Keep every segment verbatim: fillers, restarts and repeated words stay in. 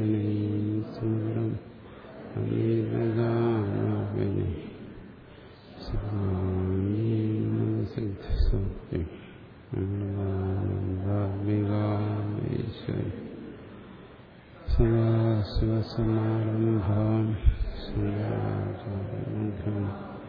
സുന്ദരം അമീതഗാനവിനി സിദ്ധിസൗഖ്യം അനന്താത്മികാമീശ്വരി സദാശിവസമാരംഭാം ശങ്കരാചാര്യമധ്യം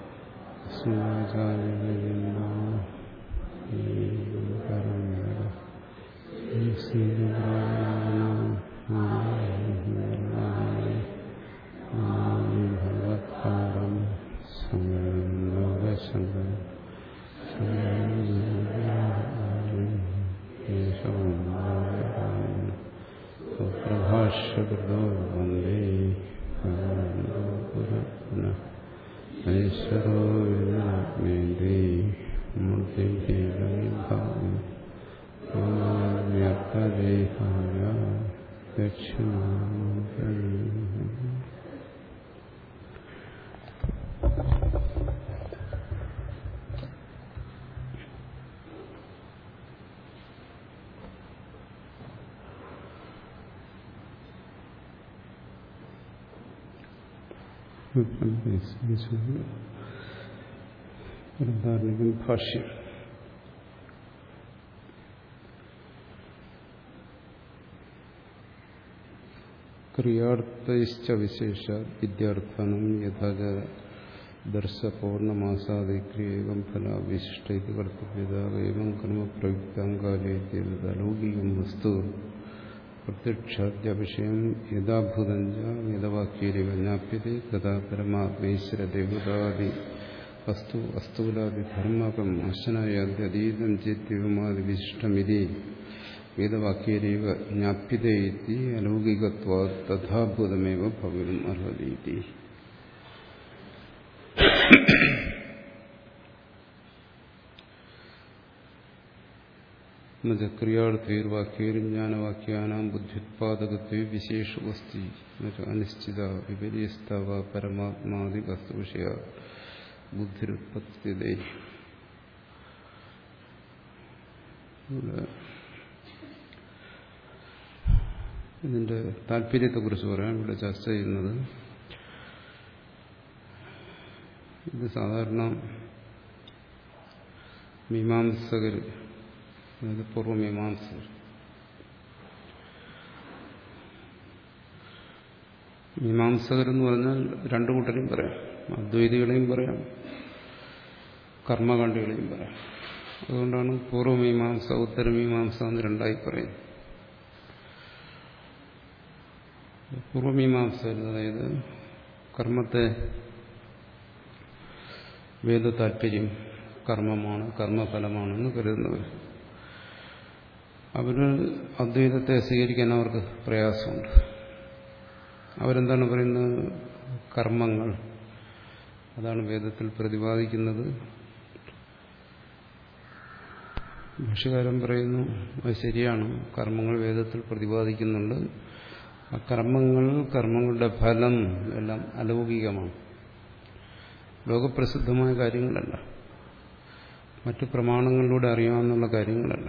ഭഗവത്പാദം ശങ്കരം പ്രഭാഷ്യകൃതോ വന്ദേ ഐശ്വരോ വിനാത്മേന്ദേ മൂർത്തിഭേദവിഭാവ്യർത്ഥദേഹായ ദക്ഷിണാമൂർത്തയേ ഭാഷ്യം. ക്രിയാർത്ഥശ്ച വിശേഷ വിദ്യാർത്ഥാനം യഥാച ദർശപൗർണമാസാദി ക്രിയേകം ഫല വിശിഷ്ട കർത്തവ്യത ഏവം കർമ്മ പ്രയുക്താങ്കാലൗകികം വസ്തു പ്രത്യക്ഷാദ്യവിഷയം യഥാഭൂതം യഥവാക്യേരിവ ജ്ഞാപ്യത്തെ തഥാ പരമാത്മേശ്വര ദേവതാദി വസ്തു വസ്തുലാദിധർമ്മകം അശനായാദ്യതീതം ചേത്യവമാദി വിശിഷ്ടമിതി വേദവാക്യേരിവ ജ്ഞാപ്യതേതി അലൗകികത്വാത് തഥാഭൂതമേവ ഭവിതും അർഹതീതി. ക്രിയാർത്ഥൈർവാക്യൈർജ്ഞാനവാക്യാനാം ബുദ്ധ്യുത്പാദകത്വേ വിശേഷവസ്തി അനിശ്ചിത വിപര്യസ്തവ പരമാത്മാദി വസ്തുവിഷയ ബുദ്ധിരുത്പത്യതേ. ഇതിന്റെ താല്പര്യത്തെക്കുറിച്ച് പറയാം ഇവിടെ ചർച്ച ചെയ്യുന്നത്. ഇത് സാധാരണ മീമാംസകർ, അതായത് പൂർവമീമാംസകർ, മീമാംസകരെന്ന് പറഞ്ഞാൽ രണ്ടു കൂട്ടരെയും പറയാം. അദ്വൈതികളെയും പറയാം, കർമ്മകാണ്ഡികളെയും പറയാം. അതുകൊണ്ടാണ് പൂർവമീമാംസ ഉത്തരമീമാംസ എന്ന് രണ്ടായി പറയുന്നത്. പൂർവമീമാംസകർ, അതായത് കർമ്മത്തെ വേദ താല്പര്യം കർമ്മമാണ്, കർമ്മഫലമാണെന്ന് കരുതുന്നവർ, അവര് അദ്വൈതത്തെ സ്വീകരിക്കാൻ അവർക്ക് പ്രയാസമുണ്ട്. അവരെന്താണ് പറയുന്നത്? കർമ്മങ്ങൾ അതാണ് വേദത്തിൽ പ്രതിപാദിക്കുന്നത്. ഭാഷ്യകാരൻ പറയുന്നു അത് ശരിയാണ്, കർമ്മങ്ങൾ വേദത്തിൽ പ്രതിപാദിക്കുന്നുണ്ട്. ആ കർമ്മങ്ങൾ, കർമ്മങ്ങളുടെ ഫലം എല്ലാം അലൗകികമാണ്, ലോകപ്രസിദ്ധമായ കാര്യങ്ങളല്ല, മറ്റു പ്രമാണങ്ങളിലൂടെ അറിയാവുന്ന കാര്യങ്ങളല്ല.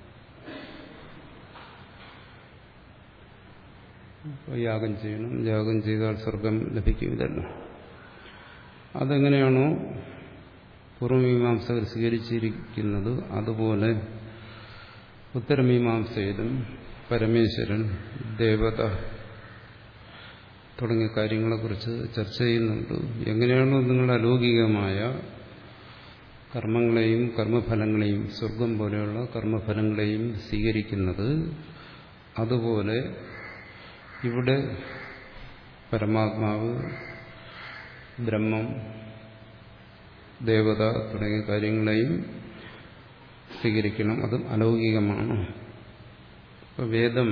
യാഗം ചെയ്യണം, യാഗം ചെയ്താൽ സ്വർഗം ലഭിക്കും, ഇതല്ല. അതെങ്ങനെയാണോ പൂർവമീമാംസകർ സ്വീകരിച്ചിരിക്കുന്നത് അതുപോലെ ഉത്തരമീമാംസയിലും പരമേശ്വരൻ, ദേവത തുടങ്ങിയ കാര്യങ്ങളെക്കുറിച്ച് ചർച്ച ചെയ്യുന്നുണ്ട്. എങ്ങനെയാണോ നിങ്ങൾ അലൗകികമായ കർമ്മങ്ങളെയും കർമ്മഫലങ്ങളെയും, സ്വർഗം പോലെയുള്ള കർമ്മഫലങ്ങളെയും സ്വീകരിക്കുന്നത്, അതുപോലെ ഇവിടെ പരമാത്മാവ്, ബ്രഹ്മം, ദേവത തുടങ്ങിയ കാര്യങ്ങളെയും സ്വീകരിക്കണം. അതും അലൗകികമാണ്. അപ്പോൾ വേദം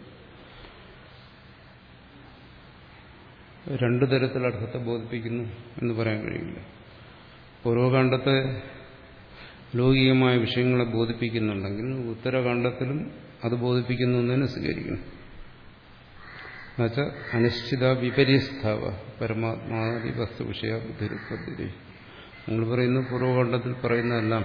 രണ്ടു തരത്തിൽ അർത്ഥത്തെ ബോധിപ്പിക്കുന്നു എന്ന് പറയാൻ കഴിയില്ല. പൂർവകാണ്ഡത്തെ ലൗകികമായ വിഷയങ്ങളെ ബോധിപ്പിക്കുന്നുണ്ടെങ്കിൽ ഉത്തരകാണ്ഡത്തിലും അത് ബോധിപ്പിക്കുന്നു എന്ന് തന്നെ സ്വീകരിക്കണം. എന്നുവെച്ചാൽ അനിശ്ചിത വിപര്യസ്ഥാവ പരമാത്മാദി വസ്തു വിഷയ ബുദ്ധിരുത്പത്തി. നമ്മൾ പറയുന്നു പൂർവകാണ്ഡത്തിൽ പറയുന്നതെല്ലാം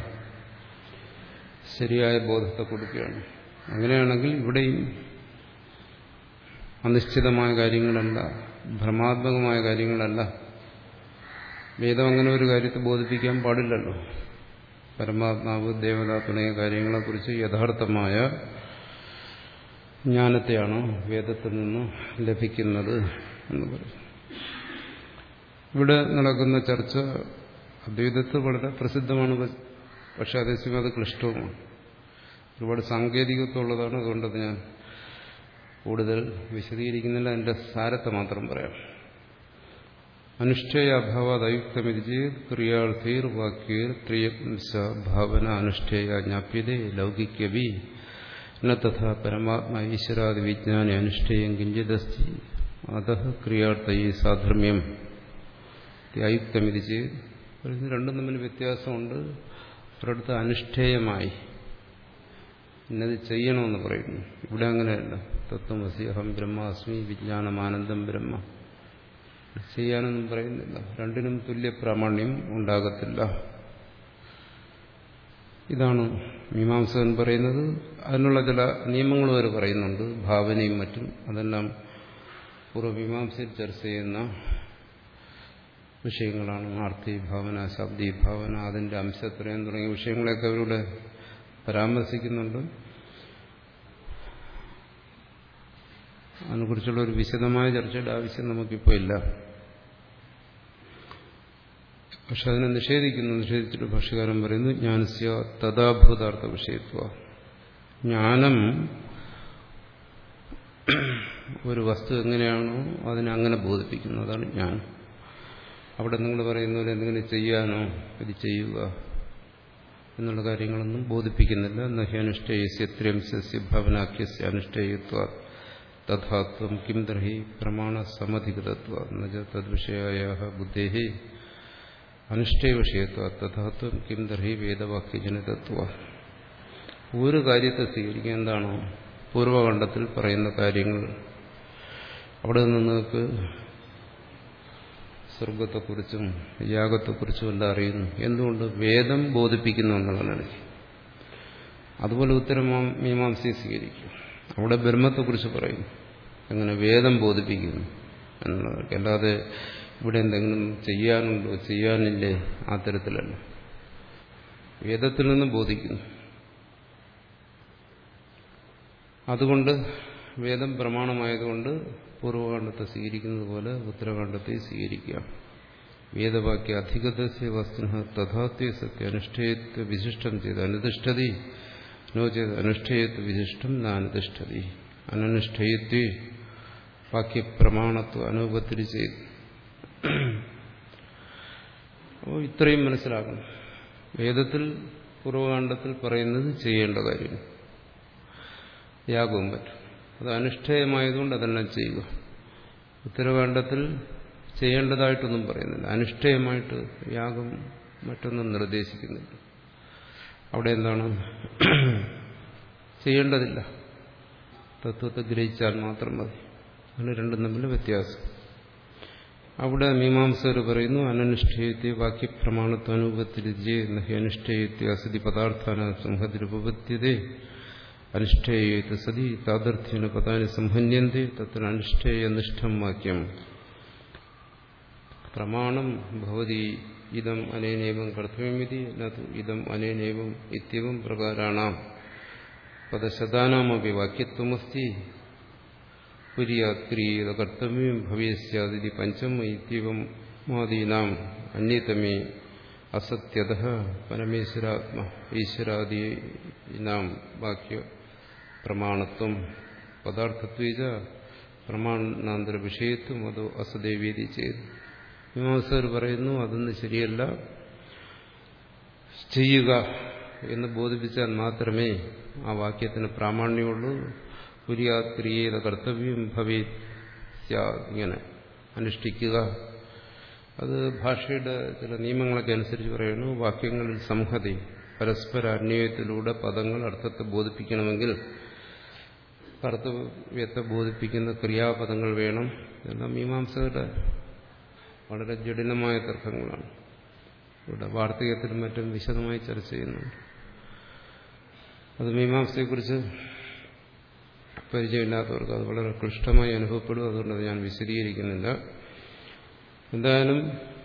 ശരിയായ ബോധത്തെ കൊടുക്കുകയാണ്. അങ്ങനെയാണെങ്കിൽ ഇവിടെയും അനിശ്ചിതമായ കാര്യങ്ങളല്ല, ഭ്രമാത്മകമായ കാര്യങ്ങളല്ല. വേദം അങ്ങനെ ഒരു കാര്യത്തെ ബോധിപ്പിക്കാൻ പാടില്ലല്ലോ. പരമാത്മാവ്, ദേവത തുടങ്ങിയ കാര്യങ്ങളെക്കുറിച്ച് യഥാർത്ഥമായ ജ്ഞാനത്തെയാണ് വേദത്തിൽ നിന്ന് ലഭിക്കുന്നത് എന്ന് പറയും. ഇവിടെ നടക്കുന്ന ചർച്ച അദ്വൈതത്തിൽ വളരെ പ്രസിദ്ധമാണ്, പക്ഷെ അതേസമയം അത് ക്ലിഷ്ടവുമാണ്. ഒരുപാട് സാങ്കേതികത്വമുള്ളതാണ്. അതുകൊണ്ടത് ഞാൻ കൂടുതൽ വിശദീകരിക്കുന്നില്ല. അതിന്റെ സാരത്തെ മാത്രം പറയാം. അനുഷ്ഠേയ അഭാവാത് അയുക്തമിതി ക്രിയാർത്ഥീർ വാക്യർ ത്രിയംശ ഭാവന അനുഷ്ഠേയ ജ്ഞാപ്യതേ ലൗകികവി ന തഥാ പരമാത്മാ ഈശ്വരാദി വിജ്ഞാനെ അനുഷ്ഠേയം കിഞ്ചിദസ്തി അതഃ ക്രിയാർത്ഥയി സാധർമ്മ്യം അയുക്തമിതി ചെയ്ത്. രണ്ടും തമ്മിൽ വ്യത്യാസമുണ്ട്. ഒരിടത്ത് അനുഷ്ഠേയമായി ഇന്നത് ചെയ്യണമെന്ന് പറയുന്നു. ഇവിടെ അങ്ങനെയല്ല. തത്വമസി അഹം ബ്രഹ്മാസ്മി വിജ്ഞാനമാനന്ദം ബ്രഹ്മ ചെയ്യാനൊന്നും പറയുന്നില്ല. രണ്ടിനും തുല്യ പ്രാമാണ്യം ഉണ്ടാകത്തില്ല. ഇതാണ് മീമാംസകൻ പറയുന്നത്. അതിനുള്ള ചില നിയമങ്ങൾ വരെ പറയുന്നുണ്ട്, ഭാവനയും മറ്റും. അതെല്ലാം പൂർവ്വമീമാംസയിൽ ചർച്ച ചെയ്യുന്ന വിഷയങ്ങളാണ്. ആർത്തി ഭാവന, ശബ്ദീ ഭാവന, അതിന്റെ അംശത്രയം തുടങ്ങിയ വിഷയങ്ങളെയൊക്കെ അവരുടെ പരാമർശിക്കുന്നുണ്ട്. അതിനെക്കുറിച്ചുള്ള ഒരു വിശദമായ ചർച്ചയുടെ ആവശ്യം നമുക്കിപ്പോൾ ഇല്ല. പക്ഷെ അതിനെ നിഷേധിക്കുന്നു. നിഷേധിച്ചിട്ട് ഭാഷ്യകാരൻ പറയുന്നു ജ്ഞാനസ്യ തഥാഭൂതാർത്ഥ വിഷയത്വ. ജ്ഞാനം ഒരു വസ്തു എങ്ങനെയാണോ അതിനെ അങ്ങനെ ബോധിപ്പിക്കുന്നു. അതാണ് ജ്ഞാനം. അവിടെ നിങ്ങൾ പറയുന്ന പോലെ എന്തെങ്കിലും ചെയ്യാനോ ഇത് ചെയ്യുക എന്നുള്ള കാര്യങ്ങളൊന്നും ബോധിപ്പിക്കുന്നില്ല. നഹി അനുഷ്ഠേയസ്യ ത്രിയംശസ്യ ഭവനാഖ്യസ്യ അനുഷ്ഠേയത്വ തഥാത്വം കിം തർഹി പ്രമാണ സമധികൃതത്വ എന്നുവെച്ചാൽ തദ്വിഷയായ ബുദ്ധേഹി അനുഷ്ഠേയ വിഷയത്വ തഥാത്വം കിം തർഹി വേദവാക്യജനിതത്വ. ഒരു കാര്യത്തെ സ്വീകരിക്കുക. എന്താണോ പൂർവ്വഖണ്ഡത്തിൽ പറയുന്ന കാര്യങ്ങൾ, അവിടെ നിന്ന് നിങ്ങൾക്ക് സ്വർഗത്തെക്കുറിച്ചും യാഗത്തെക്കുറിച്ചും എല്ലാം അറിയുന്നു. എന്തുകൊണ്ട്? വേദം ബോധിപ്പിക്കുന്നു എന്നുള്ളതാണ്. അതുപോലെ ഉത്തരം മീമാംസയെ സ്വീകരിക്കും. അവിടെ ബ്രഹ്മത്തെക്കുറിച്ച് പറയും, അങ്ങനെ വേദം ബോധിപ്പിക്കുന്നു എന്നുള്ളതൊക്കെ. അല്ലാതെ ഇവിടെ എന്തെങ്കിലും ചെയ്യാനുണ്ടോ ചെയ്യാനില്ലേ ആ തരത്തിലല്ല. വേദത്തിൽ നിന്ന് ബോധിക്കുന്നു. അതുകൊണ്ട് വേദം പ്രമാണമായതുകൊണ്ട് പൂർവ്വകാണ്ഡത്തെ സ്വീകരിക്കുന്നത് പോലെ ഉത്തരകാണ്ഡത്തെ സ്വീകരിക്കുക. വേദവാക്യ അധികതസ്യ വസ്തുന തഥാത്വ സത്യ അനുഷ്ഠേയത്വ വിശിഷ്ടം ചെയ്ത് അനുതിഷ്ഠതി നോ ചെയ്ത് അനുഷ്ഠേയത്വ വിശിഷ്ടം നാനുതിഷ്ഠതി അനനുഷ്ഠേയത്വ വാക്യപ്രമാണത്വ അനുപത്തിരി ചെയ്ത്. അപ്പോൾ ഇത്രയും മനസ്സിലാക്കണം. വേദത്തിൽ പൂർവ്വകാണ്ഡത്തിൽ പറയുന്നത് ചെയ്യേണ്ട കാര്യം യാഗവും പറ്റും. അത് അനുഷ്ഠേയമായതുകൊണ്ട് അതെല്ലാം ചെയ്യുക. ഉത്തരകാണ്ഡത്തിൽ ചെയ്യേണ്ടതായിട്ടൊന്നും പറയുന്നില്ല. അനുഷ്ഠേയമായിട്ട് യാഗം മറ്റൊന്നും നിർദ്ദേശിക്കുന്നില്ല. അവിടെ എന്താണ് ചെയ്യേണ്ടതില്ല. തത്വത്തെ ഗ്രഹിച്ചാൽ മാത്രം മതി. അങ്ങനെ രണ്ടും തമ്മിൽ വ്യത്യാസം. അവിടെ മീമാംസകർ പറയുന്നു അനനുഷ്ഠേയത്തെ വാക്യപ്രമാണത്വ അനുപത്തിരിജേ നഹി അനുഷ്ഠേയത്തെ അസതി പദാർത്ഥാന സംഹതിരുപപത്യതേ അനുഷ്ഠേയേത് സതി താദർത്ഥ്യേന പദാനി സംഹന്യന്തി തത്ര അനുഷ്ഠേയനിഷ്ഠം വാക്യം പ്രമാണം ഭവതി ഇദം അനേനേവം കർത്തവ്യമിതി നതു ഇദം അനേനേവം ഇത്യവം പ്രകാരാണാം പദശതാനാമപി വാക്യത്വമസ്തി പുര്യാത്ക്രിയേത കർത്തവ്യം ഭവേസ്യാദിതി പഞ്ചം ഇത്യവം മാദീനാം അന്യതമേ അസത്യതഃ പരമേശ്വരാത്മ ഈശ്വരാദീനാം വാക്യ പ്രമാണത്വം പദാർത്ഥത്വേജ പ്രമാണാന്തര വിഷയത്വം അതോ അസദേവീതി ചെയ്തു. മീമാംസകർ പറയുന്നു അതൊന്നും ശരിയല്ല. ചെയ്യുക എന്ന് ബോധിപ്പിച്ചാൽ മാത്രമേ ആ വാക്യത്തിന് പ്രാമാണ്യമുള്ളൂ. പുര്യാത്ക്രിയേത കർത്തവ്യം ഭവേ ഇങ്ങനെ അനുഷ്ഠിക്കുക. അത് ഭാഷയുടെ ചില നിയമങ്ങളൊക്കെ അനുസരിച്ച് പറയുന്നു. വാക്യങ്ങളിൽ സംഹതി പരസ്പര അന്വയത്തിലൂടെ പദങ്ങൾ അർത്ഥത്തെ ബോധിപ്പിക്കണമെങ്കിൽ കർത്തവ്യത്തെ ബോധിപ്പിക്കുന്ന ക്രിയാപദങ്ങൾ വേണം. ഇതെല്ലാം മീമാംസകരുടെ വളരെ ജടിലമായ തർക്കങ്ങളാണ്. ഇവിടെ വാർത്തകത്തിലും മറ്റും വിശദമായി ചർച്ച ചെയ്യുന്നുണ്ട്. അത് മീമാംസയെക്കുറിച്ച് പരിചയമില്ലാത്തവർക്ക് അത് വളരെ ക്ലിഷ്ടമായി അനുഭവപ്പെടും. അതുകൊണ്ട് ഞാൻ വിശദീകരിക്കുന്നില്ല. എന്തായാലും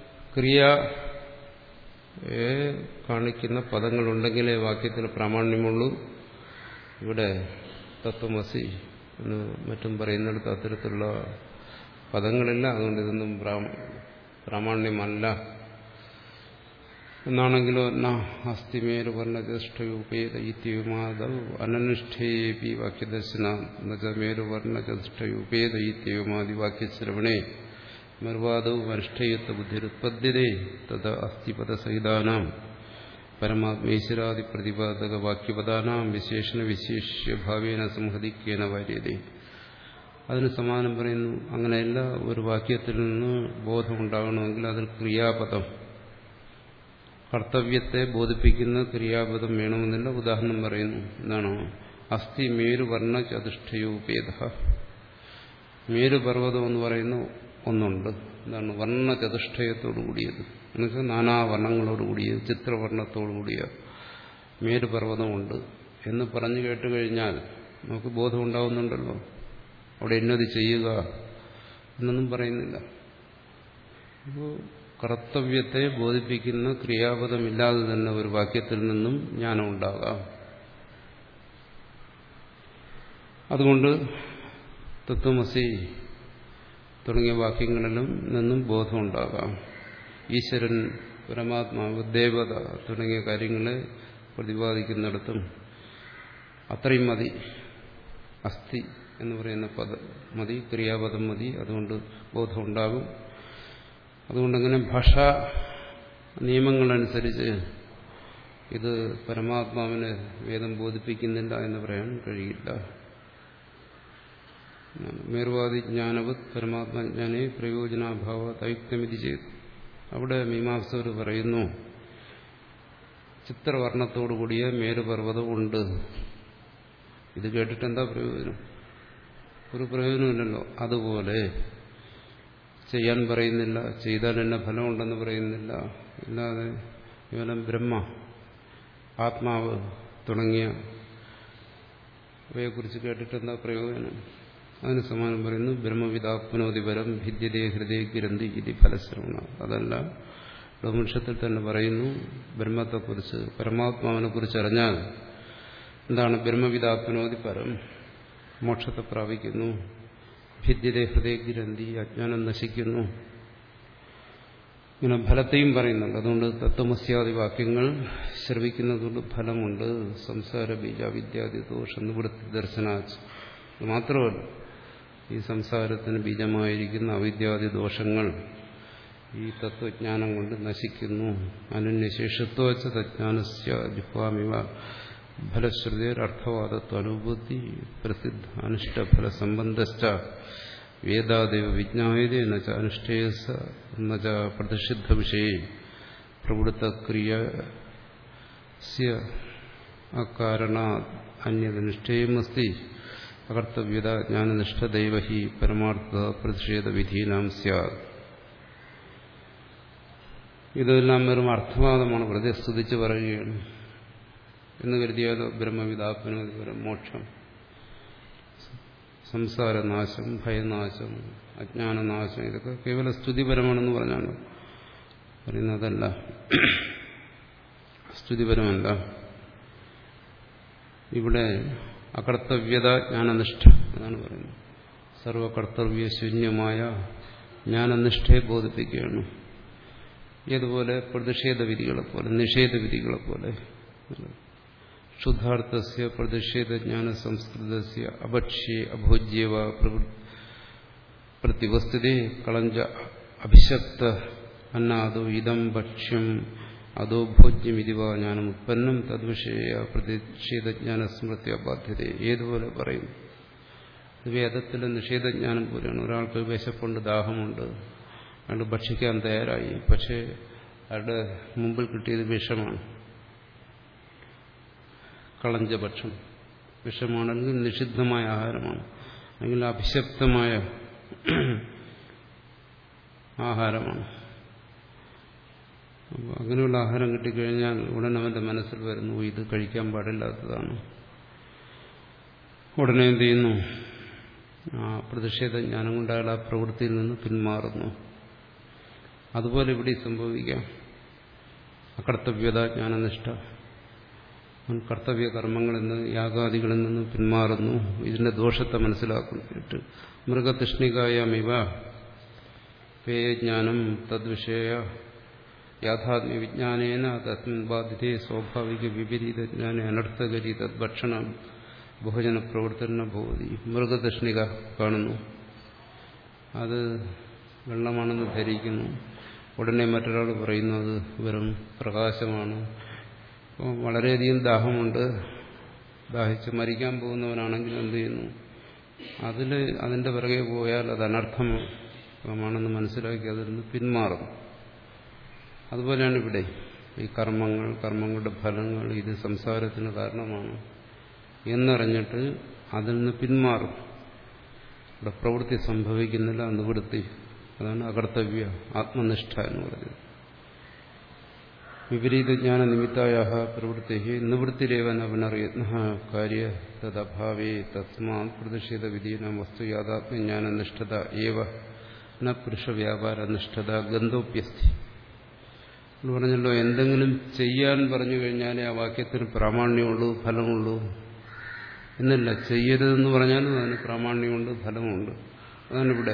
ക്രിയയെ കാണിക്കുന്ന പദങ്ങളുണ്ടെങ്കിലേ വാക്യത്തിന് പ്രാമാണ്യമുള്ളൂ. ഇവിടെ തത്വമസി എന്ന് മറ്റും പറയുന്നിടത്ത് അത്തരത്തിലുള്ള പദങ്ങളില്ല. അതുകൊണ്ട് ഇതൊന്നും പ്രാമാണ്യമല്ല. എന്നാണെങ്കിലോ അസ്ഥിമേരു വർണ്ണചതുഷ്ടയൂപേത ഇത്യവുമാദൗ അനനുഷ്ഠേപി വാക്യദർശന മേരു വർണ്ണചതുഷ്ടയൂപേത ഇത്യവുമാദി വാക്യശ്രവണേ നിർവാദൗ അനുഷ്ഠേയത്വ ബുദ്ധിരുത്പദ്യതേ തത് അസ്ഥിപദസഹിതാനാം പരമാത്മേശ്വരാദി പ്രതിപാദക വാക്യപദാനാം വിശേഷണ വിശേഷ്യഭാവേന സംഹതിക്കേന വാര്യതേ. അതിന് സമാനം പറയുന്നു. അങ്ങനെയല്ല, ഒരു വാക്യത്തിൽ നിന്ന് ബോധമുണ്ടാകണമെങ്കിൽ അതിൽ ക്രിയാപദം, കർത്തവ്യത്തെ ബോധിപ്പിക്കുന്ന ക്രിയാപദം വേണമെന്നില്ല. ഉദാഹരണം പറയുന്നു. എന്താണ്? അസ്ഥി മേരുവർണ്ണ ചതുഷ്ടയോപേത. മേരുപർവ്വതം എന്ന് പറയുന്ന ഒന്നുണ്ട്. എന്താണ്? വർണ്ണ ചതുഷ്ടയത്തോടു കൂടിയത്, എന്നുവെച്ചാൽ നാനാവർണ്ണങ്ങളോട് കൂടിയത്, ചിത്രവർണ്ണത്തോടു കൂടിയ മേരുപർവ്വതമുണ്ട് എന്ന് പറഞ്ഞു കേട്ടുകഴിഞ്ഞാൽ നമുക്ക് ബോധമുണ്ടാവുന്നുണ്ടല്ലോ. അവിടെ ഇന്നത് ചെയ്യുക എന്നൊന്നും പറയുന്നില്ല. അപ്പോൾ കർത്തവ്യത്തെ ബോധിപ്പിക്കുന്ന ക്രിയാപദമില്ലാതെ തന്നെ ഒരു വാക്യത്തിൽ നിന്നും ജ്ഞാനം ഉണ്ടാകാം. അതുകൊണ്ട് തത്വമസി തുടങ്ങിയ വാക്യങ്ങളിലും നിന്നും ബോധമുണ്ടാകാം. ഈശ്വരൻ, പരമാത്മാവ്, ദേവത തുടങ്ങിയ കാര്യങ്ങളെ പ്രതിപാദിക്കുന്നിടത്തും അത്രയും മതി. അസ്ഥി എന്ന് പറയുന്ന പദം മതി, ക്രിയാപദം മതി. അതുകൊണ്ട് ബോധമുണ്ടാകും. അതുകൊണ്ടങ്ങനെ ഭാഷാ നിയമങ്ങളനുസരിച്ച് ഇത് പരമാത്മാവിനെ വേദം ബോധിപ്പിക്കുന്നില്ല എന്ന് പറയാൻ കഴിയില്ല. മേർവാദി ജ്ഞാനവത് പരമാത്മജ്ഞാനെ പ്രയോജനാഭാവ തയുക്തമിതി ചെയ്തു. അവിടെ മീമാംസകർ പറയുന്നു, ചിത്രവർണ്ണത്തോടുകൂടിയ മേരുപർവ്വതം ഉണ്ട്. ഇത് കേട്ടിട്ട് എന്താ പ്രയോജനം? ഒരു പ്രയോജനമില്ലല്ലോ. അതുപോലെ ചെയ്യാൻ പറയുന്നില്ല, ചെയ്താൽ തന്നെ ഫലമുണ്ടെന്ന് പറയുന്നില്ല. ഇല്ലാതെ കേവലം ബ്രഹ്മ, ആത്മാവ് തുടങ്ങിയ അവയെക്കുറിച്ച് കേട്ടിട്ട് എന്താ പ്രയോജനം? അതിന് സമാനം പറയുന്നു, ബ്രഹ്മവിദാപ്നോതിപരം ഭിദ്യതേ ഹൃദയ ഗ്രന്ഥി ഇതി ഫലശ്രവണ. അതല്ല, ഉപനിഷത്തിൽ തന്നെ പറയുന്നു, ബ്രഹ്മത്തെക്കുറിച്ച്, പരമാത്മാവിനെ കുറിച്ച് അറിഞ്ഞാൽ എന്താണ്? ബ്രഹ്മവിദാപ്നോതി പരം, മോക്ഷത്തെ പ്രാപിക്കുന്നു. ഭിദ്യതേ ഹൃദയ ഗ്രന്ഥി, അജ്ഞാനം നശിക്കുന്നു. ഇങ്ങനെ ഫലത്തെയും പറയുന്നുണ്ട്. അതുകൊണ്ട് തത്വമസ്യാദി വാക്യങ്ങൾ ശ്രവിക്കുന്നതുകൊണ്ട് ഫലമുണ്ട്. സംസാര ബീജാവിദ്യാദി ദോഷ നിവൃത്തി ദർശനാച്ച്. മാത്രമല്ല, ഈ സംസാരത്തിന് ബീജമായിരിക്കുന്ന അവിദ്യാദി ദോഷങ്ങൾ ഈ തത്വജ്ഞാനം കൊണ്ട് നശിക്കുന്നു. അനന്യശേഷത്വച്ച തജ്ഞാനസ്യ ജിഹ്വാമിവ ഫലശ്രുതിർ അർത്ഥവാദത്വ അനുഭൂതി പ്രസിദ്ധ അനിഷ്ടഫല സംബന്ധശ്ച വേദാദേവ വിജ്ഞായതേ എന്നുവെച്ച അനുഷ്ഠേയസ എന്നുവെച്ച പ്രതിഷിദ്ധ വിഷയേ പ്രവൃത്ത ക്രിയസ്യ അകാരണാ അന്യതനിഷ്ഠേയമസ്തി അകർത്തവ്യത ജ്ഞാനനിഷ്ഠ ദൈവ ഹി പരമാർത്ഥ പ്രതിഷേധ വിധീനാം സ്യാത്. ഇതെല്ലാം വെറും അർത്ഥവാദമാണ്, വെറുതെ സ്തുതിച്ച് പറയുകയാണ് എന്ന് കരുതിയാലോ? ബ്രഹ്മവിദാപ്നോതി മോക്ഷം, സംസാരനാശം, ഭയനാശം, അജ്ഞാനനാശം, ഇതൊക്കെ കേവല സ്തുതിപരമാണെന്ന് പറഞ്ഞാണ് പറയുന്നതല്ല. സ്തുതിപരമല്ല. ഇവിടെ അകർത്തവ്യത ജ്ഞാനനിഷ്ഠ എന്നാണ് പറയുന്നത്. സർവകർത്തവ്യശൂന്യമായ ജ്ഞാനനിഷ്ഠയെ ബോധിപ്പിക്കുകയാണ്. ഏതുപോലെ? പ്രതിഷേധ വിധികളെപ്പോലെ, നിഷേധ വിധികളെപ്പോലെ. ശുദ്ധാർത്ഥസ്യ പ്രതിഷേധജ്ഞാന സംസ്കൃതസ്യ അഭക്ഷ്യ അഭോജ്യവ പ്രതിവസ്തുതേ കളഞ്ച അഭിശക്ത അന്നാദോ ഇതം ഭക്ഷ്യം അതോ ഭോജ്യമിതിവ ജ്ഞാനം ഉത്പന്നം തദ്വിഷയ പ്രതിഷേധജ്ഞാന സ്മൃതി അബാധ്യത. ഏതുപോലെ പറയുന്നു? ഇത് വേദത്തിലെ നിഷേധജ്ഞാനം പോലെയാണ്. ഒരാൾക്ക് വിശപ്പുണ്ട്, ദാഹമുണ്ട്, അയാൾ ഭക്ഷിക്കാൻ തയ്യാറായി. പക്ഷേ അയാളുടെ മുമ്പിൽ കിട്ടിയത് വിഷമാണ്. കളഞ്ചഭക്ഷം വിഷമാണെങ്കിൽ നിഷിദ്ധമായ ആഹാരമാണ്, അല്ലെങ്കിൽ അഭിശപ്തമായ ആഹാരമാണ്. അപ്പോൾ അങ്ങനെയുള്ള ആഹാരം കിട്ടിക്കഴിഞ്ഞാൽ ഉടൻ അവന്റെ മനസ്സിൽ വരുന്നു, ഇത് കഴിക്കാൻ പാടില്ലാത്തതാണ്. ഉടനെ എന്ത് ചെയ്യുന്നു? ആ പ്രതിഷേധ ജ്ഞാനം കൊണ്ട് അയാൾ ആ പ്രവൃത്തിയിൽ നിന്ന് പിന്മാറുന്നു. അതുപോലെ ഇവിടെ സംഭവിക്കാം. അകർത്തവ്യത ജ്ഞാനനിഷ്ഠ, കർത്തവ്യ കർമ്മങ്ങളിൽ നിന്ന് യാഗാദികളിൽ നിന്ന് പിന്മാറുന്നു. ഇതിന്റെ ദോഷത്തെ മനസ്സിലാക്കുന്നിട്ട് മൃഗതൃഷ്ണികായമിവ പേയജ്ഞാനം തദ്വിഷയ യാഥാത്മ്യ വിജ്ഞാനേന തസ്മിൻ ബാധിതേ സ്വാഭാവിക വിപരീത ജ്ഞാന അനർത്ഥകരി തദ്ഭക്ഷണം ഭോജന പ്രവർത്തന ഭവതി. മൃഗതൃഷ്ണിക കാണുന്നു, അത് വെള്ളമാണെന്ന് ധരിക്കുന്നു. ഉടനെ മറ്റൊരാൾ പറയുന്നു അത് വെറും പ്രകാശമാണ്. അപ്പോൾ വളരെയധികം ദാഹമുണ്ട്, ദാഹിച്ച് മരിക്കാൻ പോകുന്നവനാണെങ്കിൽ എന്ത് ചെയ്യുന്നു? അതിൽ അതിൻ്റെ പിറകെ പോയാൽ അത് അനർത്ഥമാണെന്ന് മനസ്സിലാക്കി അതിൽ നിന്ന് പിന്മാറും. അതുപോലെയാണ് ഇവിടെ ഈ കർമ്മങ്ങൾ, കർമ്മങ്ങളുടെ ഫലങ്ങൾ ഇത് സംസാരത്തിന് കാരണമാണ് എന്നറിഞ്ഞിട്ട് അതിൽ നിന്ന് പിന്മാറും. ഇവിടെ പ്രവൃത്തി സംഭവിക്കുന്നില്ല, നിവൃത്തി. അതാണ് അകർത്തവ്യ ആത്മനിഷ്ഠ എന്ന് പറയുന്നത്. വിപരീത ജ്ഞാന നിമിത്തായ പ്രവൃത്തി നിവൃത്തിരേവന പുനർയത്ന കാര്യ തദ്ഭാവേ തസ്മാ പ്രതിഷേധ വിധീന വസ്തു യാഥാത്മ്യജ്ഞാന നിഷ്ഠത ഏവ ന പുരുഷ വ്യാപാര നിഷ്ഠത ഗന്ധോപ്യസ്തി എന്ന് പറഞ്ഞല്ലോ. എന്തെങ്കിലും ചെയ്യാൻ പറഞ്ഞു കഴിഞ്ഞാലേ ആ വാക്യത്തിന് പ്രാമാണ്യമുള്ളൂ, ഫലമുള്ളൂ എന്നല്ല. ചെയ്യരുതെന്ന് പറഞ്ഞാലും അതിന് പ്രാമാണ്യമുണ്ട്, ഫലമുണ്ട്. അതാണ് ഇവിടെ.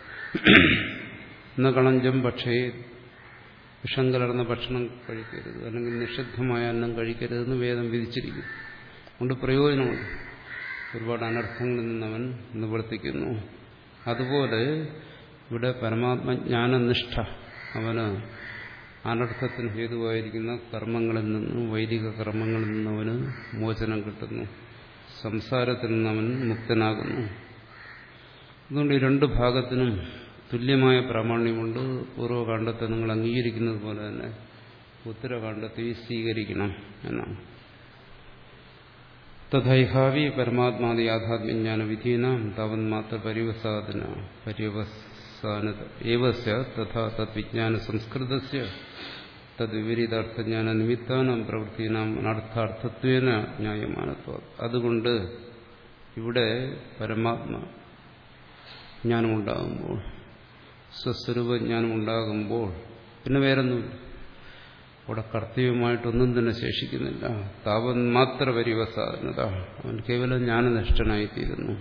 എന്ന കളഞ്ചം പക്ഷേ വിഷം കലർന്ന ഭക്ഷണം കഴിക്കരുത്, അല്ലെങ്കിൽ നിഷിദ്ധമായ അന്നം കഴിക്കരുതെന്ന് വേദം വിധിച്ചിരിക്കുന്നു. അതുകൊണ്ട് പ്രയോജനമുണ്ട്. ഒരുപാട് അനർത്ഥങ്ങളിൽ നിന്നവൻ നിവർത്തിക്കുന്നു. അതുപോലെ ഇവിടെ പരമാത്മജ്ഞാനനിഷ്ഠ, അവന് അനർത്ഥത്തിന് ഹേതുവായിരിക്കുന്ന കർമ്മങ്ങളിൽ നിന്നും വൈദിക കർമ്മങ്ങളിൽ നിന്നവന് മോചനം കിട്ടുന്നു, സംസാരത്തിൽ നിന്നവൻ മുക്തനാകുന്നു. അതുകൊണ്ട് ഈ രണ്ട് ഭാഗത്തിനും തുല്യമായ പ്രാമാണ്യമുണ്ട്. പൂർവ്വകാണ്ഡത്തെ നിങ്ങൾ അംഗീകരിക്കുന്നത് പോലെ തന്നെ ഉത്തരകാണ്ഡത്തെ സ്വീകരിക്കണം എന്നാണ്. തഥൈഹാവി പരമാത്മാതി യാഥാത്മ്യജ്ഞാന വിധീനാം താവൻ മാത്ര പര്യവസാദന പര്യവസാനത ഏവസ്യ തഥാ തദ്വിജ്ഞാന സംസ്കൃതസ്യ തദ്വിപരീതാർത്ഥജ്ഞാന നിമിത്താനാം പ്രവൃത്തിനാം അനർത്ഥാർത്ഥത്വേന ന്യായമാനത്വം. അതുകൊണ്ട് ഇവിടെ പരമാത്മ ജ്ഞാനമുണ്ടാകുമ്പോൾ, സ്വസ്വരൂപജ്ഞാനമുണ്ടാകുമ്പോൾ പിന്നെ വേറൊന്നുമില്ല. അവിടെ കർത്തവ്യമായിട്ടൊന്നും തന്നെ ശേഷിക്കുന്നില്ല. താവൻ മാത്ര പര്യവസാനത, അവൻ കേവലം ജ്ഞാനനിഷ്ഠനായിത്തീരുന്നു,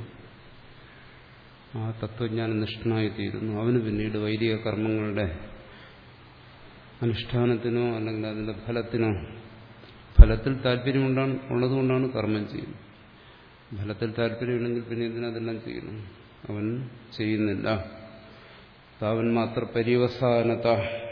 ആ തത്വജ്ഞാനനിഷ്ഠനായിത്തീരുന്നു. അവന് പിന്നീട് വൈദിക കർമ്മങ്ങളുടെ അനുഷ്ഠാനത്തിനോ അല്ലെങ്കിൽ അതിന്റെ ഫലത്തിനോ, ഫലത്തിൽ താല്പര്യമുണ്ടാണ് ഉള്ളതുകൊണ്ടാണ് കർമ്മം ചെയ്യുന്നത്. ഫലത്തിൽ താല്പര്യമുണ്ടെങ്കിൽ പിന്നെ ഇതിനതെല്ലാം ചെയ്യണം, അവൻ ചെയ്യുന്നില്ല. താവൻ മാത്ര പര്യവസാനത.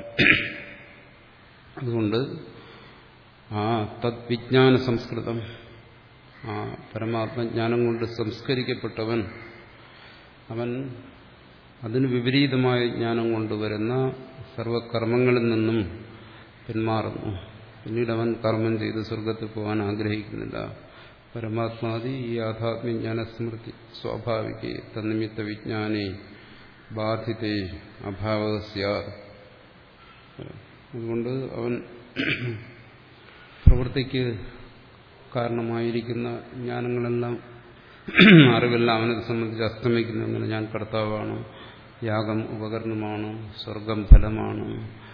അതുകൊണ്ട് ആ തദ്വിജ്ഞാന സംസ്കൃതം, ആ പരമാത്മജ്ഞാനം കൊണ്ട് സംസ്കരിക്കപ്പെട്ടവൻ, അവൻ അതിന് വിപരീതമായ ജ്ഞാനം കൊണ്ടുവരുന്ന സർവകർമ്മങ്ങളിൽ നിന്നും പിന്മാറുന്നു. പിന്നീട് അവൻ കർമ്മം ചെയ്ത് സ്വർഗത്തിൽ പോകാൻ ആഗ്രഹിക്കുന്നില്ല. പരമാത്മാതി ഈ യാഥാത്മ്യജ്ഞാന സ്മൃതി സ്വാഭാവിക തന്നിമിത്ത വിജ്ഞാനേ ബാധിതേ അഭാവസ്യ. അതുകൊണ്ട് അവൻ പ്രവൃത്തിക്ക് കാരണമായിരിക്കുന്ന ജ്ഞാനങ്ങളെല്ലാം, അറിവെല്ലാം അവനെ സംബന്ധിച്ച് അസ്തമിക്കുന്നു. അങ്ങനെ ഞാൻ കർത്താവാണ്, യാഗം ഉപകരണമാണ്, സ്വർഗം ഫലമാണ്,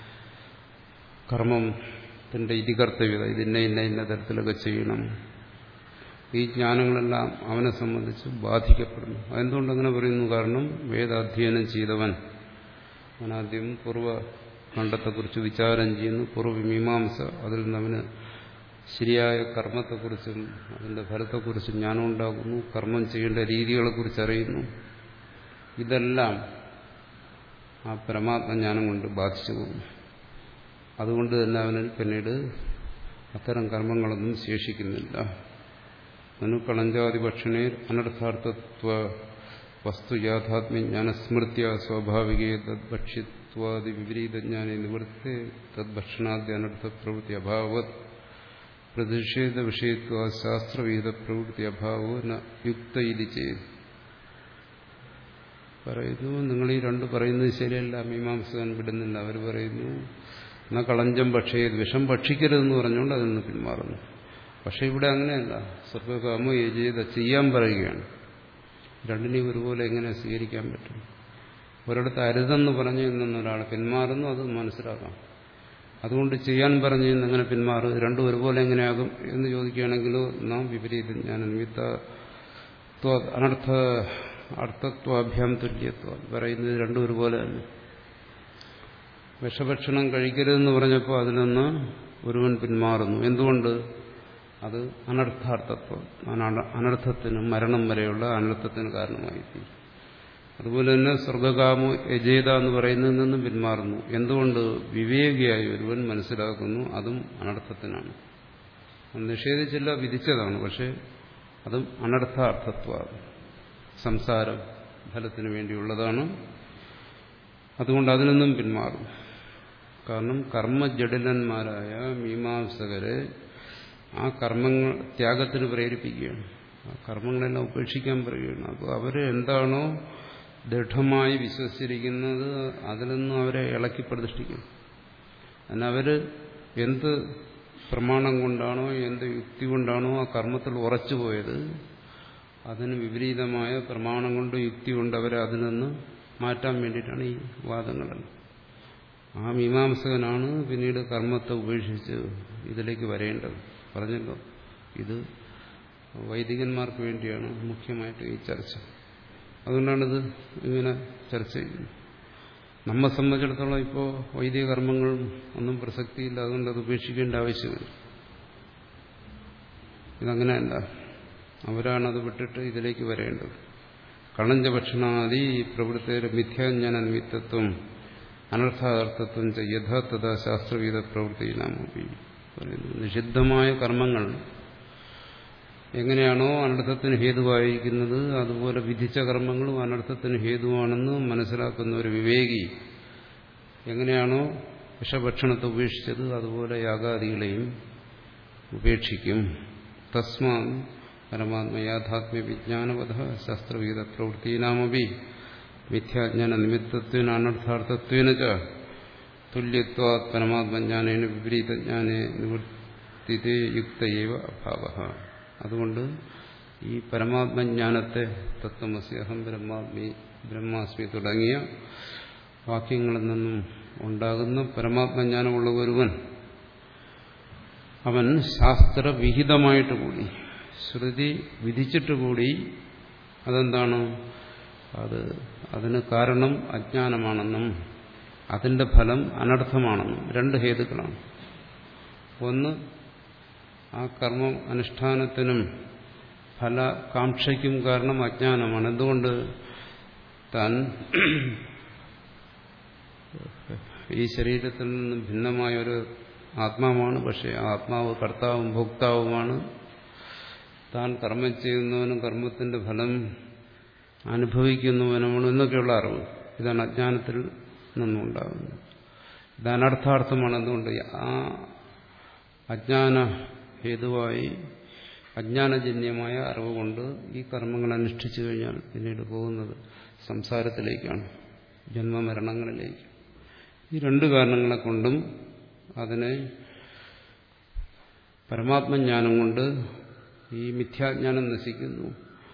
കർമ്മത്തിന്റെ ഇതികർത്തവ്യത, ഇതിന്നെ ഇന്ന ഇന്ന തരത്തിലൊക്കെ ചെയ്യണം. ഈ ജ്ഞാനങ്ങളെല്ലാം അവനെ സംബന്ധിച്ച് ബാധിക്കപ്പെടുന്നു. അതെന്തുകൊണ്ടങ്ങനെ പറയുന്നു? കാരണം വേദാധ്യയനം ചെയ്തവൻ അവനാദ്യം പൂർവ്വഖണ്ഡത്തെക്കുറിച്ച് വിചാരം ചെയ്യുന്നു, പൂർവ്വമീമാംസ, അതിൽ നിന്ന് അവന് ശരിയായ കർമ്മത്തെക്കുറിച്ചും അതിന്റെ ഫലത്തെക്കുറിച്ചും ജ്ഞാനം ഉണ്ടാകുന്നു, കർമ്മം ചെയ്യേണ്ട രീതികളെക്കുറിച്ച് അറിയുന്നു. ഇതെല്ലാം ആ പരമാത്മജ്ഞാനം കൊണ്ട് ബാധിച്ചു പോകുന്നു. അതുകൊണ്ട് തന്നെ അവനിൽ പിന്നീട് അത്തരം കർമ്മങ്ങളൊന്നും ശേഷിക്കുന്നില്ല. നനു കളഞ്ചാദിഭക്ഷണേ അനർത്ഥാർത്ഥത്വ വസ്തു യാഥാത്മ്യജ്ഞാന സ്മൃത്യ സ്വാഭാവികേ തദ്ഭക്ഷിത്വാദി വിപരീതജ്ഞാനെ നിവൃത്തെ തദ്ഭക്ഷണാദ്യ അനർത്ഥ പ്രവൃത്തി അഭാവത് പ്രതിഷേധ വിഷയത്വ ശാസ്ത്രവിഹിത പ്രവൃത്തി അഭാവോ ന യുക്ത ഇത് ചെയ്ത് പറയുന്നു. നിങ്ങൾ ഈ രണ്ട് പറയുന്നത് ശരിയല്ല, മീമാംസകൻ വിടുന്നില്ല. അവർ പറയുന്നു എന്നാ കളഞ്ചം പക്ഷേ വിഷം ഭക്ഷിക്കരുതെന്ന് പറഞ്ഞുകൊണ്ട് അതിൽ നിന്ന് പിന്മാറുന്നു. പക്ഷെ ഇവിടെ അങ്ങനെയല്ല. സ്വർഗകാമോ യജേത ചെയ്യാൻ പറയുകയാണ്. രണ്ടിനെയും ഒരുപോലെ എങ്ങനെ സ്വീകരിക്കാൻ പറ്റും? ഒരിടത്ത് അരുതെന്ന് പറഞ്ഞു നിന്ന് ഒരാൾ പിന്മാറുന്നു, അത് മനസ്സിലാക്കാം. അതുകൊണ്ട് ചെയ്യാൻ പറഞ്ഞു എന്ന് എങ്ങനെ പിന്മാറും? രണ്ടും ഒരുപോലെ എങ്ങനെയാകും എന്ന് ചോദിക്കുകയാണെങ്കിലോ നാം വിപരീത ജ്ഞാന നിമിത്ത അനർത്ഥ അർത്ഥത്വാഭ്യാം തുല്യത്വ പറയുന്നത് രണ്ടും ഒരുപോലെ തന്നെ. വിഷഭക്ഷണം കഴിക്കരുതെന്ന് പറഞ്ഞപ്പോൾ അതിൽ നിന്ന് ഒരുവൻ പിന്മാറുന്നു. എന്തുകൊണ്ട്? അത് അനർത്ഥാർത്ഥത്വം, അനർത്ഥത്തിനും മരണം വരെയുള്ള അനർത്ഥത്തിന് കാരണമായിത്തീരും. അതുപോലെ തന്നെ സ്വർഗകാമോ യജേത എന്ന് പറയുന്നതിൽ നിന്നും പിന്മാറുന്നു. എന്തുകൊണ്ട്? വിവേകിയായി ഒരുവൻ മനസ്സിലാക്കുന്നു അതും അനർത്ഥത്തിനാണ്. നിഷേധിച്ചില്ല, വിധിച്ചതാണ്. പക്ഷെ അതും അനർത്ഥാർത്ഥത്വമാണ്, സംസാരം ഫലത്തിന് വേണ്ടിയുള്ളതാണ്. അതുകൊണ്ട് അതിൽ നിന്നും പിന്മാറും. കാരണം കർമ്മജടിലന്മാരായ മീമാംസകരെ ആ കർമ്മങ്ങൾ ത്യാഗത്തിന് പ്രേരിപ്പിക്കുകയാണ്. ആ കർമ്മങ്ങളെല്ലാം ഉപേക്ഷിക്കാൻ പറയുകയാണ്. അപ്പോൾ അവർ എന്താണോ ദൃഢമായി വിശ്വസിച്ചിരിക്കുന്നത് അതിൽ നിന്നും അവരെ ഇളക്കി പ്രതിഷ്ഠിക്കും. അതിനവർ എന്ത് പ്രമാണം കൊണ്ടാണോ എന്ത് യുക്തി കൊണ്ടാണോ ആ കർമ്മത്തിൽ ഉറച്ചുപോയത് അതിന് വിപരീതമായ പ്രമാണം കൊണ്ട് യുക്തി കൊണ്ട് അവരെ അതിൽ നിന്ന് മാറ്റാൻ വേണ്ടിയിട്ടാണ് ഈ വാദങ്ങളെല്ലാം. ആ മീമാംസകനാണ് പിന്നീട് കർമ്മത്തെ ഉപേക്ഷിച്ച് ഇതിലേക്ക് വരേണ്ടത്. പറഞ്ഞല്ലോ, ഇത് വൈദികന്മാർക്ക് വേണ്ടിയാണ് മുഖ്യമായിട്ട് ഈ ചർച്ച. അതുകൊണ്ടാണിത് ഇങ്ങനെ ചർച്ച ചെയ്യുന്നത്. നമ്മെ സംബന്ധിച്ചിടത്തോളം ഇപ്പോൾ വൈദിക കർമ്മങ്ങളും ഒന്നും പ്രസക്തിയില്ല, അതുകൊണ്ട് അത് ഉപേക്ഷിക്കേണ്ട ആവശ്യമില്ല. ഇതങ്ങനെയല്ല, അവരാണത് വിട്ടിട്ട് ഇതിലേക്ക് വരേണ്ടത്. കണഞ്ചഭക്ഷണാദി പ്രവൃത്തിയുടെ മിഥ്യാജ്ഞാന നിമിത്തത്വം അനർത്ഥാർത്ഥത്വം യഥാർത്ഥ ശാസ്ത്രവിധ പ്രവൃത്തി നാമി പറയുന്നു. നിഷിദ്ധമായ കർമ്മങ്ങൾ എങ്ങനെയാണോ അനർത്ഥത്തിന് ഹേതുവായിരിക്കുന്നത് അതുപോലെ വിധിച്ച കർമ്മങ്ങളും അനർത്ഥത്തിന് ഹേതുവാണെന്ന് മനസ്സിലാക്കുന്ന ഒരു വിവേകി എങ്ങനെയാണോ വിഷഭക്ഷണത്തെ ഉപേക്ഷിച്ചത് അതുപോലെ യാഗാദികളെയും ഉപേക്ഷിക്കും. തസ്മാ പരമാത്മ യാഥാത്മ്യ വിജ്ഞാനവധ ശാസ്ത്രവിധ പ്രവൃത്തീനാമപി മിഥ്യാജ്ഞാന നിമിത്തത്വേന അനർത്ഥാർത്ഥത്വേന ച തുല്യത്വാ പരമാത്മജ്ഞാനേന വിപരീതജ്ഞാനേ നിവർത്തിതേ യുക്തയേവ അഭാവഃ. അതുകൊണ്ട് ഈ പരമാത്മജ്ഞാനത്തെ തത്വമസി അഹം ബ്രഹ്മാസ്മി ബ്രഹ്മാസ്മി തുടങ്ങിയ വാക്യങ്ങളിൽ നിന്നും ഉണ്ടാകുന്ന പരമാത്മജ്ഞാനമുള്ള ഒരുവൻ അവൻ ശാസ്ത്രവിഹിതമായിട്ട് കൂടി, ശ്രുതി വിധിച്ചിട്ട് കൂടി, അതെന്താണ്? അത് അതിന് കാരണം അജ്ഞാനമാണെന്നും അതിന്റെ ഫലം അനർത്ഥമാണെന്നും രണ്ട് ഹേതുക്കളാണ്. ഒന്ന്, ആ കർമ്മം അനുഷ്ഠാനത്തിനും ഫലകാംക്ഷയ്ക്കും കാരണം അജ്ഞാനമാണ്. എന്തുകൊണ്ട്? താൻ ഈ ശരീരത്തിൽ നിന്നും ഭിന്നമായൊരു ആത്മാവാണ്. പക്ഷെ ആ ആത്മാവ് കർത്താവും ഭോക്താവുമാണ്. താൻ കർമ്മം ചെയ്യുന്നവനും കർമ്മത്തിന്റെ ഫലം അനുഭവിക്കുന്നവനുമാണ് എന്നൊക്കെയുള്ള അറിവ്. ഇതാണ് അജ്ഞാനത്തിൽ നിന്നുണ്ടാകുന്നത്. ഇത് അനർത്ഥാർത്ഥമാണ്. എന്തുകൊണ്ട്? ആ അജ്ഞാന ഹേതുവായി അജ്ഞാനജന്യമായ അറിവ് കൊണ്ട് ഈ കർമ്മങ്ങൾ അനുഷ്ഠിച്ചു കഴിഞ്ഞാൽ പിന്നീട് പോകുന്നത് സംസാരത്തിലേക്കാണ്, ജന്മമരണങ്ങളിലേക്ക്. ഈ രണ്ട് കാരണങ്ങളെ കൊണ്ടും അതിനെ പരമാത്മജ്ഞാനം കൊണ്ട് ഈ മിഥ്യാജ്ഞാനം നശിക്കുന്നു.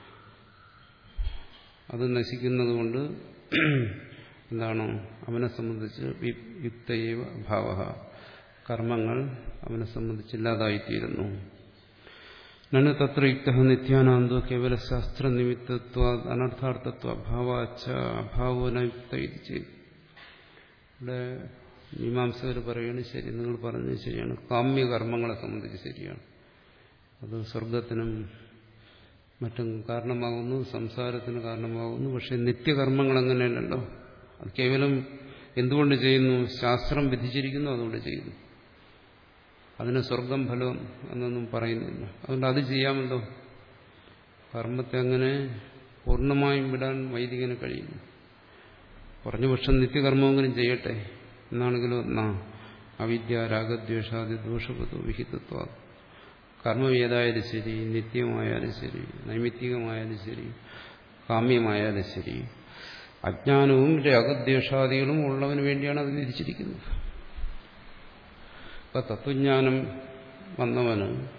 അത് നശിക്കുന്നത് കൊണ്ട് എന്താണ്? അവനെ സംബന്ധിച്ച് യുക്തയേവ ഭാവഃ, കർമ്മങ്ങൾ അവനെ സംബന്ധിച്ചില്ലാതായിത്തീരുന്നു. നനു തത്ര യുക്തഃ നിത്യാനാന്തോ കേവല ശാസ്ത്രനിമിത്തത്വാ അനർത്ഥാർത്ഥത്വ അഭാവാച്ച അഭാവോ ന യുക്ത ഇത് ചെയ്തു. ഇവിടെ മീമാംസകർ പറയുകയാണ്, ശരി, നിങ്ങൾ പറഞ്ഞത് ശരിയാണ്. കാമ്യകർമ്മങ്ങളെ സംബന്ധിച്ച് ശരിയാണ്. അത് സ്വർഗത്തിനും മറ്റും കാരണമാകുന്നു, സംസാരത്തിന് കാരണമാകുന്നു. പക്ഷെ നിത്യകർമ്മങ്ങൾ അങ്ങനെയല്ലല്ലോ. അത് കേവലം എന്തുകൊണ്ട് ചെയ്യുന്നു? ശാസ്ത്രം വിധിച്ചിരിക്കുന്നു, അതുകൊണ്ട് ചെയ്യുന്നു. അതിന് സ്വർഗം ഫലം എന്നൊന്നും പറയുന്നില്ല. അതുകൊണ്ട് അത് ചെയ്യാമല്ലോ. കർമ്മത്തെ അങ്ങനെ പൂർണ്ണമായും വിടാൻ വൈദികന് കഴിയുന്നു. കുറഞ്ഞ പക്ഷം നിത്യകർമ്മമെങ്കിലും ചെയ്യട്ടെ എന്നാണെങ്കിലും എന്നാ അവിദ്യ രാഗദ്വേഷാദി ദോഷപതോ വിഹിതത്വ. കർമ്മം ഏതായാലും ശരി, നിത്യമായാലും ശരി, നൈമിത്തികമായാലും ശരി, കാമ്യമായാലും ശരി, അജ്ഞാനവും രാഗദ്വേഷാദികളും ഉള്ളവന് വേണ്ടിയാണ് അത് വിധിച്ചിരിക്കുന്നത്. ഇപ്പൊ തത്വജ്ഞാനം വന്നവന്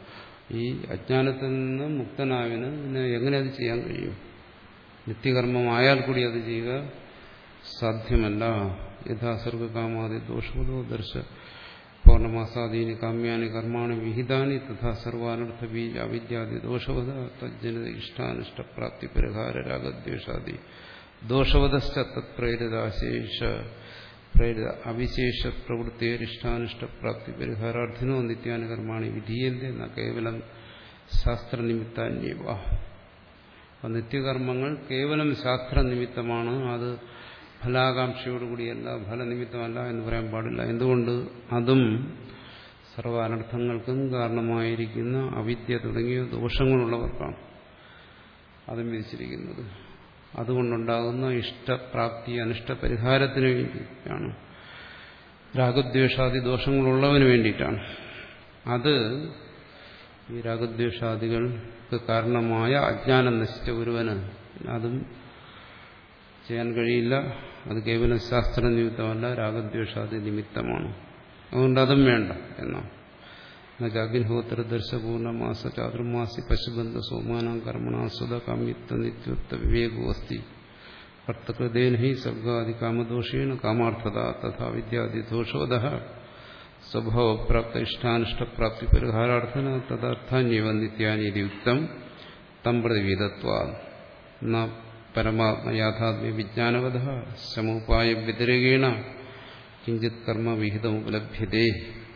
ഈ അജ്ഞാനത്തിൽ നിന്ന് മുക്തനായവന് പിന്നെ എങ്ങനെ അത് ചെയ്യാൻ കഴിയും? നിത്യകർമ്മമായാൽ കൂടി അത് ചെയ്യുക സാധ്യമല്ല. യഥാസർഗകാമാദി ദോഷവതോ ദർശ പൗർണമാസാദീനി കാമ്യാനി കർമാണി വിഹിതാനി തഥാ സർവാനർത്ഥ ബീജ അവിദ്യാദി ദോഷവത തജ്ജനിത ഇഷ്ടാനിഷ്ടപ്രാപ്തി പരിഹാര രാഗദ്വേഷാദി ദോഷവതശ്ച തത്പ്രേരിതാശേഷ പ്രേരിത അവിശേഷ പ്രവൃത്തിയിഷ്ടാനിഷ്ടപ്രാപ്തി പരിഹാരാർത്ഥിനോ നിത്യാനി കർമാണി വിധീയന്തെ ന കേവലം ശാസ്ത്രനിമിത്താന്യവ. അപ്പം നിത്യകർമ്മങ്ങൾ കേവലം ശാസ്ത്രനിമിത്തമാണ്, അത് ഫലാകാംക്ഷയോടുകൂടിയല്ല, ഫലനിമിത്തമല്ല എന്ന് പറയാൻ പാടില്ല. എന്തുകൊണ്ട്? അതും സർവ്വ അനർത്ഥങ്ങൾക്കും കാരണമായിരിക്കുന്ന അവിദ്യ തുടങ്ങിയ ദോഷങ്ങളുള്ളവർക്കാണ് അതും വിധിച്ചിരിക്കുന്നത്. അതുകൊണ്ടുണ്ടാകുന്ന ഇഷ്ടപ്രാപ്തി അനിഷ്ടപരിഹാരത്തിന് വേണ്ടിയിട്ടാണ്, രാഗദ്വേഷാദി ദോഷങ്ങളുള്ളവന് വേണ്ടിയിട്ടാണ്. അത് ഈ രാഗദ്വേഷാദികൾക്ക് കാരണമായ അജ്ഞാനം നശിച്ച ഒരുവന് അതും ചെയ്യാൻ കഴിയില്ല. അത് കേവലം ശാസ്ത്ര നിമിത്തമല്ല, രാഗദ്വേഷാദി നിമിത്തമാണ്. അതുകൊണ്ട് അതും വേണ്ട എന്നാണ്. അഗ്നിഹോത്ര ദർശപൂർണമാസ ചാതുർമാസി പശുബന്ധ സോമാനാം കർമ്മണാസ്വത കാമ്യത്വ നിത്യത്വ വിവേകോസ്തി ഭർത്തകൃതേന ഹി സർഗാദി കാമദോഷേണ കാമാർത്ഥത തഥാ വിദ്യാദി ദോഷോദ സ്വഭാവപ്രാപ്ത ഇഷ്ടാനിഷ്ടപ്രാപ്തി പരിഹാരാർത്ഥന തദർത്ഥാന്യവ നിത്യാനീതി യുക്തം തം പ്രതിവിധത്വാ ന പരമാത്മയാഥാത്മ്യ വിജ്ഞാനവത സമോപായ വ്യതിരേകേണ കിഞ്ചിത് കർമ്മ വിഹിതം ഉപലഭ്യതേ.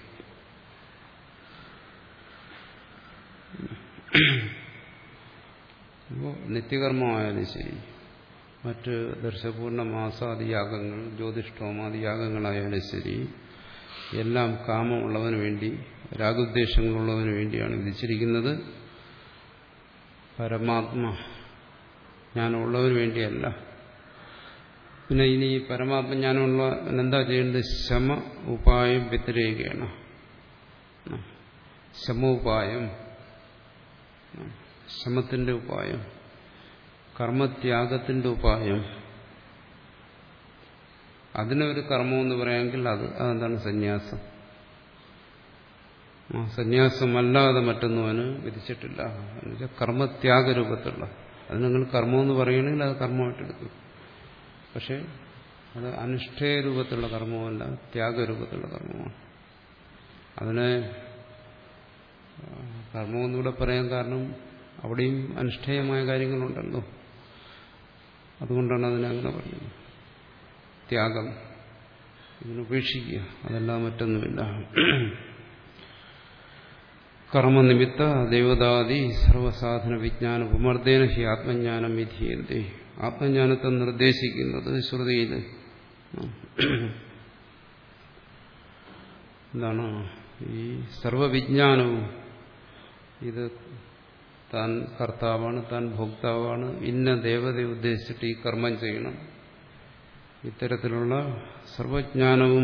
അപ്പോൾ നിത്യകർമ്മമായാലും ശരി, മറ്റ് ദർശപൂർണ്ണ മാസാദി യാഗങ്ങൾ, ജ്യോതിഷ്ഠോമാദി യാഗങ്ങളായാലും ശരി, എല്ലാം കാമമുള്ളവന് വേണ്ടി, രാഗോദ്ദേശങ്ങളുള്ളവന് വേണ്ടിയാണ് വിധിച്ചിരിക്കുന്നത്. പരമാത്മ ജ്ഞാനമുള്ളവന് വേണ്ടിയല്ല. പിന്നെ ഇനി പരമാത്മജ്ഞാനമുള്ള എന്താ ചെയ്യേണ്ടത്? ശമ ഉപായം വ്യതിരേകേണ. ശമോപായം, ശമത്തിന്റെ ഉപായം, കർമ്മത്യാഗത്തിന്റെ ഉപായം. അതിനൊരു കർമ്മമെന്ന് പറയാമെങ്കിൽ അത് അതെന്താണ്? സന്യാസം. ആ സന്യാസമല്ലാതെ മറ്റൊന്നും അവന് വിധിച്ചിട്ടില്ല. എന്നുവെച്ചാൽ കർമ്മത്യാഗരൂപത്തിലുള്ള, അത് നിങ്ങൾ കർമ്മമെന്ന് പറയുകയാണെങ്കിൽ അത് കർമ്മമായിട്ടെടുക്കും. പക്ഷെ അത് അനുഷ്ഠേയ രൂപത്തിലുള്ള കർമ്മമല്ല, ത്യാഗരൂപത്തിലുള്ള കർമ്മമാണ്. അതിനെ കർമ്മമെന്നൂടെ പറയാൻ കാരണം അവിടെയും അനുഷ്ഠേയമായ കാര്യങ്ങളുണ്ടല്ലോ. അതുകൊണ്ടാണ് അതിനെ അങ്ങനെ പറഞ്ഞത്. ത്യാഗം, ഇതിനുപേക്ഷിക്കുക, അതല്ലാതെ മറ്റൊന്നുമില്ല. കർമ്മനിമിത്ത ദേവതാദി സർവസാധന വിജ്ഞാന ഉപമർദ്ദേന ഹി ആത്മജ്ഞാനം വിധീയന്തേ. ആത്മജ്ഞാനത്തെ നിർദ്ദേശിക്കുന്നത് ശ്രുതിയിൽ എന്താണ്? ഈ സർവവിജ്ഞാനവും ഇത് താൻ കർത്താവാണ്, താൻ ഭോക്താവാണ്, ഇന്ന ദേവതയെ ഉദ്ദേശിച്ചിട്ട് ഈ കർമ്മം ചെയ്യണം, ഇത്തരത്തിലുള്ള സർവജ്ഞാനവും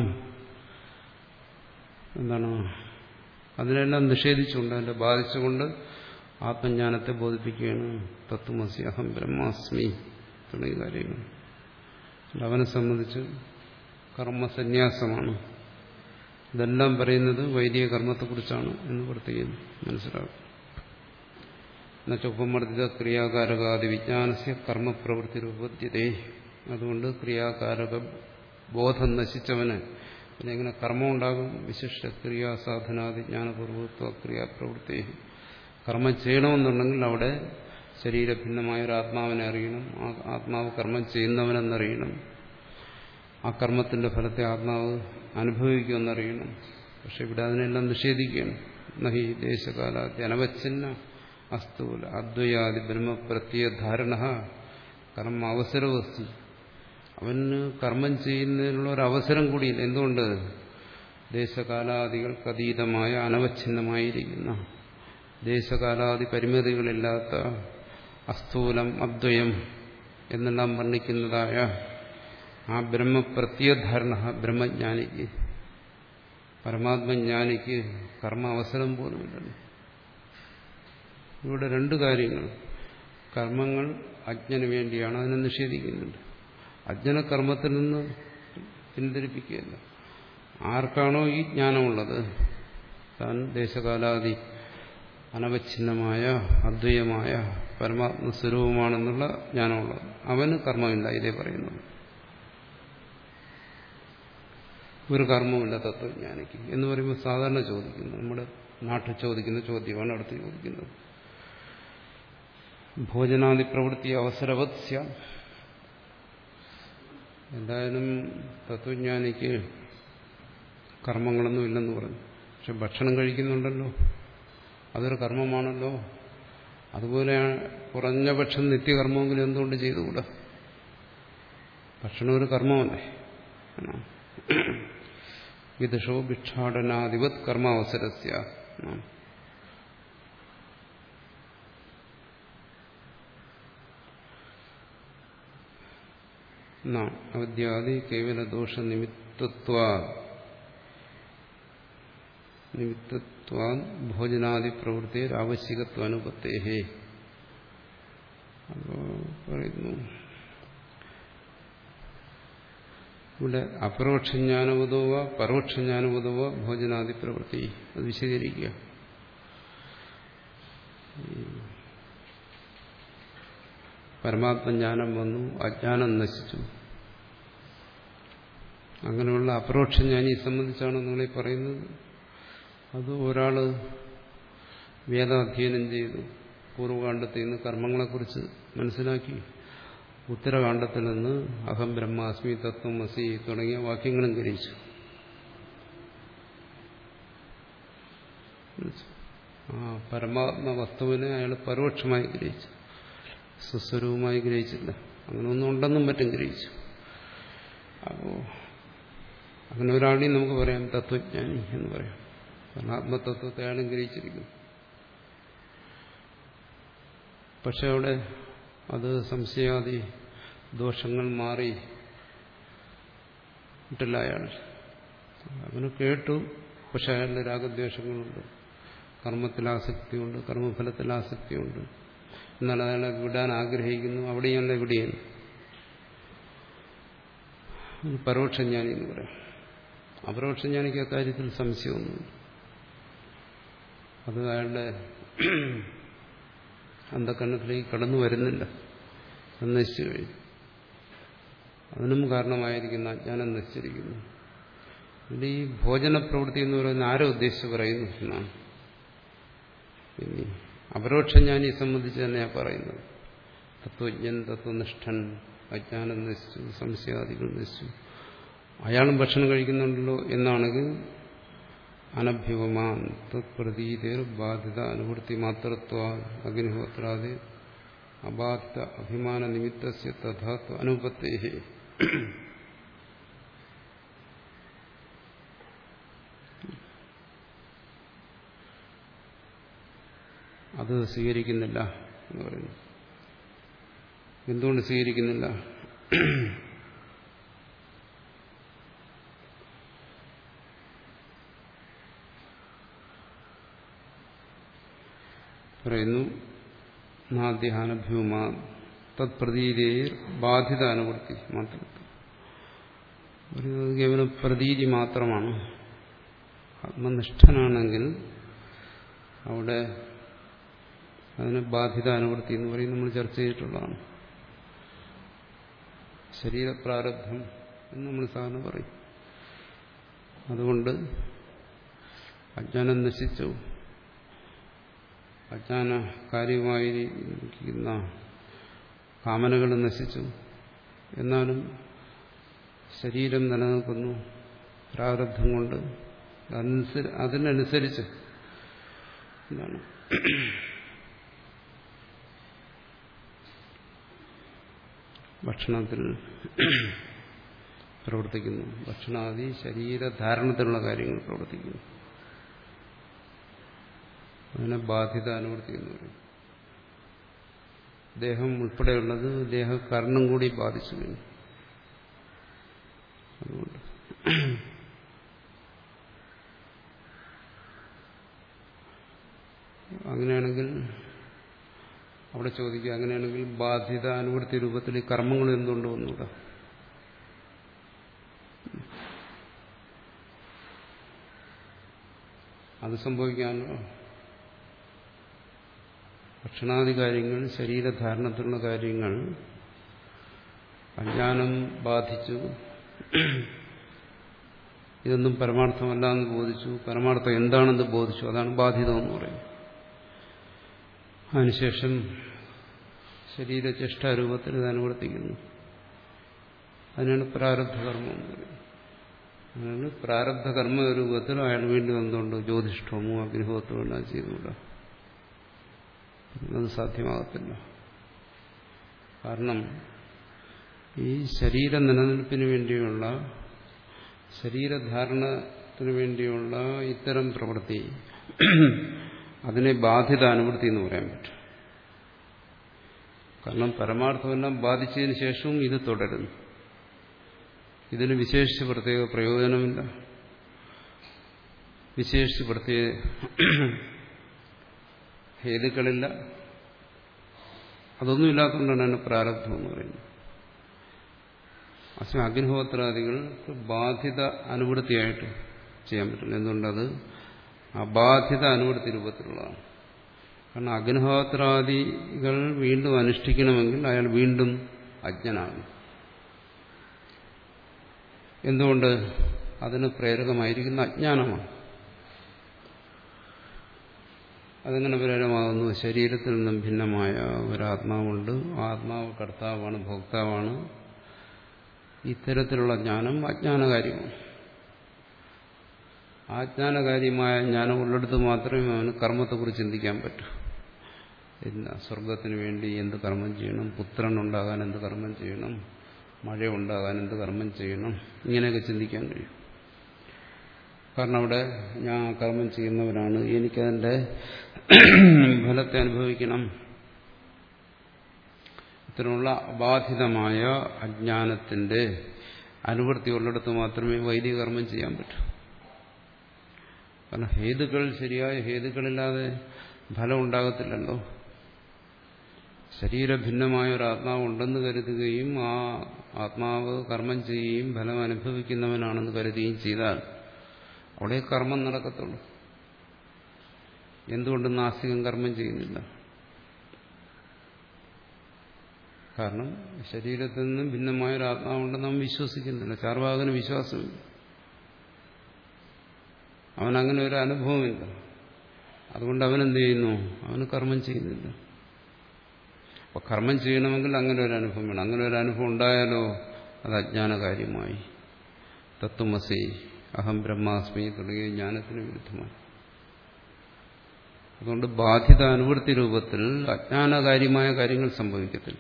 എന്താണ്? അതിനെല്ലാം നിഷേധിച്ചുകൊണ്ട്, അതിനെ ബാധിച്ചുകൊണ്ട് ആത്മജ്ഞാനത്തെ ബോധിപ്പിക്കുകയാണ്. തത്വമസി അഹം ബ്രഹ്മാസ്മി തുടങ്ങിയ കാര്യങ്ങൾ. അവനെ സംബന്ധിച്ച് കർമ്മസന്യാസമാണ്. ഇതെല്ലാം പറയുന്നത് വൈദിക കർമ്മത്തെക്കുറിച്ചാണ് എന്ന് പ്രത്യേകം മനസ്സിലാക്കും. എന്നുവെച്ചുപമർദ്ദിത ക്രിയാകാരകാദി വിജ്ഞാനസ്യ കർമ്മപ്രവൃത്തി രൂപദ്ധ്യതേ. അതുകൊണ്ട് ക്രിയാകാരക ബോധം നശിച്ചവന് പിന്നെ എങ്ങനെ കർമ്മം ഉണ്ടാകും? വിശിഷ്ട ക്രിയാസാധനാദി ജ്ഞാനപൂർവത്വ ക്രിയാപ്രവൃത്തി. കർമ്മം ചെയ്യണമെന്നുണ്ടെങ്കിൽ അവിടെ ശരീരഭിന്നമായ ഒരു ആത്മാവിനെ അറിയണം. ആ ആത്മാവ് കർമ്മം ചെയ്യുന്നവനെന്നറിയണം. ആ കർമ്മത്തിന്റെ ഫലത്തെ ആത്മാവ് അനുഭവിക്കുമെന്നറിയണം. പക്ഷെ ഇവിടെ അതിനെല്ലാം നിഷേധിക്കുകയാണ്. നഹി ദേശകാലാദി അനവച്ഛിന്ന അസ്തൂല അദ്വയാദി ബ്രഹ്മപ്രത്യധാരണ കർമ്മ അവസരവസ്തു. അവന് കർമ്മം ചെയ്യുന്നതിനുള്ള ഒരു അവസരം കൂടിയില്ല. എന്തുകൊണ്ട്? ദേശകാലാദികൾക്ക് അതീതമായ അനവച്ഛിന്നമായിരിക്കുന്ന, ദേശകാലാദി പരിമിതികളില്ലാത്ത, അസ്ഥൂലം അദ്വയം എന്നെല്ലാം വർണ്ണിക്കുന്നതായ ആ ബ്രഹ്മപ്രത്യധാരണ ബ്രഹ്മജ്ഞാനിക്ക്, പരമാത്മജ്ഞാനിക്ക് കർമ്മ അവസരം പോലുമില്ലല്ലോ. ഇവിടെ രണ്ടു കാര്യങ്ങൾ. കർമ്മങ്ങൾ അജ്ഞന് വേണ്ടിയാണ്, അതിനെ നിഷേധിക്കുന്നുണ്ട്. അജ്ഞന കർമ്മത്തിൽ നിന്ന് പിന്തിരിപ്പിക്കുകയല്ല. ആർക്കാണോ ഈ ജ്ഞാനമുള്ളത്, താൻ ദേശകാലാദി അനവച്ഛിന്നമായ അദ്വൈതമായ പരമാത്മസ്വരൂപമാണെന്നുള്ള ജ്ഞാനമുള്ളത്. അവന് കർമ്മമില്ല. ഇതേ പറയുന്നത് ഒരു കർമ്മമില്ല തത്വജ്ഞാനിക്ക് എന്ന് പറയുമ്പോൾ സാധാരണ ചോദിക്കുന്നു, നമ്മുടെ നാട്ടിൽ ചോദിക്കുന്ന ചോദ്യമാണ് അടുത്ത് ചോദിക്കുന്നത്. ഭോജനാദി പ്രവൃത്തി അവസരവത് സ്യാം. എന്തായാലും തത്വജ്ഞാനിക്ക് കർമ്മങ്ങളൊന്നും ഇല്ലെന്ന് പറഞ്ഞു. പക്ഷെ ഭക്ഷണം കഴിക്കുന്നുണ്ടല്ലോ, അതൊരു കർമ്മമാണല്ലോ. അതുപോലെ കുറഞ്ഞ പക്ഷം നിത്യകർമ്മമെങ്കിലും എന്തുകൊണ്ട് ചെയ്തുകൂടാ? ഭക്ഷണം ഒരു കർമ്മമല്ലേ. വിദുഷോ ഭിക്ഷാടനാധിപത് കർമാവസരസ്യ. അവിദ്യാദി കേവല ദോഷ നിമിത്തത്വാ നിമിത്തത്വാ ഭോജനാദി പ്രവൃത്തി ആവശ്യകത്വാനുപത്തേഹേ. അപ്പോ പറയുന്നു ഇവിടെ അപരോക്ഷജ്ഞാനവതോവ പരോക്ഷജ്ഞാനവതോവ ഭോജനാദി പ്രവൃത്തി അത് വിശദീകരിക്കുക. പരമാത്മജ്ഞാനം വന്നു, അജ്ഞാനം നശിച്ചു. അങ്ങനെയുള്ള അപരോക്ഷജ്ഞാനിയെ സംബന്ധിച്ചാണ് നിങ്ങളീ പറയുന്നത്. അത് ഒരാൾ വേദാധ്യയനം ചെയ്തു, പൂർവ്വകാണ്ഡത്തിൽ നിന്ന് കർമ്മങ്ങളെക്കുറിച്ച് മനസ്സിലാക്കി, ഉത്തരകാണ്ഡത്തിൽ നിന്ന് അഹം ബ്രഹ്മാസ്മി തത്വം അസി തുടങ്ങിയ വാക്യങ്ങളും ഗ്രഹിച്ചു. ആ പരമാത്മ വസ്തുവിനെ അയാൾ പരോക്ഷമായി ഗ്രഹിച്ചു, സ്വസ്വരൂപമായി ഗ്രഹിച്ചില്ല. അങ്ങനെ ഒന്നും ഉണ്ടെന്നും മറ്റും ഗ്രഹിച്ചു. അപ്പോ അങ്ങനെ ഒരാളെയും നമുക്ക് പറയാം തത്വജ്ഞാനി എന്ന് പറയാം. കാരണം ആത്മതത്വത്തെ അയാളും ഗ്രഹിച്ചിരിക്കുന്നു. പക്ഷെ അവിടെ അത് സംശയാദി ദോഷങ്ങൾ മാറി ഇട്ടില്ല അയാൾ. അവന് കേട്ടു, പക്ഷെ അയാളുടെ രാഗദ്വേഷങ്ങളുണ്ട്, കർമ്മത്തിൽ ആസക്തിയുണ്ട്, കർമ്മഫലത്തിൽ ആസക്തിയുണ്ട്. എന്നാൽ അയാളെ വിടാൻ ആഗ്രഹിക്കുന്നു. അവിടെയല്ല ഇവിടെയാണ് പരോക്ഷജ്ഞാനി എന്ന് പറയാം. അപരോക്ഷജ്ഞാനിക്ക് അക്കാര്യത്തിൽ സംശയമൊന്നുമില്ല. അത് അയാളുടെ അന്ധകരണത്തിലേക്ക് കടന്നു വരുന്നില്ല, അത് നശിച്ചു കഴിഞ്ഞു. അതിനും കാരണമായിരിക്കുന്ന അജ്ഞാനം നശിച്ചിരിക്കുന്നു. ഇത് ഈ ഭോജന പ്രവൃത്തി എന്ന് പറയുന്ന ആരെ ഉദ്ദേശിച്ച് പറയുന്നു എന്നാണ്. പിന്നെ അപരോക്ഷജ്ഞാനിയെ സംബന്ധിച്ച് തന്നെയാണ് പറയുന്നത്. തത്വജ്ഞൻ, തത്വനിഷ്ഠൻ, അജ്ഞാനം നശിച്ചു, സംശയാദികൾ നശിച്ചു, അയാളും ഭക്ഷണം കഴിക്കുന്നുണ്ടല്ലോ എന്നാണെങ്കിൽ അനഭ്യുപമാൻ തത്പ്രതീതേർ ബാധിത അനുവൃത്തി മാത്രത്വ അഗ്നിഹോത്രാദി അബാധിത അഭിമാന നിമിത്തസ്യ തഥാത്വ അനുപത്തേഹി. അത് സ്വീകരിക്കുന്നില്ല എന്ന് പറയുന്നു. എന്തുകൊണ്ട് സ്വീകരിക്കുന്നില്ല? പറയുന്നു നാദ്യഹാനഭ്യൂമാ തത്പ്രതീതേർ ബാധിത അനുവൃത്തി മാത്രം. കേവലം പ്രതീതി മാത്രമാണ്. ആത്മനിഷ്ഠനാണെങ്കിൽ അവിടെ അതിന് ബാധിത അനുവൃത്തി എന്ന് പറയും. നമ്മൾ ചർച്ച ചെയ്തിട്ടുള്ളതാണ്. ശരീരപ്രാരബ്ധം എന്ന് നമ്മൾ സാധാരണ പറയും. അതുകൊണ്ട് അജ്ഞാനം നശിച്ചു, അജ്ഞാന കാര്യമായിരിക്കുന്ന കാമനകൾ നശിച്ചു. എന്നാലും ശരീരം നിലനിൽക്കുന്നു പ്രാരബ്ധം കൊണ്ട്. അതിനനുസരിച്ച് എന്താണ് ഭക്ഷണത്തിൽ പ്രവർത്തിക്കുന്നു. ഭക്ഷണാദി ശരീരധാരണത്തിലുള്ള കാര്യങ്ങൾ പ്രവർത്തിക്കുന്നു. അതിനെ ബാധിത അനുവൃത്തി എന്ന് പറയും. ദേഹം ഉൾപ്പെടെയുള്ളത് ദേഹകർണം കൂടി ബാധിച്ചു കഴിഞ്ഞു. അതുകൊണ്ട് അങ്ങനെയാണെങ്കിൽ അവിടെ ചോദിക്കുക, അങ്ങനെയാണെങ്കിൽ ബാധിത അനുവൃത്തി രൂപത്തിൽ കർമ്മങ്ങൾ എന്തുകൊണ്ട് വന്നൂടാ? അത് സംഭവിക്കാനോ? ഭക്ഷണാദി കാര്യങ്ങൾ, ശരീരധാരണത്തിലുള്ള കാര്യങ്ങൾ അജ്ഞാനം ബാധിച്ചു, ഇതൊന്നും പരമാർത്ഥമല്ല എന്ന് ബോധിച്ചു, പരമാർത്ഥം എന്താണെന്ന് ബോധിച്ചു, അതാണ് ബാധിതം എന്ന് പറയുന്നത്. അതിനുശേഷം ശരീരചേഷ്ടാരൂപത്തിൽ ഇത് അനുവർത്തിക്കുന്നു. അതിനാണ് പ്രാരബ്ധകർമ്മം എന്ന് പറയുന്നത്. അതാണ് പ്രാരബ്ധകർമ്മ രൂപത്തിൽ അയാൾ വീണ്ടും എന്തുകൊണ്ട് ജ്യോതിഷ്ഠമോ അഗ്നിഹോത്രമോ എല്ലാം ചെയ്തുകൂടാ. അത് സാധ്യമാകത്തില്ല. കാരണം ഈ ശരീര നിലനിൽപ്പിന് വേണ്ടിയുള്ള, ശരീരധാരണത്തിന് വേണ്ടിയുള്ള ഇത്തരം പ്രവൃത്തി, അതിനെ ബാധിത അനുവൃത്തി എന്ന് പറയാൻ പറ്റും. കാരണം പരമാർത്ഥമെല്ലാം ബാധിച്ചതിന് ശേഷവും ഇത് തുടരുന്നു. ഇതിന് വിശേഷിച്ച് പ്രത്യേക പ്രയോജനമില്ല, വിശേഷിച്ച് പ്രത്യേക ഹേതുക്കളില്ല. അതൊന്നും ഇല്ലാത്തതുകൊണ്ടാണ് അതിന് പ്രാരബ്ധം എന്ന് പറയുന്നത്. അസ്മ അഗ്നിഹോത്രാദികൾക്ക് ബാധിത അനുവൃത്തിയായിട്ട് ചെയ്യാൻ പറ്റില്ല. എന്തുകൊണ്ടത് അബാധിത അനുവൃത്തി രൂപത്തിലുള്ളതാണ്. കാരണം അഗ്നിഹോത്രാദികൾ വീണ്ടും അനുഷ്ഠിക്കണമെങ്കിൽ അയാൾ വീണ്ടും അജ്ഞനാണ്. എന്തുകൊണ്ട്? അതിന് പ്രേരകമായിരിക്കുന്ന അജ്ഞാനമാണ്. അതെങ്ങനെ പ്രേരകമാകുന്നു? ശരീരത്തിൽ നിന്നും ഭിന്നമായ ഒരാത്മാവുണ്ട്. ആത്മാവ് കർത്താവാണ്, ഭോക്താവാണ്. ഇത്തരത്തിലുള്ള ജ്ഞാനം അജ്ഞാനകാര്യമാണ്. ആജ്ഞാനകാര്യമായ ജ്ഞാനം ഉള്ളിടത്ത് മാത്രമേ അവന് കർമ്മത്തെക്കുറിച്ച് ചിന്തിക്കാൻ പറ്റൂ. ഇല്ല, സ്വർഗത്തിന് വേണ്ടി എന്ത് കർമ്മം ചെയ്യണം, പുത്രൻ ഉണ്ടാകാൻ എന്ത് കർമ്മം ചെയ്യണം, മഴ ഉണ്ടാകാൻ എന്ത് കർമ്മം ചെയ്യണം, ഇങ്ങനെയൊക്കെ ചിന്തിക്കാൻ കഴിയും. കാരണം അവിടെ ഞാൻ കർമ്മം ചെയ്യുന്നവനാണ്, എനിക്കതിൻ്റെ ഫലത്തെ അനുഭവിക്കണം. ഇത്തരമുള്ള അബാധിതമായ അജ്ഞാനത്തിന്റെ അനുവൃത്തി ഉള്ളിടത്ത് മാത്രമേ വൈദിക കർമ്മം ചെയ്യാൻ പറ്റൂ. കാരണം ഹേതുക്കൾ, ശരിയായ ഹേതുക്കളില്ലാതെ ഫലം ഉണ്ടാകത്തില്ലല്ലോ. ശരീരഭിന്നമായ ഒരു ആത്മാവ് ഉണ്ടെന്ന് കരുതുകയും ആ ആത്മാവ് കർമ്മം ചെയ്യുകയും ഫലം അനുഭവിക്കുന്നവനാണെന്ന് കരുതുകയും ചെയ്താൽ അവിടെ കർമ്മം നടക്കത്തുള്ളൂ. എന്തുകൊണ്ട് നാസ്തികൻ കർമ്മം ചെയ്യുന്നില്ല? കാരണം ശരീരത്തിൽ നിന്നും ഭിന്നമായ ഒരു ആത്മാവുണ്ടെന്ന് അവൻ വിശ്വസിക്കുന്നില്ല. ചാർവാകന് വിശ്വാസമില്ല, അവനങ്ങനെ ഒരു അനുഭവമില്ല. അതുകൊണ്ട് അവനെന്ത് ചെയ്യുന്നു? അവന് കർമ്മം ചെയ്യുന്നില്ല. അപ്പൊ കർമ്മം ചെയ്യണമെങ്കിൽ അങ്ങനെ ഒരു അനുഭവം വേണം. അങ്ങനെ ഒരു അനുഭവം ഉണ്ടായാലോ അത് അജ്ഞാനകാര്യമായി. തത്വമസി, അഹം ബ്രഹ്മാസ്മി തുടങ്ങിയ ജ്ഞാനത്തിന് വിരുദ്ധമായി. അതുകൊണ്ട് ബാധിത അനുവൃത്തി രൂപത്തിൽ അജ്ഞാനകാര്യമായ കാര്യങ്ങൾ സംഭവിക്കത്തില്ല.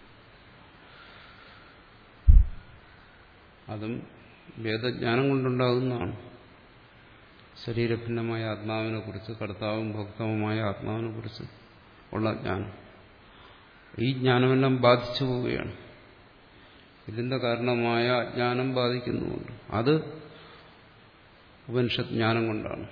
അതും വേദജ്ഞാനം കൊണ്ടുണ്ടാകുന്നതാണ്. ശരീരഭിന്നമായ ആത്മാവിനെ കുറിച്ച്, കർത്താവും ഭോക്താവുമായ ആത്മാവിനെ കുറിച്ച് ഉള്ള ജ്ഞാനം. ഈ ജ്ഞാനമെല്ലാം ബാധിച്ചു പോവുകയാണ്. ഇതിന്റെ കാരണമായ അജ്ഞാനം ബാധിക്കുന്നുമുണ്ട്. അത് ഉപനിഷത്ത് ജ്ഞാനം കൊണ്ടാണ്.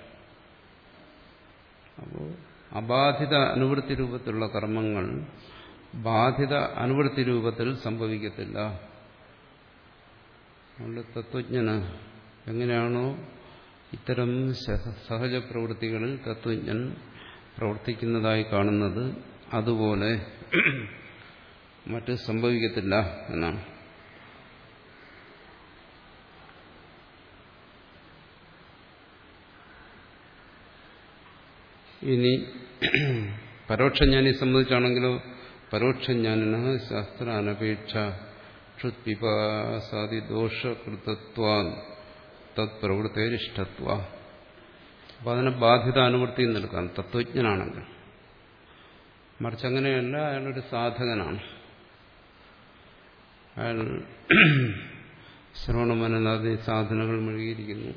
അപ്പോൾ അബാധിത അനുവൃത്തി രൂപത്തിലുള്ള കർമ്മങ്ങൾ ബാധിത അനുവൃത്തി രൂപത്തിൽ സംഭവിക്കത്തില്ല. അതുകൊണ്ട് തത്വജ്ഞന് എങ്ങനെയാണോ ഇത്തരം സഹജ പ്രവൃത്തികളിൽ തത്വജ്ഞൻ പ്രവർത്തിക്കുന്നതായി കാണുന്നത്, അതുപോലെ മറ്റ് സംഭവിക്കത്തില്ല എന്നാണ്. ഇനി പരോക്ഷജ്ഞാനിയെ സംബന്ധിച്ചാണെങ്കിലോ, പരോക്ഷജ്ഞാനിന് ശാസ്ത്രാനപേക്ഷ ക്ഷുത്പിപാസാദി ദോഷകൃതത്വാ തത് പ്രവൃത്തിരിഷ്ടത്വ. അപ്പൊ അതിനെ ബാധ്യത അനുവൃത്തി നിൽക്കാം തത്വജ്ഞനാണെങ്കിൽ. മറിച്ച് അങ്ങനെയല്ല, അയാളൊരു സാധകനാണ്. അയാൾ ശ്രവണമനനാദി സാധനകൾ മുഴുകിയിരിക്കുന്നു.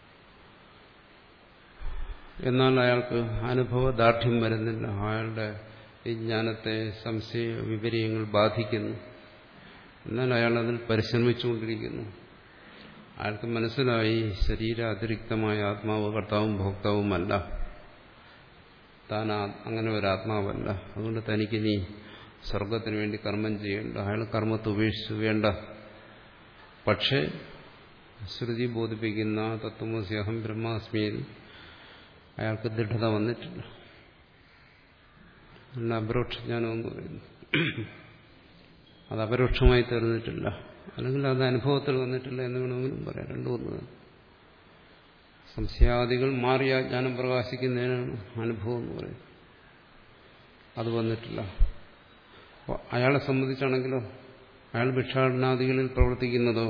എന്നാൽ അയാൾക്ക് അനുഭവദാർഢ്യം വരുന്നില്ല. അയാളുടെ ഈ ജ്ഞാനത്തെ സംശയ വിപര്യങ്ങൾ ബാധിക്കുന്നു. എന്നാൽ അയാൾ അതിൽ പരിശ്രമിച്ചുകൊണ്ടിരിക്കുന്നു. അയാൾക്ക് മനസ്സിലായി ശരീര അതിരിക്തമായ ആത്മാവ് കർത്താവും ഭോക്താവുമല്ല, താൻ അങ്ങനെ ഒരു ആത്മാവല്ല. അതുകൊണ്ട് തനിക്കിനി സ്വർഗത്തിന് വേണ്ടി കർമ്മം ചെയ്യേണ്ട. അയാൾ കർമ്മത്തെ ഉപേക്ഷിച്ചു വേണ്ട. പക്ഷേ ശ്രുതി ബോധിപ്പിക്കുന്ന തത്വമസി അഹം ബ്രഹ്മാസ്മിയിൽ അയാൾക്ക് ദൃഢത വന്നിട്ടില്ല. പിന്നെ അപരോക്ഷജ്ഞാനം എന്ന് പറയുന്നു. അത് അപരോക്ഷമായി തീർന്നിട്ടില്ല, അല്ലെങ്കിൽ അത് അനുഭവത്തിൽ വന്നിട്ടില്ല എന്ന് വേണമെങ്കിലും പറയാം. രണ്ടു ഒന്ന്. സംശയാദികൾ മാറിയ ജ്ഞാനം പ്രകാശിക്കുന്നതിനാണ് അനുഭവം എന്ന് പറയുന്നത്. അത് വന്നിട്ടില്ല. അപ്പോൾ അയാളെ സംബന്ധിച്ചാണെങ്കിലോ, അയാൾ ഭിക്ഷാടനാദികളിൽ പ്രവർത്തിക്കുന്നതോ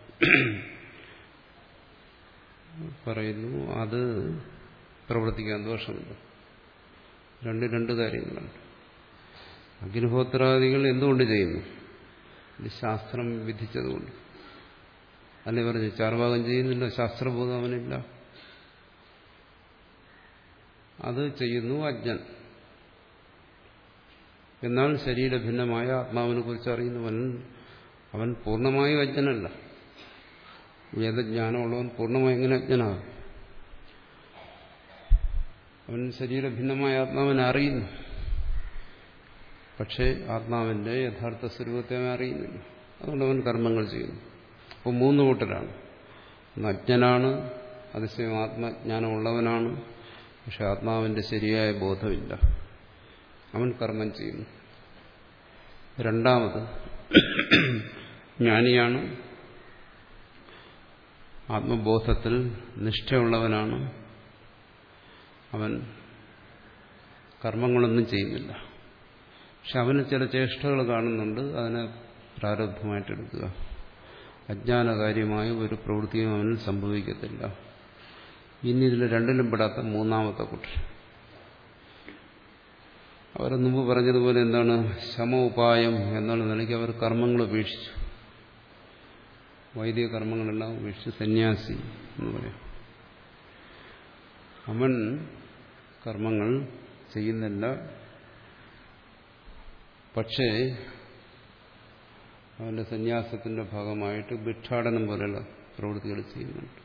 പറയുന്നു അത് പ്രവർത്തിക്കാൻ ദോഷമില്ല. രണ്ട് രണ്ട് കാര്യങ്ങളുണ്ട്. അഗ്നിഹോത്രാദികൾ എന്തുകൊണ്ട് ചെയ്യുന്നു? ഇത് ശാസ്ത്രം വിധിച്ചതുകൊണ്ട്. അല്ലെ പറഞ്ഞു ചാർവാകം ചെയ്യുന്നില്ല, ശാസ്ത്രബോധം അവനില്ല. അത് ചെയ്യുന്നു അജ്ഞൻ. എന്നാൽ ശരീരഭിന്നമായ ആത്മാവിനെ കുറിച്ച് അറിയുന്നവൻ അവൻ പൂർണ്ണമായും അജ്ഞനല്ല. വേദജ്ഞാനമുള്ളവൻ പൂർണ്ണമായി എങ്ങനെ അജ്ഞനാകും? അവൻ ശരീരഭിന്നമായ ആത്മാവിനെ അറിയുന്നു, പക്ഷേ ആത്മാവിന്റെ യഥാർത്ഥ സ്വരൂപത്തെ അവൻ അറിയുന്നില്ല. അതുകൊണ്ട് അവൻ കർമ്മങ്ങൾ ചെയ്യുന്നു. അപ്പോൾ മൂന്ന് കൂട്ടരാണ്. ഒന്ന് അജ്ഞനാണ്, അതിശയം ആത്മജ്ഞാനമുള്ളവനാണ്, പക്ഷെ ആത്മാവിന്റെ ശരിയായ ബോധമില്ല, അവൻ കർമ്മം ചെയ്യുന്നു. രണ്ടാമത് ജ്ഞാനിയാണ്, ആത്മബോധത്തിൽ നിഷ്ഠയുള്ളവനാണ്, അവൻ കർമ്മങ്ങളൊന്നും ചെയ്യുന്നില്ല, പക്ഷെ അവന് ചില ചേഷ്ടകൾ കാണുന്നുണ്ട്, അതിനെ പ്രാരബ്ധമായിട്ടെടുക്കുക. അജ്ഞാനകാര്യമായ ഒരു പ്രവൃത്തിയും അവനിൽ സംഭവിക്കത്തില്ല. ഇനി ഇതിൽ രണ്ടിലും പെടാത്ത മൂന്നാമത്തെ കൂട്ടർ, അവർ മുമ്പ് പറഞ്ഞതുപോലെ എന്താണ്, ശമ ഉപായം എന്നുള്ള നിലയ്ക്ക് അവർ കർമ്മങ്ങൾ ഉപേക്ഷിച്ചു. വൈദിക കർമ്മങ്ങളെല്ലാം ഉപേക്ഷിച്ച് സന്യാസി എന്ന് പറയാം. അവൻ കർമ്മങ്ങൾ ചെയ്യുന്നില്ല, പക്ഷേ അവന്റെ സന്യാസത്തിന്റെ ഭാഗമായിട്ട് ഭിക്ഷാടനം പോലെയുള്ള പ്രവൃത്തികൾ ചെയ്യുന്നുണ്ട്.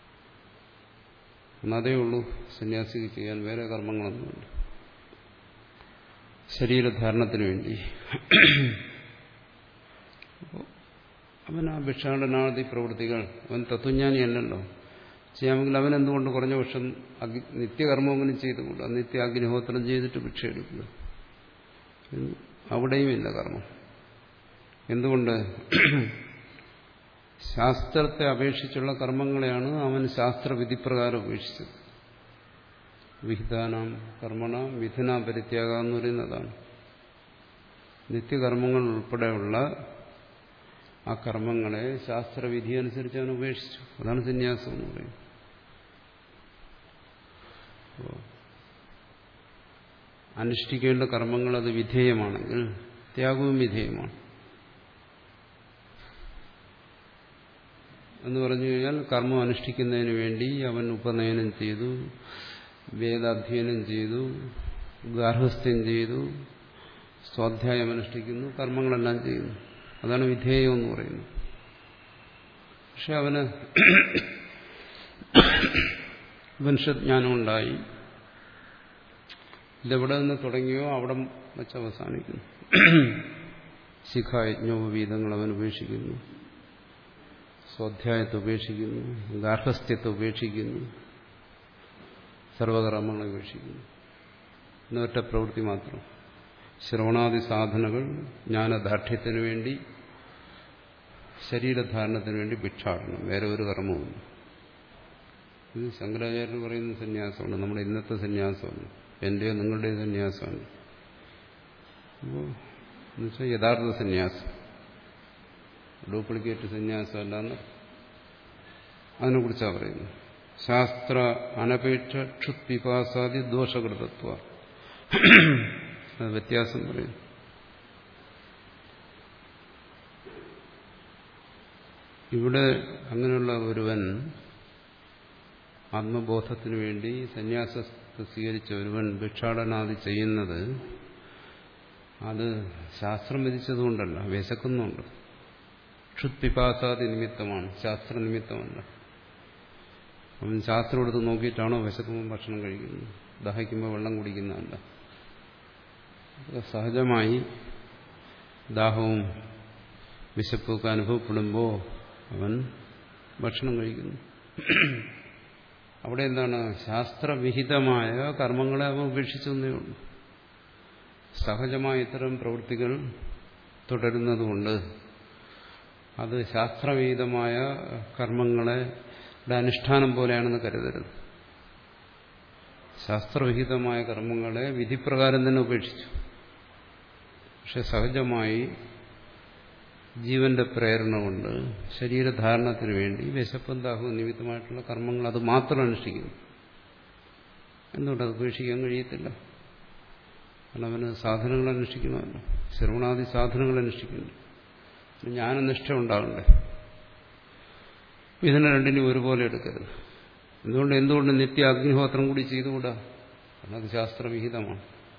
എന്നതേ ഉള്ളൂ സന്യാസിക്ക് ചെയ്യാൻ, വേറെ കർമ്മങ്ങളൊന്നുമില്ല. ശരീരധാരണത്തിന് വേണ്ടി അവൻ ആ ഭിക്ഷാടനാദി പ്രവൃത്തികൾ, അവൻ തത്വജ്ഞാനിയല്ലല്ലോ, ചെയ്യാമെങ്കിൽ അവൻ എന്തുകൊണ്ട് കുറഞ്ഞ പക്ഷം നിത്യകർമ്മമെങ്കിലും ചെയ്തുകൊണ്ട് നിത്യ അഗ്നിഹോത്രം ചെയ്തിട്ട് ഭിക്ഷ എടുക്കുക? അവിടെയും ഇല്ല കർമ്മം. എന്തുകൊണ്ട്? ശാസ്ത്രത്തെ അപേക്ഷിച്ചുള്ള കർമ്മങ്ങളെയാണ് അവൻ ശാസ്ത്രവിധിപ്രകാരം ഉപേക്ഷിച്ചത്. വിഹിതാനാം കർമ്മണ മിഥുന പരിത്യാഗ എന്ന് പറയുന്നതാണ്. നിത്യകർമ്മങ്ങൾ ഉൾപ്പെടെയുള്ള ആ കർമ്മങ്ങളെ ശാസ്ത്രവിധി അനുസരിച്ച് അവൻ ഉപേക്ഷിച്ചു. അതാണ് സന്യാസം എന്ന് പറയുന്നത്. അനുഷ്ഠിക്കേണ്ട കർമ്മങ്ങൾ അത് വിധേയമാണെങ്കിൽ ത്യാഗവും വിധേയമാണ് എന്ന് പറഞ്ഞു കഴിഞ്ഞാൽ, കർമ്മം അനുഷ്ഠിക്കുന്നതിന് വേണ്ടി അവൻ ഉപനയനം ചെയ്തു, വേദാധ്യയനം ചെയ്തു, ഗാർഹസ്ഥ്യം ചെയ്തു, സ്വാധ്യായം അനുഷ്ഠിക്കുന്നു, കർമ്മങ്ങളെല്ലാം ചെയ്യുന്നു. അതാണ് വിധേയം എന്ന് പറയുന്നത്. പക്ഷെ അവന് വംശജ്ഞാനം ഉണ്ടായി. ഇതെവിടെ നിന്ന് തുടങ്ങിയോ അവിടെ വെച്ച് അവസാനിക്കുന്നു. ശിഖായജ്ഞോപവീതങ്ങൾ അവൻ ഉപേക്ഷിക്കുന്നു, സ്വാധ്യായത്തെ ഉപേക്ഷിക്കുന്നു, ഗാർഹസ്ഥ്യത്തെ ഉപേക്ഷിക്കുന്നു, സർവകർമ്മങ്ങളെ ഉപേക്ഷിക്കുന്നു. എന്നൊറ്റ പ്രവൃത്തി മാത്രം. ശ്രവണാദി സാധനകൾ ജ്ഞാനദാർഢ്യത്തിന് വേണ്ടി, ശരീരധാരണത്തിന് വേണ്ടി ഭിക്ഷാടനം, വേറെ ഒരു കർമ്മവുമില്ല. ഇത് ശങ്കരാചാര്യർ പറയുന്ന സന്യാസമാണ്, നമ്മുടെ ഇന്നത്തെ സന്യാസമാണ്, എന്റെയോ നിങ്ങളുടെയോ സന്യാസമാണ്. അപ്പോൾ എന്നുവെച്ചാൽ യഥാർത്ഥ സന്യാസം, ഡ്യൂപ്ലിക്കേറ്റ് സന്യാസം അല്ലാന്ന് അതിനെക്കുറിച്ചാണ് പറയുന്നത്. ശാസ്ത്ര അനപേക്ഷ ക്ഷുത്പിപാസാദി ദോഷകൃതത്വ, അത് വ്യത്യാസം പറയുന്നു. ഇവിടെ അങ്ങനെയുള്ള ഒരുവൻ ആത്മബോധത്തിനു വേണ്ടി സന്യാസത്തെ സ്വീകരിച്ച ഒരുവൻ ഭിക്ഷാടനാദി ചെയ്യുന്നത് അത് ശാസ്ത്രം വിധിച്ചതുകൊണ്ടല്ല, വിശക്കുന്നുണ്ട്. ക്ഷുത്പിപാസാദി നിമിത്തമാണ്, ശാസ്ത്രനിമിത്തമല്ല. അവൻ ശാസ്ത്രം എടുത്ത് നോക്കിയിട്ടാണോ വിശക്കുമ്പോൾ ഭക്ഷണം കഴിക്കുന്നത്, ദാഹിക്കുമ്പോൾ വെള്ളം കുടിക്കുന്നതല്ല. സഹജമായി ദാഹവും വിശപ്പൊക്കെ അനുഭവപ്പെടുമ്പോൾ അവൻ ഭക്ഷണം കഴിക്കുന്നു. അവിടെ എന്താണ്, ശാസ്ത്രവിഹിതമായ കർമ്മങ്ങളെ അവൻ ഉപേക്ഷിച്ചെന്നേ ഉള്ളൂ. സഹജമായ ഇത്തരം പ്രവൃത്തികൾ തുടരുന്നതുകൊണ്ട് അത് ശാസ്ത്രവിഹിതമായ കർമ്മങ്ങളെ അനുഷ്ഠാനം പോലെയാണെന്ന് കരുതരുത്. ശാസ്ത്രവിഹിതമായ കർമ്മങ്ങളെ വിധിപ്രകാരം തന്നെ ഉപേക്ഷിച്ചു. പക്ഷെ സഹജമായി ജീവന്റെ പ്രേരണ കൊണ്ട് ശരീരധാരണത്തിന് വേണ്ടി വിശപ്പും ദാഹവും നിമിത്തമായിട്ടുള്ള കർമ്മങ്ങൾ അത് മാത്രം അനുഷ്ഠിക്കുന്നു. എന്തുകൊണ്ടത് ഉപേക്ഷിക്കാൻ കഴിയത്തില്ല? കാരണം അവന് സാധനങ്ങൾ അനുഷ്ഠിക്കണമല്ലോ, ശ്രവണാദി സാധനങ്ങൾ അനുഷ്ഠിക്കുന്നു. ജ്ഞാനനിഷ്ഠ ഉണ്ടാകണ്ടേ? ഇതിനെ രണ്ടിനും ഒരുപോലെ എടുക്കരുത്. എന്തുകൊണ്ട് എന്തുകൊണ്ട് നിത്യ അഗ്നിഹോത്രം കൂടി ചെയ്തുകൂടാ? കാരണം അത് ശാസ്ത്രവിഹിതമാണ്.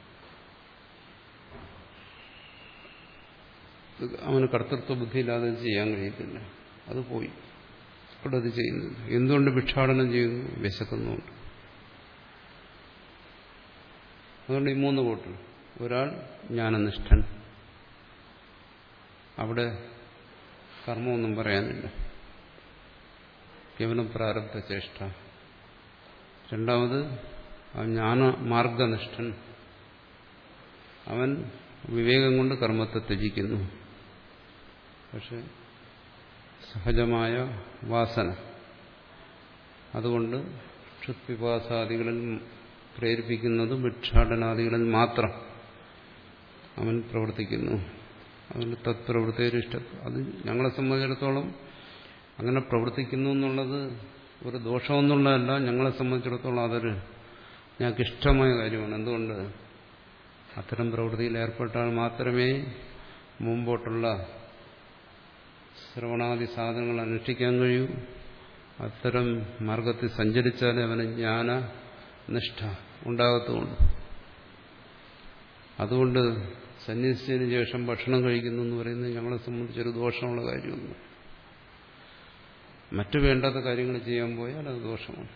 അവന് കർത്തൃത്വ ബുദ്ധിയില്ലാതെ ചെയ്യാൻ കഴിയത്തില്ല. അത് പോയി അവിടെ അത് ചെയ്യുന്നില്ല. എന്തുകൊണ്ട് ഭിക്ഷാടനം ചെയ്യുന്നു? വിശക്കുന്നുണ്ട്. അതുകൊണ്ട് ഈ മൂന്ന് കൂട്ടർ. ഒരാൾ ജ്ഞാനനിഷ്ഠൻ, അവിടെ കർമ്മമൊന്നും പറയാനില്ല, കേവലം പ്രാരബ്ധ ചേഷ്ട. രണ്ടാമത് ആ ജ്ഞാന മാർഗനിഷ്ഠൻ, അവൻ വിവേകം കൊണ്ട് കർമ്മത്തെ ത്യജിക്കുന്നു. പക്ഷെ സഹജമായ വാസന അതുകൊണ്ട് ക്ഷുത്പിപാസാദികളിൽ പ്രേരിപ്പിക്കുന്നത് ഭിക്ഷാടനാദികളിൽ മാത്രം അവൻ പ്രവർത്തിക്കുന്നു. അതുകൊണ്ട് തത്പ്രവൃത്തിയുടെ ഇഷ്ട അത് ഞങ്ങളെ സംബന്ധിച്ചിടത്തോളം അങ്ങനെ പ്രവർത്തിക്കുന്നു എന്നുള്ളത് ഒരു ദോഷമൊന്നുള്ളതല്ല. ഞങ്ങളെ സംബന്ധിച്ചിടത്തോളം അതൊരു ഞങ്ങൾക്ക് ഇഷ്ടമായ കാര്യമാണ്. എന്തുകൊണ്ട്? അത്തരം പ്രവൃത്തിയിൽ ഏർപ്പെട്ടാൽ മാത്രമേ മുമ്പോട്ടുള്ള ശ്രവണാദി സാധനങ്ങൾ അനുഷ്ഠിക്കാൻ കഴിയൂ. അത്തരം മാർഗത്തിൽ സഞ്ചരിച്ചാലേ അവന് ജ്ഞാന നിഷ്ഠ ഉണ്ടാകത്തുള്ളൂ. അതുകൊണ്ട് സന്യസിച്ചതിന് ശേഷം ഭക്ഷണം കഴിക്കുന്നു എന്ന് പറയുന്നത് ഞങ്ങളെ സംബന്ധിച്ചൊരു ദോഷമുള്ള കാര്യമൊന്നും. മറ്റു വേണ്ടാത്ത കാര്യങ്ങൾ ചെയ്യാൻ പോയാൽ അത് ദോഷമാണ്.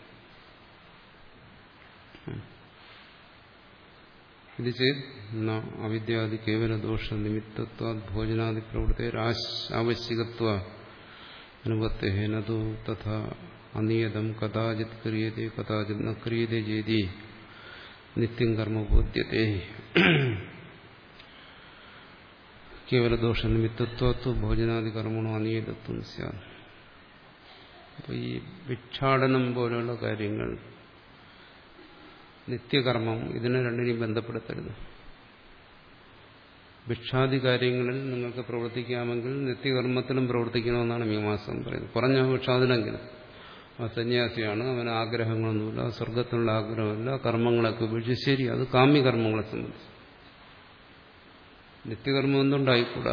ഇത് ചെയ്ത് അവിദ്യാദി കേവല ദോഷ നിമിത്തത്വ ഭോജനാദി പ്രവൃത്തി ആവശ്യകത്വ അനുപത്തേനതു തഥാ അനിയതം കഥാചിത് ക്രിയതേ കഥാചിത് ന ക്രിയതേ ചേതി നിത്യം കർമ്മ ബോധ്യത്തെ. കേവല ദോഷ നിമിത്തത്വ ഭോജനാദി കർമ്മണോ അനിയതത്വം സ്യാത്. അപ്പോൾ ഈ ഭിക്ഷാടനം പോലെയുള്ള കാര്യങ്ങൾ, നിത്യകർമ്മം, ഇതിനെ രണ്ടിനെയും ബന്ധപ്പെടുത്തരുത്. ഭിക്ഷാദി കാര്യങ്ങളിൽ നിങ്ങൾക്ക് പ്രവർത്തിക്കാമെങ്കിൽ നിത്യകർമ്മത്തിലും പ്രവർത്തിക്കണമെന്നാണ് മീമാംസം പറയുന്നത്. കുറഞ്ഞ ഭിക്ഷാദിനെങ്കിലും ആ സന്യാസിയാണ്, അവന് ആഗ്രഹങ്ങളൊന്നുമില്ല, സ്വർഗത്തിനുള്ള ആഗ്രഹമില്ല, കർമ്മങ്ങളൊക്കെ ഉപേക്ഷിച്ച് ശരി, അത് കാമ്യകർമ്മങ്ങളെ സംബന്ധിച്ച്. നിത്യകർമ്മം എന്തുണ്ടായിക്കൂടാ?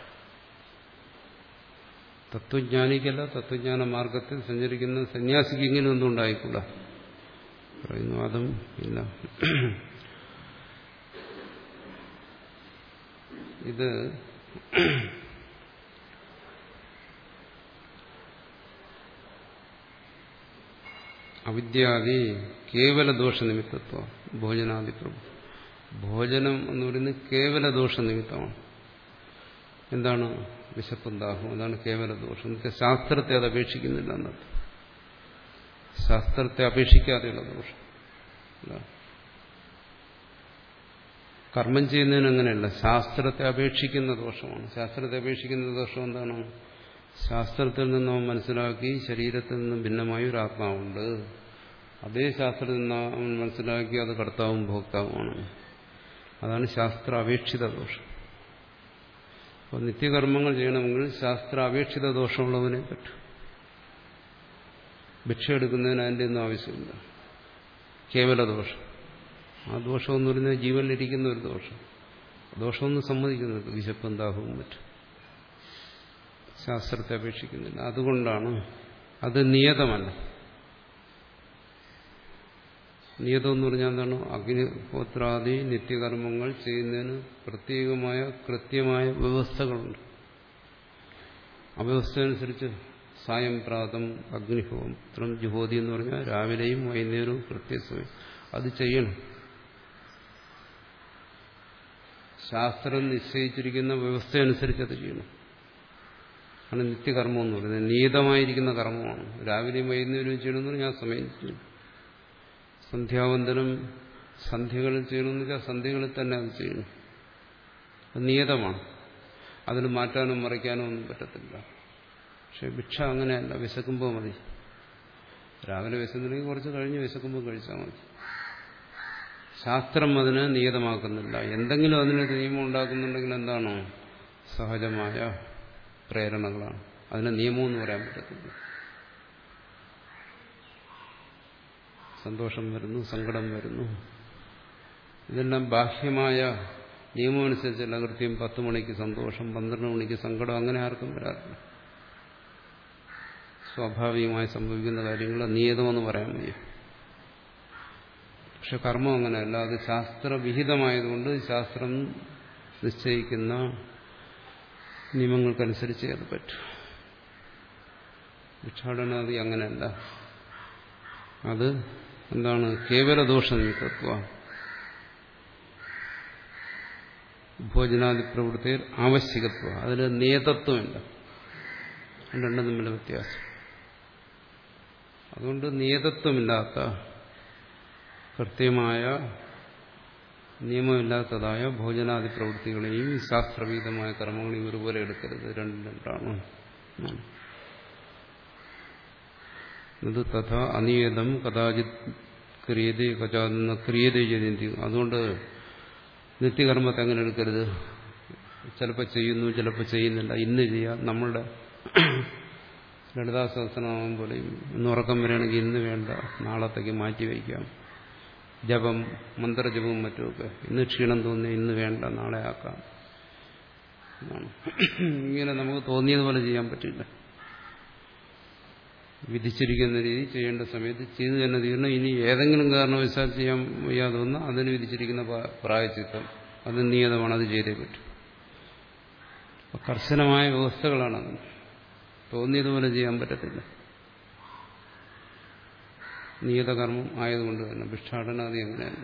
തത്വജ്ഞാനിക്കല്ല, തത്വജ്ഞാന മാർഗത്തിൽ സഞ്ചരിക്കുന്ന സന്യാസിക്ക് ഇങ്ങനെ ഒന്നും ഉണ്ടായിക്കൂടാ പറയുന്നു. അതും ഇല്ല. ഇത് അവിദ്യാദി കേവല ദോഷനിമിത്തത്വം ഭോജനാദി പ്രഭു. ഭോജനം എന്ന് പറയുന്നത് കേവല ദോഷനിമിത്തമാണ്. എന്താണ്? വിശപ്പും ദാഹവും. അതാണ് കേവല ദോഷം. എന്നുവെച്ചാൽ ശാസ്ത്രത്തെ അത് അപേക്ഷിക്കുന്നില്ല എന്നർത്ഥം. ശാസ്ത്രത്തെ അപേക്ഷിക്കാതെയുള്ള ദോഷം. കർമ്മം ചെയ്യുന്നതിന് അങ്ങനെയല്ല, ശാസ്ത്രത്തെ അപേക്ഷിക്കുന്ന ദോഷമാണ്. ശാസ്ത്രത്തെ അപേക്ഷിക്കുന്ന ദോഷം എന്താണ്? ശാസ്ത്രത്തിൽ നിന്ന് അവൻ മനസ്സിലാക്കി ശരീരത്തിൽ നിന്നും ഭിന്നമായ ഒരു ആത്മാവുണ്ട്. അതേ ശാസ്ത്രത്തിൽ നിന്ന് അവൻ മനസ്സിലാക്കി അത് കർത്താവും ഭോക്താവുമാണ്. അതാണ് ശാസ്ത്ര അപേക്ഷിത ദോഷം. അപ്പോൾ നിത്യകർമ്മങ്ങൾ ചെയ്യണമെങ്കിൽ ശാസ്ത്ര അപേക്ഷിത ദോഷമുള്ളവനെ പറ്റും. ഭിക്ഷ എടുക്കുന്നതിന് അതിൻ്റെ ഒന്നും ആവശ്യമില്ല. കേവല ദോഷം. ആ ദോഷം എന്ന് പറയുന്നത് ജീവനിലിരിക്കുന്ന ഒരു ദോഷം. ദോഷമൊന്നും സമ്മതിക്കുന്നില്ല, വിശപ്പും ദാഹവും പറ്റും. ശാസ്ത്രത്തെ അപേക്ഷിക്കുന്നില്ല. അതുകൊണ്ടാണ് അത് നിയതമല്ല. നിയതം എന്ന് പറഞ്ഞാൽ എന്താണ്? അഗ്നിഹോത്രാദി നിത്യകർമ്മങ്ങൾ ചെയ്യുന്നതിന് പ്രത്യേകമായ കൃത്യമായ വ്യവസ്ഥകളുണ്ട്. ആ വ്യവസ്ഥ അനുസരിച്ച് സായം പ്രാതം അഗ്നിഹോത്രം ജുഹോതി എന്ന് പറഞ്ഞാൽ രാവിലെയും വൈകുന്നേരവും കൃത്യസമയം അത് ചെയ്യണം. ശാസ്ത്രം നിശ്ചയിച്ചിരിക്കുന്ന വ്യവസ്ഥ അനുസരിച്ച് അത് ചെയ്യണം. ആണ് നിത്യകർമ്മം എന്ന് പറയുന്നത്. നിയതമായിരിക്കുന്ന കർമ്മമാണ്. രാവിലെയും വൈകുന്നേരവും ചെയ്യണമെന്ന് പറഞ്ഞാൽ ആ സമയം ചെയ്യണം. സന്ധ്യാവന്തനം സന്ധ്യകളിൽ ചെയ്യണമെന്ന് വെച്ചാൽ സന്ധ്യകളിൽ തന്നെ അത് ചെയ്യണം. അത് നിയതമാണ്. അതിന് മാറ്റാനും മറിക്കാനും ഒന്നും പറ്റത്തില്ല. പക്ഷെ ഭിക്ഷ അങ്ങനെയല്ല, വിശക്കുമ്പോൾ മതി. രാവിലെ വിശന്നില്ലെങ്കിൽ കുറച്ച് കഴിഞ്ഞ് വിശക്കുമ്പോൾ കഴിച്ചാൽ മതി. ശാസ്ത്രം അതിന് നിയതമാക്കുന്നില്ല. എന്തെങ്കിലും അതിനൊരു നിയമം ഉണ്ടാക്കുന്നുണ്ടെങ്കിൽ എന്താണോ സഹജമായ പ്രേരണകളാണ്. അതിന് നിയമമെന്ന് പറയാൻ പറ്റത്തില്ല. സന്തോഷം വരുന്നു, സങ്കടം വരുന്നു, ഇതെല്ലാം ബാഹ്യമായ നിയമമനുസരിച്ചല്ല. കൃത്യം പത്ത് മണിക്ക് സന്തോഷം, പന്ത്രണ്ട് മണിക്ക് സങ്കടം, അങ്ങനെ ആർക്കും വരാറില്ല. സ്വാഭാവികമായി സംഭവിക്കുന്ന കാര്യങ്ങൾ നിയതമെന്ന് പറയാൻ വയ്യ. പക്ഷെ കർമ്മം അങ്ങനെയല്ല. അത് ശാസ്ത്രവിഹിതമായതുകൊണ്ട് ശാസ്ത്രം നിശ്ചയിക്കുന്ന നിയമങ്ങൾക്കനുസരിച്ച് അത് പറ്റും. ഭിക്ഷാടനാദി അങ്ങനെയല്ല. അത് എന്താണ്? കേവല ദോഷനിമിത്തത്വ ഭോജനാദി പ്രവൃത്തി ആവശ്യകത്വം. അതിൽ നിയതത്വമില്ല. രണ്ടും തമ്മിലുള്ള വ്യത്യാസം. അതുകൊണ്ട് നിയതത്വമില്ലാത്ത, കൃത്യമായ നിയമമില്ലാത്തതായ ഭോജനാദി പ്രവൃത്തികളെയും ശാസ്ത്രവിഹിതമായ കർമ്മങ്ങളെയും ഒരുപോലെ എടുക്കരുത്. രണ്ടും രണ്ടാണ്. ഇത് തഥാ അനിയതം കഥാചിത് ക്രിയതേ കഥാ ക്രിയതേ ചെയ്തി. അതുകൊണ്ട് നിത്യകർമ്മത്തെ അങ്ങനെ എടുക്കരുത്. ചിലപ്പോൾ ചെയ്യുന്നു, ചിലപ്പോൾ ചെയ്യുന്നില്ല. ഇന്ന് ചെയ്യാം. നമ്മളുടെ ലളിതാ സഹസ്രനാമം പോലെയും ഇന്ന് ഉറക്കം വരികയാണെങ്കിൽ ഇന്ന് വേണ്ട, നാളത്തേക്ക് മാറ്റിവയ്ക്കാം. ജപം, മന്ത്രജപവും മറ്റുമൊക്കെ ഇന്ന് ക്ഷീണം തോന്നി ഇന്ന് വേണ്ട, നാളെ ആക്കാം. ഇങ്ങനെ നമുക്ക് തോന്നിയതുപോലെ ചെയ്യാൻ പറ്റില്ല. വിധിച്ചിരിക്കുന്ന രീതി ചെയ്യേണ്ട സമയത്ത് ചെയ്തു തന്നെ തീരണം. ഇനി ഏതെങ്കിലും കാരണവശാൽ ചെയ്യാൻ വയ്യാതെ വന്നാൽ അതിന് വിധിച്ചിരിക്കുന്ന പ്രായച്ചിത്തം അത് നിയതമാണ്, അത് ചെയ്തേ പറ്റും. കർശനമായ വ്യവസ്ഥകളാണ്. തോന്നിയതുപോലെ ചെയ്യാൻ പറ്റത്തില്ല. നിയതകർമ്മം ആയതുകൊണ്ട് തന്നെ ഭിക്ഷാടനാദി അങ്ങനെയല്ല.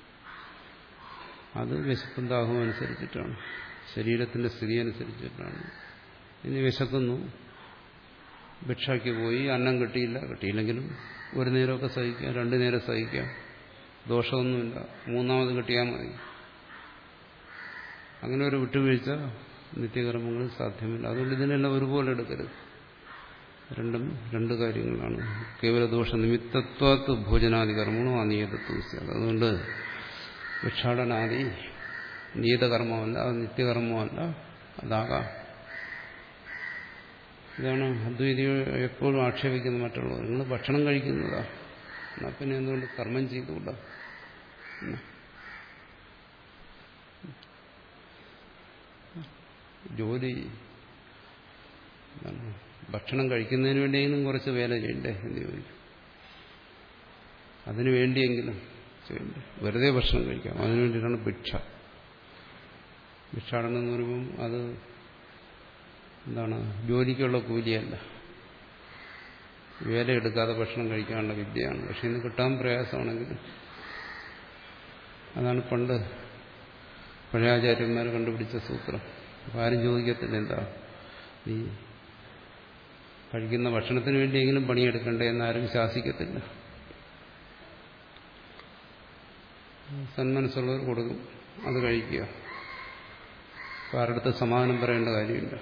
അത് വിശപ്പും ദാഹവും അനുസരിച്ചിട്ടാണ്, ശരീരത്തിന്റെ സ്ഥിതി അനുസരിച്ചിട്ടാണ്. ഇനി വിശക്കുന്നു, ഭിക്ഷയ്ക്ക് പോയി, അന്നം കിട്ടിയില്ല, കിട്ടിയില്ലെങ്കിലും ഒരു നേരമൊക്കെ സഹിക്കാം, രണ്ടു നേരം സഹിക്കാം, ദോഷമൊന്നുമില്ല. മൂന്നാമത് കിട്ടിയാൽ മതി. അങ്ങനെ ഒരു വിട്ടുവീഴ്ച നിത്യകർമ്മങ്ങൾ സാധ്യമല്ല. അതുകൊണ്ട് ഇതിനെല്ലാം ഒരുപോലെ എടുക്കരുത്. രണ്ടും രണ്ട് കാര്യങ്ങളാണ്. കേവല ദോഷ നിമിത്തത്വത്ത് ഭോജനാദി കർമ്മണോ അനിയതത്വം. അതുകൊണ്ട് ഭിക്ഷാടനാദി നിയതകർമ്മമല്ല, അത് നിത്യകർമ്മമല്ല, അതാകാം. ഇതാണ് അദ്വൈതി എപ്പോഴും ആക്ഷേപിക്കുന്നത് മറ്റുള്ളവർ. നിങ്ങൾ ഭക്ഷണം കഴിക്കുന്നതാ, എന്നാൽ പിന്നെ എന്തുകൊണ്ട് കർമ്മം ചെയ്തുകൂടാ? ജോലി ഭക്ഷണം കഴിക്കുന്നതിന് വേണ്ടിയെങ്കിലും കുറച്ച് വേല ചെയ്യണ്ടേ എന്ന് ചോദിക്കും. അതിനു വേണ്ടിയെങ്കിലും ചെയ്യണ്ടേ? വെറുതെ ഭക്ഷണം കഴിക്കാം. അതിനു വേണ്ടിയിട്ടാണ് ഭിക്ഷ. ഭിക്ഷാടനം എന്ന് പറയുമ്പം അത് എന്താണ്? ജോലിക്കുള്ള കൂലിയല്ല, വേല എടുക്കാതെ ഭക്ഷണം കഴിക്കാനുള്ള വിദ്യയാണ്. പക്ഷെ ഇന്ന് കിട്ടാൻ പ്രയാസമാണെങ്കിൽ അതാണ് പണ്ട് പഴയ ആചാര്യന്മാർ കണ്ടുപിടിച്ച സൂത്രം. അപ്പം ആരും ചോദിക്കത്തില്ല എന്താ ഈ കഴിക്കുന്ന ഭക്ഷണത്തിന് വേണ്ടിയെങ്കിലും പണിയെടുക്കണ്ടേ എന്നാരും ശാസിക്കത്തില്ല. സന്മനസ്സുള്ളവർ കൊടുക്കും, അത് കഴിക്കുക. അപ്പം ആരുടെ സമാധാനം പറയേണ്ട കാര്യമില്ല.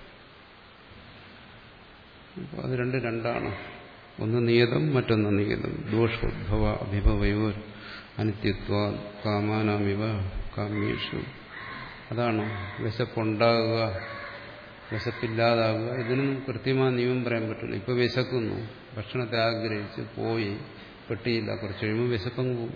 അപ്പോൾ അത് രണ്ട് രണ്ടാണ്. ഒന്ന് നിയതം, മറ്റൊന്ന് നിയതം. ദോഷോദ്ഭവ അഭിഭവയോ അനിത്യത്വ കാമാനാമിവ കാമ്യേഷു. അതാണ് വിശപ്പുണ്ടാകുക, വിശപ്പില്ലാതാകുക. ഇതിനൊന്നും കൃത്യമായ നിയമം പറയാൻ പറ്റില്ല. ഇപ്പോൾ വിശക്കുന്നു, ഭക്ഷണത്തെ ആഗ്രഹിച്ച് പോയി, പെട്ടിയില്ല, കുറച്ച് കഴിയുമ്പോൾ വിശപ്പങ്ങ് പോകും,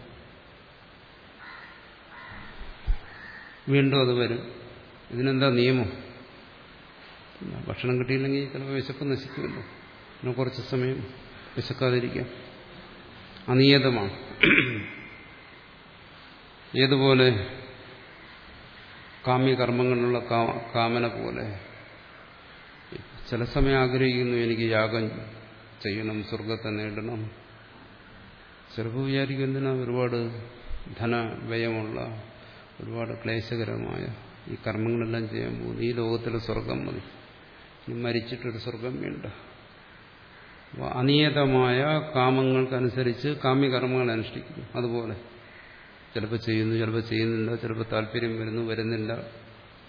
വീണ്ടും അത് വരും. ഇതിനെന്താ നിയമം? ഭക്ഷണം കിട്ടിയില്ലെങ്കിൽ ചിലപ്പോൾ വിശപ്പ് നശിക്കുമല്ലോ. പിന്നെ കുറച്ച് സമയം വിശക്കാതിരിക്കാം. അനിയതമാണ്. ഏതുപോലെ? കാമ്യകർമ്മങ്ങളിലുള്ള കാമന പോലെ. ചില സമയം ആഗ്രഹിക്കുന്നു, എനിക്ക് യാഗം ചെയ്യണം, സ്വർഗത്തെ നേടണം. ചിലപ്പോൾ വിചാരിക്കും എന്തിനാ ഒരുപാട് ധനവ്യയമുള്ള, ഒരുപാട് ക്ലേശകരമായ ഈ കർമ്മങ്ങളെല്ലാം ചെയ്യാൻ പോകുന്നു, ഈ ലോകത്തിലെ സ്വർഗം മതി, ഇനി മരിച്ചിട്ടൊരു സ്വർഗം വേണ്ട. അപ്പോൾ അനിയതമായ കാമങ്ങൾക്കനുസരിച്ച് കാമ്യകർമ്മങ്ങൾ അനുഷ്ഠിക്കുന്നു. അതുപോലെ ചിലപ്പോൾ ചെയ്യുന്നു, ചിലപ്പോൾ ചെയ്യുന്നില്ല, ചിലപ്പോൾ താല്പര്യം വരുന്നു, വരുന്നില്ല,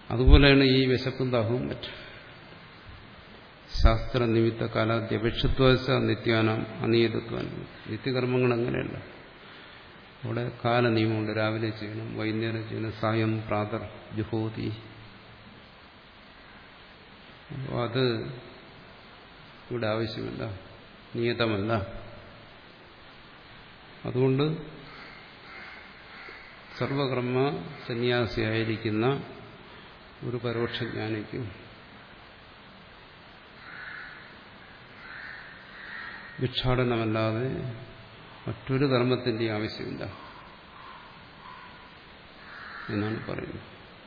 അതുപോലെയാണ് ഈ വിശപ്പും ദാഹവും മറ്റും. ശാസ്ത്ര നിമിത്ത കാലാദ്യപേക്ഷത്വ നിത്യാനാം അനിയതത്വം. നിത്യകർമ്മങ്ങൾ അങ്ങനെയല്ല. അവിടെ കാലനിയമമുണ്ട്. രാവിലെ ചെയ്യണം, വൈകുന്നേരം ചെയ്യണം, സായം പ്രാതർ ജുഹോതി. അപ്പോൾ അത് ഇവിടെ ആവശ്യമില്ല, നിയതമല്ല. അതുകൊണ്ട് സർവകർമ്മ സന്യാസിയായിരിക്കുന്ന ഒരു പരോക്ഷജ്ഞാനിക്കും ഭിക്ഷാടനമല്ലാതെ മറ്റൊരു കർമ്മത്തിന്റെ ആവശ്യമില്ല എന്നാണ് പറയുന്നത്.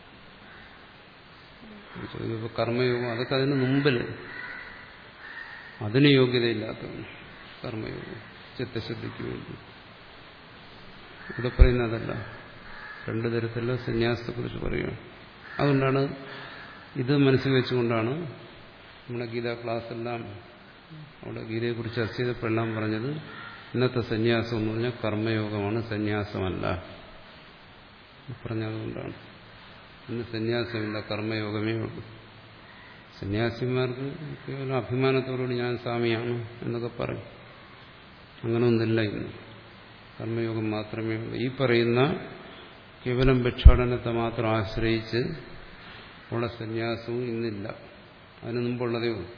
ഇപ്പോൾ കർമ്മയോഗം അതൊക്കെ അതിന് മുമ്പിൽ അതിന് യോഗ്യതയില്ലാത്തതാണ് കർമ്മയോഗം, ചിത്തശുദ്ധിക്ക് വേണ്ടി. ഇവിടെ പറയുന്നതല്ല, രണ്ടു തരത്തിലുള്ള സന്യാസത്തെക്കുറിച്ച് പറയുകയാണ്. അതുകൊണ്ടാണ് ഇത് മനസ്സിൽ വെച്ചുകൊണ്ടാണ് നമ്മുടെ ഗീതാ ക്ലാസ്സെല്ലാം അവിടെ ഗീതയെക്കുറിച്ച് ചർച്ച ചെയ്തപ്പോഴെല്ലാം പറഞ്ഞത് ഇന്നത്തെ സന്യാസം എന്ന് പറഞ്ഞാൽ കർമ്മയോഗമാണ്, സന്യാസമല്ല പറഞ്ഞതുകൊണ്ടാണ്. ഇന്ന് സന്യാസമില്ല, കർമ്മയോഗമേ ഉള്ളൂ. സന്യാസിമാർക്ക് കേവലം അഭിമാനത്തോടുകൂടി ഞാൻ സ്വാമിയാണ് എന്നൊക്കെ പറയും. അങ്ങനെയൊന്നുമില്ല ഇന്ന്. കർമ്മയോഗം മാത്രമേ ഉള്ളൂ. ഈ പറയുന്ന കേവലം ഭിക്ഷാടനത്തെ മാത്രം ആശ്രയിച്ച് ഉള്ള സന്യാസവും ഇന്നില്ല. അതിന് മുമ്പുള്ളതേ ഉള്ളൂ.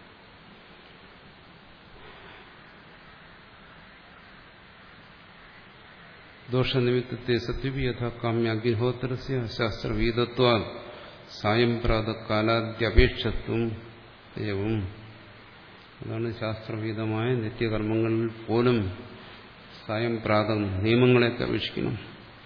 ദോഷനിമിത്തത്തെ സത്യവി യഥാ കാമ്യ അഗ്നിഹോത്രസ്യ ശാസ്ത്രവീതത്വ സായം പ്രാതകാലാദ്യപേക്ഷത്വം ഏവം. അതാണ് ശാസ്ത്രവീതമായ നിത്യകർമ്മങ്ങളിൽ പോലും സായം പ്രാതം നിയമങ്ങളെയൊക്കെ അപേക്ഷിക്കണം.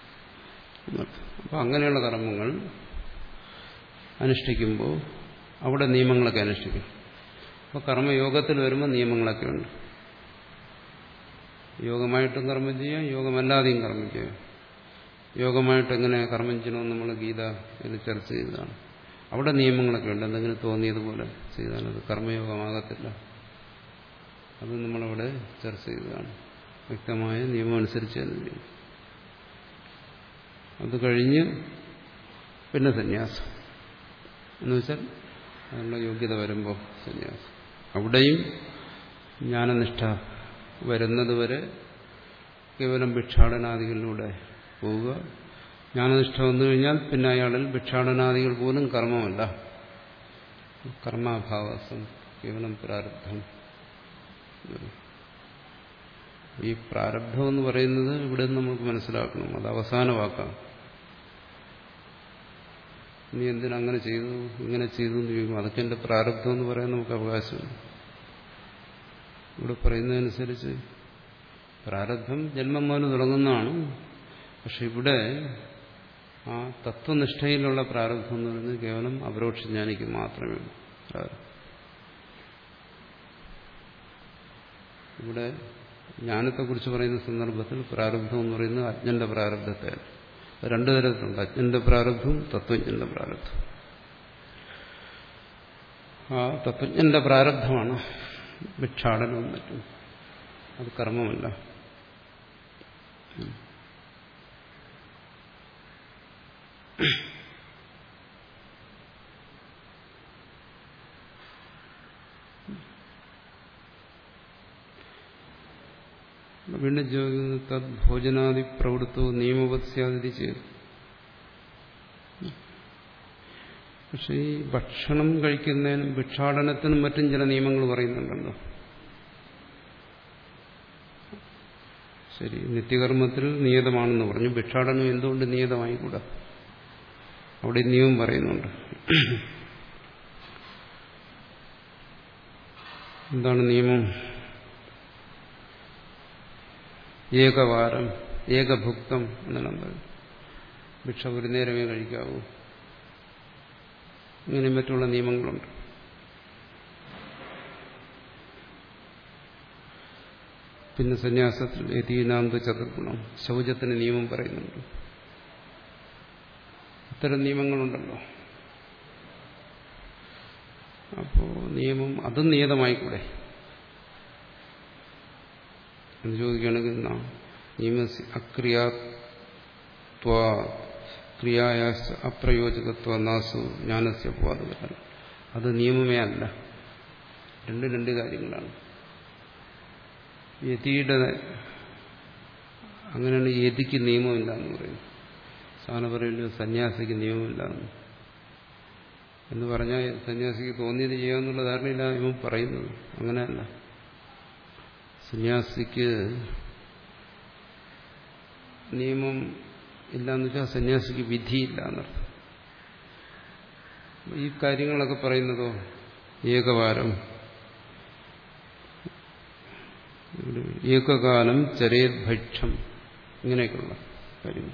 അപ്പം അങ്ങനെയുള്ള കർമ്മങ്ങൾ അനുഷ്ഠിക്കുമ്പോൾ അവിടെ നിയമങ്ങളൊക്കെ അനുഷ്ഠിക്കും. അപ്പോൾ കർമ്മയോഗത്തിൽ വരുമ്പോൾ നിയമങ്ങളൊക്കെ ഉണ്ട്. യോഗമായിട്ടും കർമ്മം ചെയ്യാം, യോഗമല്ലാതെയും കർമ്മം ചെയ്യാം. യോഗമായിട്ട് എങ്ങനെ കർമ്മം ചെയ്യണമെന്ന് നമ്മൾ ഗീതയിൽ ചർച്ച ചെയ്തതാണ്. അവിടെ നിയമങ്ങളൊക്കെ ഉണ്ട്. എന്തെങ്കിലും തോന്നിയതുപോലെ ചെയ്താൽ അത് കർമ്മയോഗമാകത്തില്ല. അത് നമ്മളവിടെ ചർച്ച ചെയ്തതാണ്. വ്യക്തമായ നിയമം അനുസരിച്ച് തന്നെ ചെയ്യും. അത് കഴിഞ്ഞ് പിന്നെ സന്യാസം എന്ന് വെച്ചാൽ അതിനുള്ള യോഗ്യത വരുമ്പോൾ സന്യാസം. അവിടെയും ജ്ഞാനനിഷ്ഠ വരുന്നതുവരെ കേവലം ഭിക്ഷാടനാദികളിലൂടെ പോവുക. ജ്ഞാനനിഷ്ഠ വന്നു കഴിഞ്ഞാൽ പിന്നെ അയാളിൽ ഭിക്ഷാടനാദികൾ പോലും കർമ്മമല്ല, കർമാഭാവസം, കേവലം പ്രാരബ്ധം. ഈ പ്രാരബ്ധം എന്ന് പറയുന്നത് ഇവിടെ നമുക്ക് മനസ്സിലാക്കണം. അത് അവസാന വാക്കാണ്. നീ എന്തിനങ്ങനെ ചെയ്തു, ഇങ്ങനെ ചെയ്തു എന്ന് ചോദിക്കും. അതൊക്കെ എന്റെ പ്രാരബ്ധം എന്ന് പറയാൻ നമുക്ക് അവകാശമില്ല. ഇവിടെ പറയുന്നതനുസരിച്ച് പ്രാരബ്ധം ജന്മം മുതൽ തുടങ്ങുന്നതാണ്. പക്ഷെ ഇവിടെ ആ തത്വനിഷ്ഠയിലുള്ള പ്രാരബ്ധം എന്ന് പറയുന്നത് കേവലം അപരോക്ഷജ്ഞാനിക്ക് മാത്രമേ ഉള്ളൂ. ഇവിടെ ജ്ഞാനത്തെക്കുറിച്ച് പറയുന്ന സന്ദർഭത്തിൽ പ്രാരബ്ധം എന്ന് പറയുന്നത് അജ്ഞന്റെ പ്രാരബ്ധത്തെ രണ്ടു തരത്തിലുണ്ട്. അജ്ഞന്റെ പ്രാരബ്ധവും തത്വജ്ഞന്റെ പ്രാരബ്ധവും. ആ തത്വജ്ഞന്റെ പ്രാരബ്ധമാണ് ഭിക്ഷാടനവും മറ്റും. അത് കർമ്മമല്ല. വീണ്ടും ചോദിക്കുന്നത് തദ് ഭോജനാദി പ്രവൃത്തവും നിയമവത്സ്യാതി ചെയ്തു. പക്ഷെ ഈ ഭക്ഷണം കഴിക്കുന്നതിനും ഭിക്ഷാടനത്തിനും മറ്റും ചില നിയമങ്ങൾ പറയുന്നുണ്ടല്ലോ. ശരി, നിത്യകർമ്മത്തിൽ നിയതമാണെന്ന് പറഞ്ഞു. ഭിക്ഷാടനം എന്തുകൊണ്ട് നിയതമായിക്കൂടാ? അവിടെ നിയമം പറയുന്നുണ്ട്. എന്താണ് നിയമം? ഏകവാരം ഏകഭുക്തം എന്നെല്ലാം പറയും. ഭിക്ഷ ഒരു നേരമേ കഴിക്കാവൂ. ഇങ്ങനെ മറ്റുള്ള നിയമങ്ങളുണ്ട്. പിന്നെ സന്യാസത്തിൽ യതീനാന്ത ചതുർഗുണം, ശൗചത്തിന് നിയമം പറയുന്നുണ്ട്. ഇത്തരം നിയമങ്ങളുണ്ടല്ലോ. അപ്പോ നിയമം അതും നിയതമായിക്കൂടെ എന്ന് ചോദിക്കുകയാണെങ്കിൽ നിയമ അക്രിയാത്വ ക്രിയായ അപ്രയോജകത്വ നാസു ജ്ഞാനസ്യ അപവാദകരം. അത് നിയമമേ അല്ല. രണ്ട് രണ്ട് കാര്യങ്ങളാണ്. യതിയുടെ അങ്ങനെയാണ് യതിക്ക് നിയമമില്ല എന്ന് പറയുന്നത്. സാധാരണ പറയുന്നത് സന്യാസിക്ക് നിയമമില്ല എന്ന് പറഞ്ഞാൽ സന്യാസിക്ക് തോന്നിയത് ചെയ്യാമെന്നുള്ള ധാരണയില്ല ഇവൻ പറയുന്നത്. അങ്ങനെയല്ല. സന്യാസിക്ക് നിയമം ഇല്ലാന്ന് വെച്ചാൽ സന്യാസിക്ക് വിധിയില്ല എന്നർത്ഥം. ഈ കാര്യങ്ങളൊക്കെ പറയുന്നതോ ഏകവാരം ഏകകാലം ചരേത് ഭക്ഷം ഇങ്ങനെയൊക്കെയുള്ള കാര്യങ്ങൾ.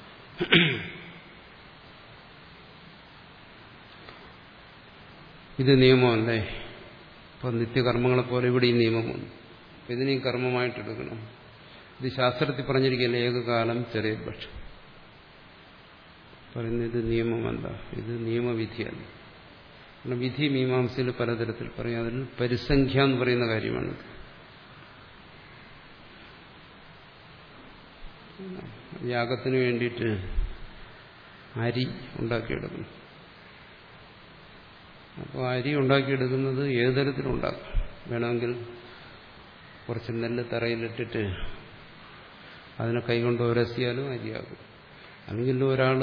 ഇത് നിയമമല്ലേ? ഇപ്പൊ നിത്യകർമ്മങ്ങളെ പോലെ ഇവിടെ ഈ നിയമം വന്നു. ഇതിനെയും കർമ്മമായിട്ടെടുക്കണം. ഇത് ശാസ്ത്രത്തിൽ പറഞ്ഞിരിക്കുകയല്ലേ ഏകകാലം ചെറിയ പക്ഷം. പറയുന്നത് ഇത് നിയമമല്ല, ഇത് നിയമവിധിയല്ല. കാരണം വിധി മീമാംസയിൽ പലതരത്തിൽ പറയും. അതിൽ പരിസംഖ്യ എന്ന് പറയുന്ന കാര്യമാണ്. യാഗത്തിന് വേണ്ടിയിട്ട് അരി ഉണ്ടാക്കിയെടുക്കുന്നു. അപ്പോൾ അരി ഉണ്ടാക്കിയെടുക്കുന്നത് ഏത് തരത്തിലും ഉണ്ടാക്കാം. വേണമെങ്കിൽ കുറച്ച് നെല്ല് തറയിലിട്ടിട്ട് അതിനെ കൈകൊണ്ട് ഉരസിയാലും അരിയാകും. അല്ലെങ്കിൽ ഒരാൾ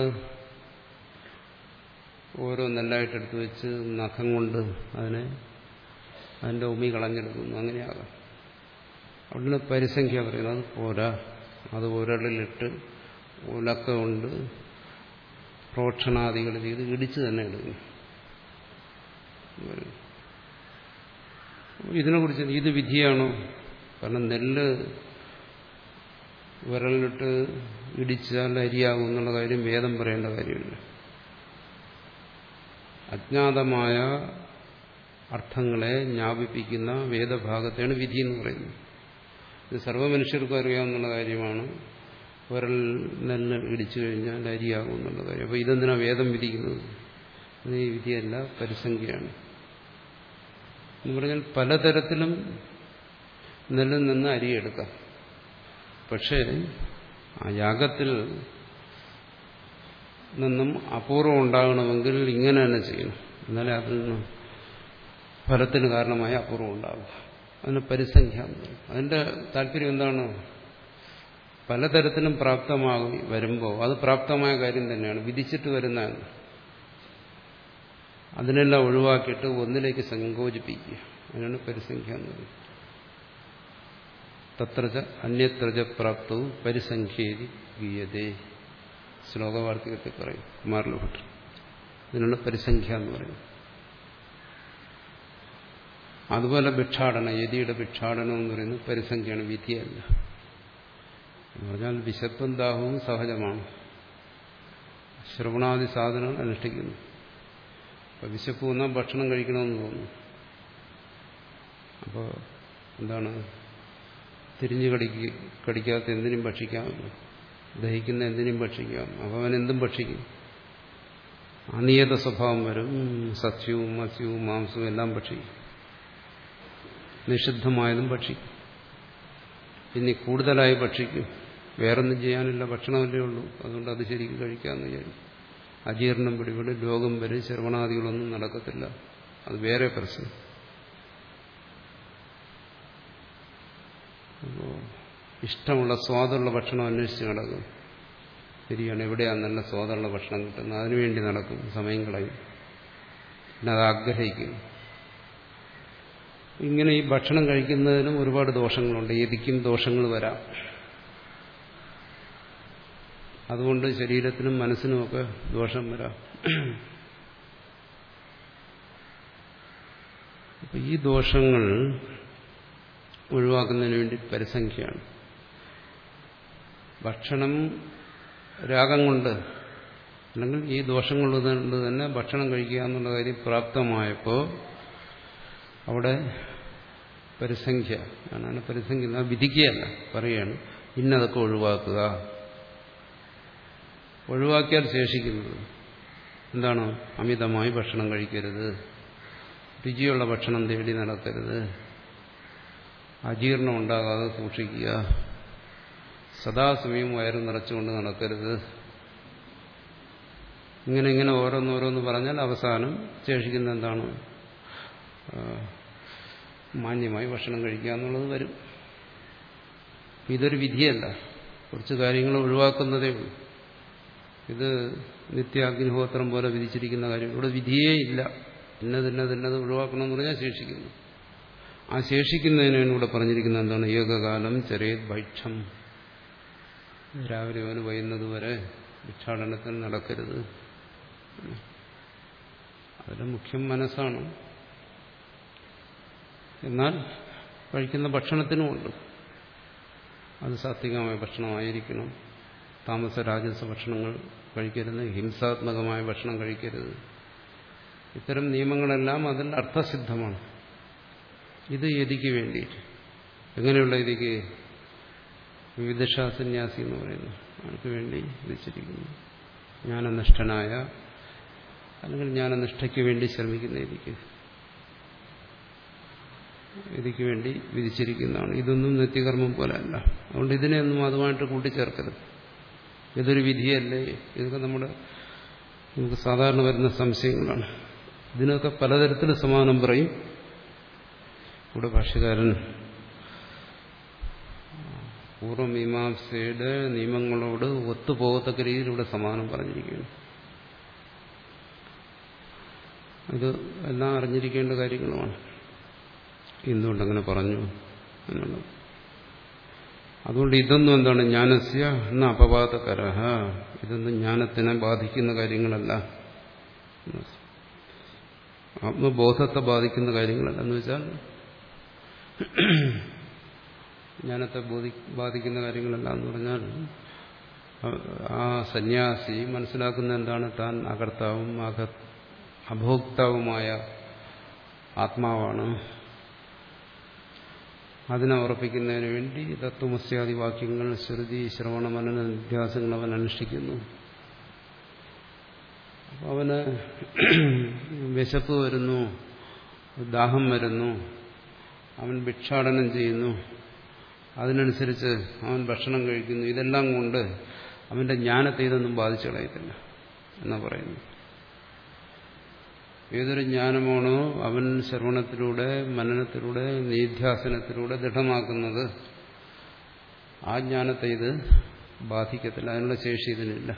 ഓരോ നെല്ലായിട്ടെടുത്ത് വെച്ച് നഖം കൊണ്ട് അതിനെ അതിൻ്റെ ഉമി കളഞ്ഞെടുക്കുന്നു. അങ്ങനെയാകാം. അവിടുന്ന് പരിസംഖ്യ പറയുന്നത് അത് പോരാ. അത് ഒരളിലിട്ട് ഉലക്ക കൊണ്ട് പ്രോക്ഷണാദികൾ ചെയ്ത് ഇടിച്ച് തന്നെ എടുക്കും. ഇതിനെക്കുറിച്ച് ഇത് വിധിയാണോ? കാരണം നെല്ല് വിരലിട്ട് ഇടിച്ചാൽ അരിയാകും എന്നുള്ള കാര്യം വേദം പറയേണ്ട കാര്യമില്ല. അജ്ഞാതമായ അർത്ഥങ്ങളെ ജ്ഞാപിപ്പിക്കുന്ന വേദഭാഗത്തെയാണ് വിധി എന്ന് പറയുന്നത്. ഇത് സർവ്വ മനുഷ്യർക്കും അറിയാവുന്ന കാര്യമാണ്. വിരൽ നെല്ല് ഇടിച്ചു കഴിഞ്ഞാൽ അരിയാകും എന്നുള്ള കാര്യം. അപ്പോൾ ഇതെന്തിനാ വേദം വിധിക്കുന്നത്? ഇത് ഈ വിധിയല്ല, പരിസംഖ്യയാണ് എന്ന് പറഞ്ഞാൽ പലതരത്തിലും നെല്ലിൽ നിന്ന് അരിയെടുക്കാം. പക്ഷേ ആ യാഗത്തിൽ നിന്നും അപൂർവം ഉണ്ടാകണമെങ്കിൽ ഇങ്ങനെ തന്നെ ചെയ്യണം. എന്നാലേ അതിൽ നിന്ന് ഫലത്തിന് കാരണമായ അപൂർവം ഉണ്ടാകുക. അതിന് പരിസംഖ്യ. അതിന്റെ താല്പര്യം എന്താണ്? പലതരത്തിലും പ്രാപ്തമാകും വരുമ്പോൾ അത് പ്രാപ്തമായ കാര്യം തന്നെയാണ്, വിധിച്ചിട്ട് വരുന്നതാണ്. അതിനെല്ലാം ഒഴിവാക്കിയിട്ട് ഒന്നിലേക്ക് സങ്കോചിപ്പിക്കുക. അതിനാണ് പരിസംഖ്യ എന്ന് പറയുന്നത്. തത്രച അന്യത്രച പ്രാപ്തവും പരിസംഖ്യേതി ഗീയതേ. ശ്ലോകവാർത്തികത്തിൽ പറയും കുമാരലഭട്ടർ. ഇതിനാണ് പരിസംഖ്യ എന്ന് പറയുന്നത്. അതുപോലെ ഭിക്ഷാടനം, യതിയുടെ ഭിക്ഷാടനം എന്ന് പറയുന്നത് പരിസംഖ്യയാണ്, വിധിയല്ല. എന്ന് പറഞ്ഞാൽ വിശപ്പും ദാഹവും സഹജമാണ്. ശ്രവണാദി സാധനം അനുഷ്ഠിക്കുന്നു. അപ്പോൾ വിശപ്പ് വന്നാൽ ഭക്ഷണം കഴിക്കണമെന്ന് തോന്നുന്നു. അപ്പോൾ എന്താണ്? തിരിഞ്ഞു കടിക്ക് കടിക്കാത്ത എന്തിനും ഭക്ഷിക്കാമല്ലോ, ദഹിക്കുന്ന എന്തിനും ഭക്ഷിക്കാം. അപ്പോൾ അവൻ എന്തും ഭക്ഷിക്കും. അനിയത സ്വഭാവം വരും. സസ്യവും മത്സ്യവും മാംസവും എല്ലാം ഭക്ഷിക്കും. നിഷിദ്ധമായതും ഭക്ഷിക്കും. പിന്നെ കൂടുതലായി ഭക്ഷിക്കും. വേറൊന്നും ചെയ്യാനില്ല, ഭക്ഷണമല്ലേ ഉള്ളൂ, അതുകൊണ്ട് അത് ശരിക്കും കഴിക്കാമെന്ന് വിചാരിക്കും. അജീർണം പിടിപെടും, രോഗം വരും, ശ്രവണാദികളൊന്നും നടക്കത്തില്ല. അത് വേറെ പ്രശ്നം. അപ്പോൾ ഇഷ്ടമുള്ള സ്വാദുള്ള ഭക്ഷണം അന്വേഷിച്ച് നടക്കും. ശരിയാണ്, എവിടെയാണ് നല്ല സ്വാദുള്ള ഭക്ഷണം കിട്ടുന്നത്, അതിനുവേണ്ടി നടക്കും, സമയം കളയും, പിന്നെ അത് ആഗ്രഹിക്കും. ഇങ്ങനെ ഈ ഭക്ഷണം കഴിക്കുന്നതിനും ഒരുപാട് ദോഷങ്ങളുണ്ട്. യതിക്കും ദോഷങ്ങൾ വരാം. അതുകൊണ്ട് ശരീരത്തിനും മനസ്സിനുമൊക്കെ ദോഷം വരാം. അപ്പം ഈ ദോഷങ്ങൾ ഒഴിവാക്കുന്നതിന് വേണ്ടി പരിസംഖ്യയാണ്. ഭക്ഷണം രാഗം കൊണ്ട് അല്ലെങ്കിൽ ഈ ദോഷങ്ങൾ കൊണ്ട് തന്നെ ഭക്ഷണം കഴിക്കുക എന്നുള്ള കാര്യം പ്രാപ്തമായപ്പോൾ അവിടെ പരിസംഖ്യ ആണ്. പരിസംഖ്യ വിധിക്കുകയല്ല, പറയുകയാണ് ഇന്നതൊക്കെ ഒഴിവാക്കുക. ഒഴിവാക്കിയാൽ ശേഷിക്കുന്നത് എന്താണ്? അമിതമായി ഭക്ഷണം കഴിക്കരുത്, രുചിയുള്ള ഭക്ഷണം തേടി നടക്കരുത്, അജീർണം ഉണ്ടാകാതെ സൂക്ഷിക്കുക, സദാസമയം വയറ് നിറച്ചുകൊണ്ട് നടക്കരുത്, ഇങ്ങനെ ഇങ്ങനെ ഓരോന്നോരോന്ന് പറഞ്ഞാൽ അവസാനം ശേഷിക്കുന്ന എന്താണ്? മാന്യമായി ഭക്ഷണം കഴിക്കുക എന്നുള്ളത് വരും. ഇതൊരു വിധിയല്ല, കുറച്ച് കാര്യങ്ങൾ ഒഴിവാക്കുന്നതേ ഉള്ളൂ. ഇത് നിത്യാഗ്നിഹോത്രം പോലെ വിധിച്ചിരിക്കുന്ന കാര്യം. ഇവിടെ വിധിയേ ഇല്ല. ഇന്നതിന്നതിന്നത് ഒഴിവാക്കണമെന്ന് പറഞ്ഞാൽ ശേഷിക്കുന്നു. ആ ശേഷിക്കുന്നതിനാണ് ഇവിടെ പറഞ്ഞിരിക്കുന്നത് എന്താണ്? ഏകകാലം ചെറിയത് ഭൈക്ഷം. രാവിലെ അവന് വൈകുന്നത് വരെ ഭിക്ഷാടനത്തിൽ നടക്കരുത്. അതിൽ മുഖ്യം മനസ്സാണ്. എന്നാൽ കഴിക്കുന്ന ഭക്ഷണത്തിനുമുണ്ട്. അത് സാത്വികമായ ഭക്ഷണമായിരിക്കണം. താമസ രാജസ ഭക്ഷണങ്ങൾ കഴിക്കരുത്. ഹിംസാത്മകമായ ഭക്ഷണം കഴിക്കരുത്. ഇത്തരം നിയമങ്ങളെല്ലാം അതിൽ അർത്ഥസിദ്ധമാണ്. ഇത് യതിക്ക് വേണ്ടിയിട്ട്. എങ്ങനെയുള്ള യതിക്ക്? വിവിധശാസന്യാസി എന്ന് പറയുന്നു അവർക്ക് വേണ്ടി വിധിച്ചിരിക്കുന്നു. ജ്ഞാനനിഷ്ഠനായ അല്ലെങ്കിൽ ജ്ഞാനനിഷ്ഠയ്ക്ക് വേണ്ടി ശ്രമിക്കുന്ന യതിക്ക് യതിക്ക് വേണ്ടി വിധിച്ചിരിക്കുന്നതാണ്. ഇതൊന്നും നിത്യകർമ്മം പോലെ അല്ല. അതുകൊണ്ട് ഇതിനെയൊന്നും അതുമായിട്ട് കൂട്ടിച്ചേർക്കരുത്. ഇതൊരു വിധിയല്ലേ? ഇതൊക്കെ നമ്മുടെ നമുക്ക് സാധാരണ വരുന്ന സംശയങ്ങളാണ്. ഇതിനൊക്കെ പലതരത്തിൽ സമാനം പറയും. ഇവിടെ ഭാഷ്യകാരൻ പൂർവമീമാംസയുടെ നിയമങ്ങളോട് ഒത്തുപോകത്തക്ക രീതിയിൽ ഇവിടെ സമാനം പറഞ്ഞിരിക്കുകയാണ്. ഇത് എല്ലാം അറിഞ്ഞിരിക്കേണ്ട കാര്യങ്ങളുമാണ്. എന്തുകൊണ്ടങ്ങനെ പറഞ്ഞു എന്നുള്ളത്. അതുകൊണ്ട് ഇതൊന്നും എന്താണ്? ജ്ഞാനസ്യ എന്ന അപവാദകരഹ. ഇതൊന്നും ജ്ഞാനത്തിനെ ബാധിക്കുന്ന കാര്യങ്ങളല്ല. ആത്മബോധത്തെ ബാധിക്കുന്ന കാര്യങ്ങളല്ല. എന്ന് വെച്ചാൽ ജ്ഞാനത്തെ ബാധിക്കുന്ന കാര്യങ്ങളല്ല എന്ന് പറഞ്ഞാൽ ആ സന്യാസി മനസ്സിലാക്കുന്ന എന്താണ്? താൻ അകർത്താവും അക അഭോക്താവുമായ ആത്മാവാണ്. അതിനെ ഉറപ്പിക്കുന്നതിന് വേണ്ടി തത്വമസ്യാദി വാക്യങ്ങൾ, ശ്രുതി, ശ്രവണ, മനന, നിധ്യാസങ്ങൾ അവൻ അനുഷ്ഠിക്കുന്നു. അവന് വിശപ്പ് വരുന്നു, ദാഹം വരുന്നു, അവൻ ഭിക്ഷാടനം ചെയ്യുന്നു, അതിനനുസരിച്ച് അവൻ ഭക്ഷണം കഴിക്കുന്നു. ഇതെല്ലാം കൊണ്ട് അവന്റെ ജ്ഞാനത്തെ ഇതൊന്നും ബാധിച്ചു കളയത്തില്ല എന്നാ പറയുന്നു. ഏതൊരു ജ്ഞാനമാണോ അവൻ ശ്രവണത്തിലൂടെ, മനനത്തിലൂടെ, നിധ്യാസനത്തിലൂടെ ദൃഢമാക്കുന്നത്, ആ ജ്ഞാനത്തെ ഇത് ബാധിക്കത്തില്ല. അതിനുള്ള ശേഷി ഇതിനില്ല,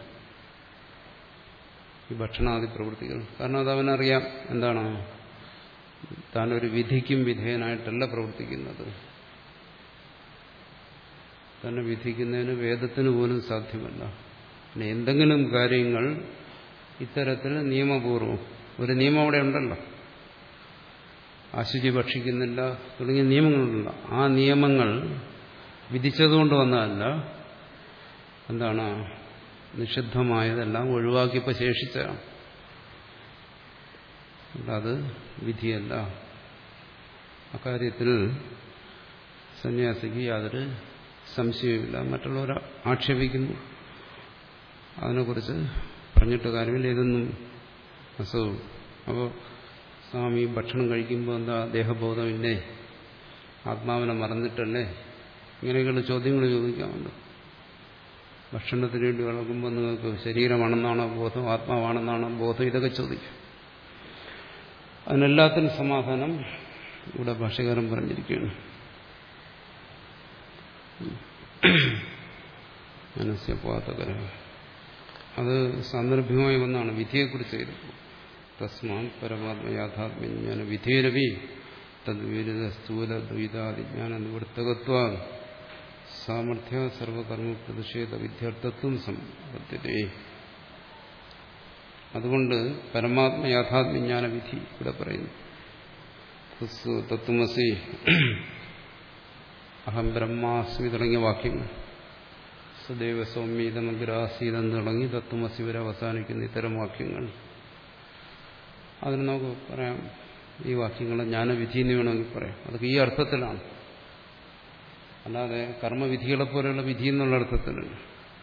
ഈ ഭക്ഷണാദി പ്രവൃത്തികൾ. കാരണം അത് അവനറിയാം എന്താണ്? താനൊരു വിധിക്കും വിധേയനായിട്ടല്ല പ്രവർത്തിക്കുന്നത്. തന്നെ വിധിക്കുന്നതിന് വേദത്തിന് പോലും സാധ്യമല്ല. പിന്നെ എന്തെങ്കിലും കാര്യങ്ങൾ ഇത്തരത്തിൽ നിയമപൂർവം, ഒരു നിയമം അവിടെ ഉണ്ടല്ലോ, അശുചി ഭക്ഷിക്കുന്നില്ല തുടങ്ങിയ നിയമങ്ങളുണ്ടല്ലോ. ആ നിയമങ്ങൾ വിധിച്ചതുകൊണ്ട് വന്നതല്ല. എന്താണ്? നിഷിദ്ധമായതെല്ലാം ഒഴിവാക്കിയപ്പോൾ ശേഷിച്ചതാണ്. അത് വിധിയല്ല. അക്കാര്യത്തിൽ സന്യാസിക്ക് യാതൊരു സംശയമില്ല. മറ്റുള്ളവർ ആക്ഷേപിക്കുന്നു, അതിനെക്കുറിച്ച് പറഞ്ഞിട്ട് കാര്യമില്ല. ഇതൊന്നും അസുഖം. അപ്പോൾ സ്വാമി ഭക്ഷണം കഴിക്കുമ്പോൾ എന്താ ദേഹബോധമില്ലേ? ആത്മാവിനെ മറന്നിട്ടല്ലേ? ഇങ്ങനെയൊക്കെയുള്ള ചോദ്യങ്ങൾ ചോദിക്കാറുണ്ട്. ഭക്ഷണത്തിന് വേണ്ടി വളർക്കുമ്പോൾ നിങ്ങൾക്ക് ശരീരമാണെന്നാണോ ബോധം, ആത്മാവാണെന്നാണോ ബോധം, ഇതൊക്കെ ചോദിക്കും. അതിനെല്ലാത്തിനും സമാധാനം ഇവിടെ ഭാഷ്യകാരൻ പറഞ്ഞിരിക്കുകയാണ്. മനസ്യപാതകര അത് സാന്ദർഭ്യമായി ഒന്നാണ്. വിധിയെക്കുറിച്ച് ചെയ്തപ്പോൾ തസ്മാൻ പരമാത്മയാഥാത്മ്യജ്ഞാന വിധേരവി തദ്വിരുദ്ധ സ്ഥൂല ദ്വൈതാദിജ്ഞാന നിവൃത്തകത്വ സാമർഥ്യ സർവകർമ്മ പ്രതിഷേധ വിദ്യാർത്ഥത്വം സമ്പദ്ധ്യതേ. അതുകൊണ്ട് പരമാത്മയാഥാത്മ്യജ്ഞാന വിധി ഇവിടെ പറയുന്നു. തത്വമസി, അഹം ബ്രഹ്മാസ്മി തുടങ്ങിയ വാക്യങ്ങൾ, സദൈവ സൗമ്യതമഗ്രാസീതെന്ന് തുടങ്ങി തത്വമസി വരെ അവസാനിക്കുന്ന ഇത്തരം വാക്യങ്ങൾ, അതിന് നമുക്ക് പറയാം ഈ വാക്യങ്ങളെ ജ്ഞാനവിധി എന്ന് വേണമെങ്കിൽ പറയാം. അതൊക്കെ ഈ അർത്ഥത്തിലാണ്, അല്ലാതെ കർമ്മവിധികളെ പോലെയുള്ള വിധി എന്നുള്ള അർത്ഥത്തിലല്ല.